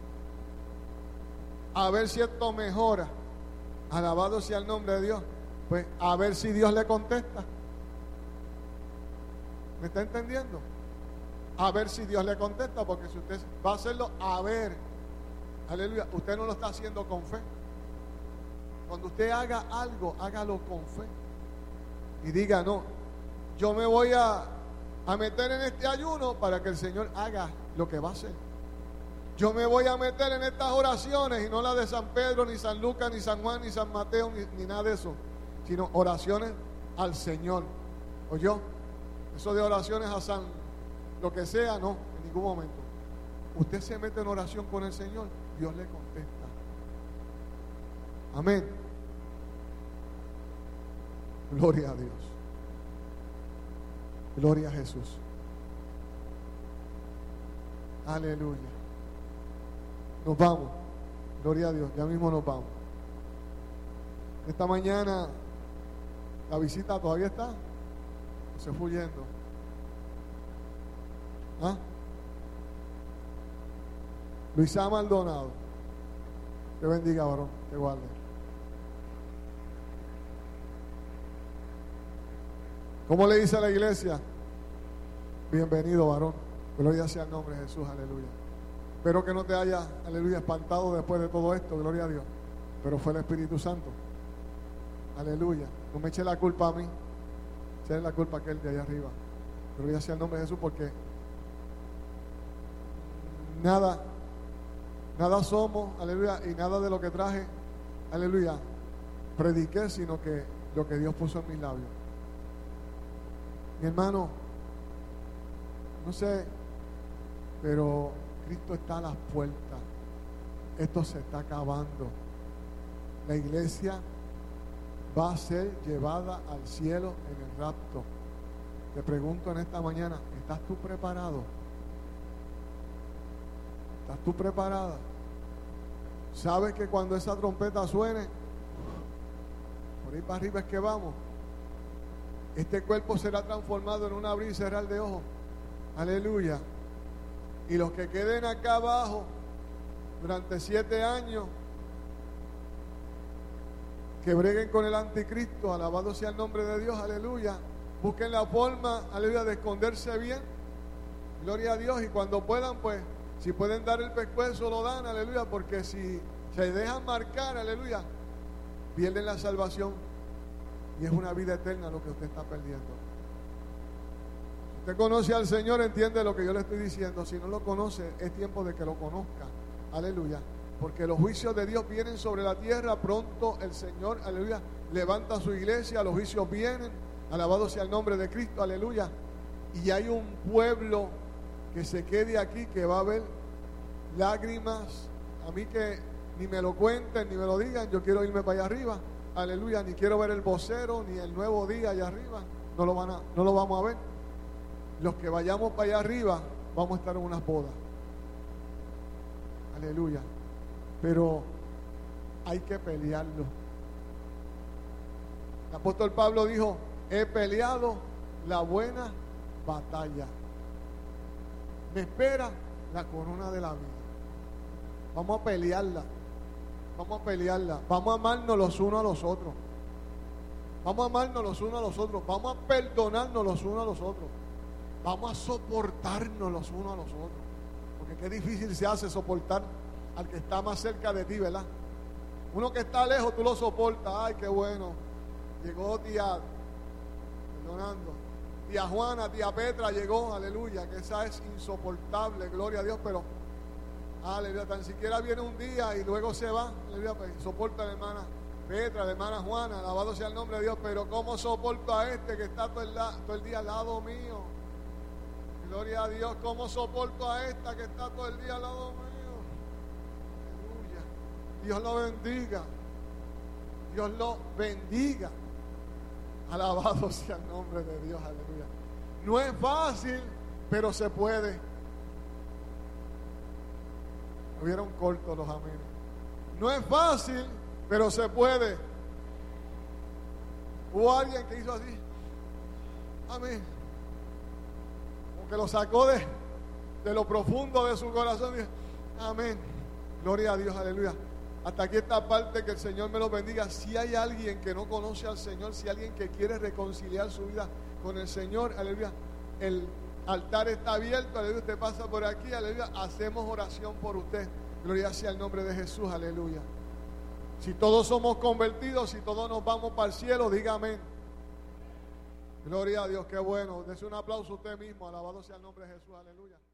a ver si esto mejora, alabado sea el nombre de Dios, pues a ver si Dios le contesta. ¿Me está entendiendo? A ver si Dios le contesta, porque si usted va a hacerlo a ver, aleluya, usted no lo está haciendo con fe. Cuando usted haga algo, hágalo con fe. Y diga, no, yo me voy a meter en este ayuno para que el Señor haga lo que va a hacer. Yo me voy a meter en estas oraciones, y no las de San Pedro, ni San Lucas, ni San Juan, ni San Mateo, ni nada de eso, sino oraciones al Señor. ¿Oyó? Eso de oraciones a San lo que sea, no, en ningún momento. Usted se mete en oración con el Señor, Dios le contesta. Amén. Gloria a Dios. Gloria a Jesús. Aleluya. Nos vamos. Gloria a Dios. Ya mismo nos vamos. Esta mañana la visita todavía está. Se fue yendo. ¿Ah? Luisa Maldonado. Que bendiga, varón. Que guarde. ¿Cómo le dice a la iglesia? Bienvenido, varón. Gloria sea el nombre de Jesús, aleluya. Espero que no te haya, aleluya, espantado después de todo esto, gloria a Dios. Pero fue el Espíritu Santo. Aleluya. No me eche la culpa a mí. Eche la culpa a aquel de allá arriba. Gloria sea el nombre de Jesús, porque nada somos, aleluya, y nada de lo que traje, aleluya, prediqué, sino que lo que Dios puso en mis labios. Mi hermano, no sé, pero Cristo está a las puertas. Esto se está acabando. La iglesia va a ser llevada al cielo en el rapto. Te pregunto en esta mañana, ¿estás tú preparado? ¿Estás tú preparada? ¿Sabes que cuando esa trompeta suene, por ahí para arriba es que vamos? Este cuerpo será transformado en un abrir y cerrar de ojos. Aleluya. Y los que queden acá abajo durante 7 años, que breguen con el anticristo, alabado sea el nombre de Dios, aleluya. Busquen la forma, aleluya, de esconderse bien. Gloria a Dios. Y cuando puedan, pues, si pueden dar el pescuezo, lo dan, aleluya. Porque si se dejan marcar, aleluya, pierden la salvación. Y es una vida eterna lo que usted está perdiendo. Si usted conoce al Señor, entiende lo que yo le estoy diciendo. Si no lo conoce, es tiempo de que lo conozca. Aleluya. Porque los juicios de Dios vienen sobre la tierra. Pronto el Señor, aleluya, levanta su iglesia. Los juicios vienen. Alabado sea el nombre de Cristo, aleluya. Y hay un pueblo que se quede aquí, que va a haber lágrimas. A mí que ni me lo cuenten, ni me lo digan. Yo quiero irme para allá arriba. Aleluya, ni quiero ver el vocero, ni el nuevo día allá arriba. No lo vamos a ver. Los que vayamos para allá arriba, vamos a estar en unas bodas. Aleluya. Pero hay que pelearlo. El apóstol Pablo dijo, he peleado la buena batalla. Me espera la corona de la vida. Vamos a pelearla. Vamos a pelearla. Vamos a amarnos los unos a los otros. Vamos a amarnos los unos a los otros. Vamos a perdonarnos los unos a los otros. Vamos a soportarnos los unos a los otros. Porque qué difícil se hace soportar al que está más cerca de ti, ¿verdad? Uno que está lejos, tú lo soportas. Ay, qué bueno. Llegó tía, perdonando. Tía Juana, tía Petra llegó, aleluya. Que esa es insoportable, gloria a Dios, pero aleluya, tan siquiera viene un día y luego se va, aleluya, pues soporta a la hermana Petra, la hermana Juana, alabado sea el nombre de Dios, pero ¿cómo soporto a este que está todo el día al lado mío? Gloria a Dios. ¿Cómo soporto a esta que está todo el día al lado mío? Aleluya. Dios lo bendiga. Dios lo bendiga. Alabado sea el nombre de Dios. Aleluya. No es fácil, pero se puede. Me vieron cortos los amigos. No es fácil, pero se puede. Hubo alguien que hizo así. Amén. Como que lo sacó de lo profundo de su corazón. Amén. Gloria a Dios, aleluya. Hasta aquí esta parte, que el Señor me lo bendiga. Si hay alguien que no conoce al Señor, si hay alguien que quiere reconciliar su vida con el Señor, aleluya, el altar está abierto, aleluya. Usted pasa por aquí, aleluya. Hacemos oración por usted. Gloria sea el nombre de Jesús, aleluya. Si todos somos convertidos, si todos nos vamos para el cielo, diga amén. Gloria a Dios, qué bueno. Dese un aplauso a usted mismo. Alabado sea el nombre de Jesús, aleluya.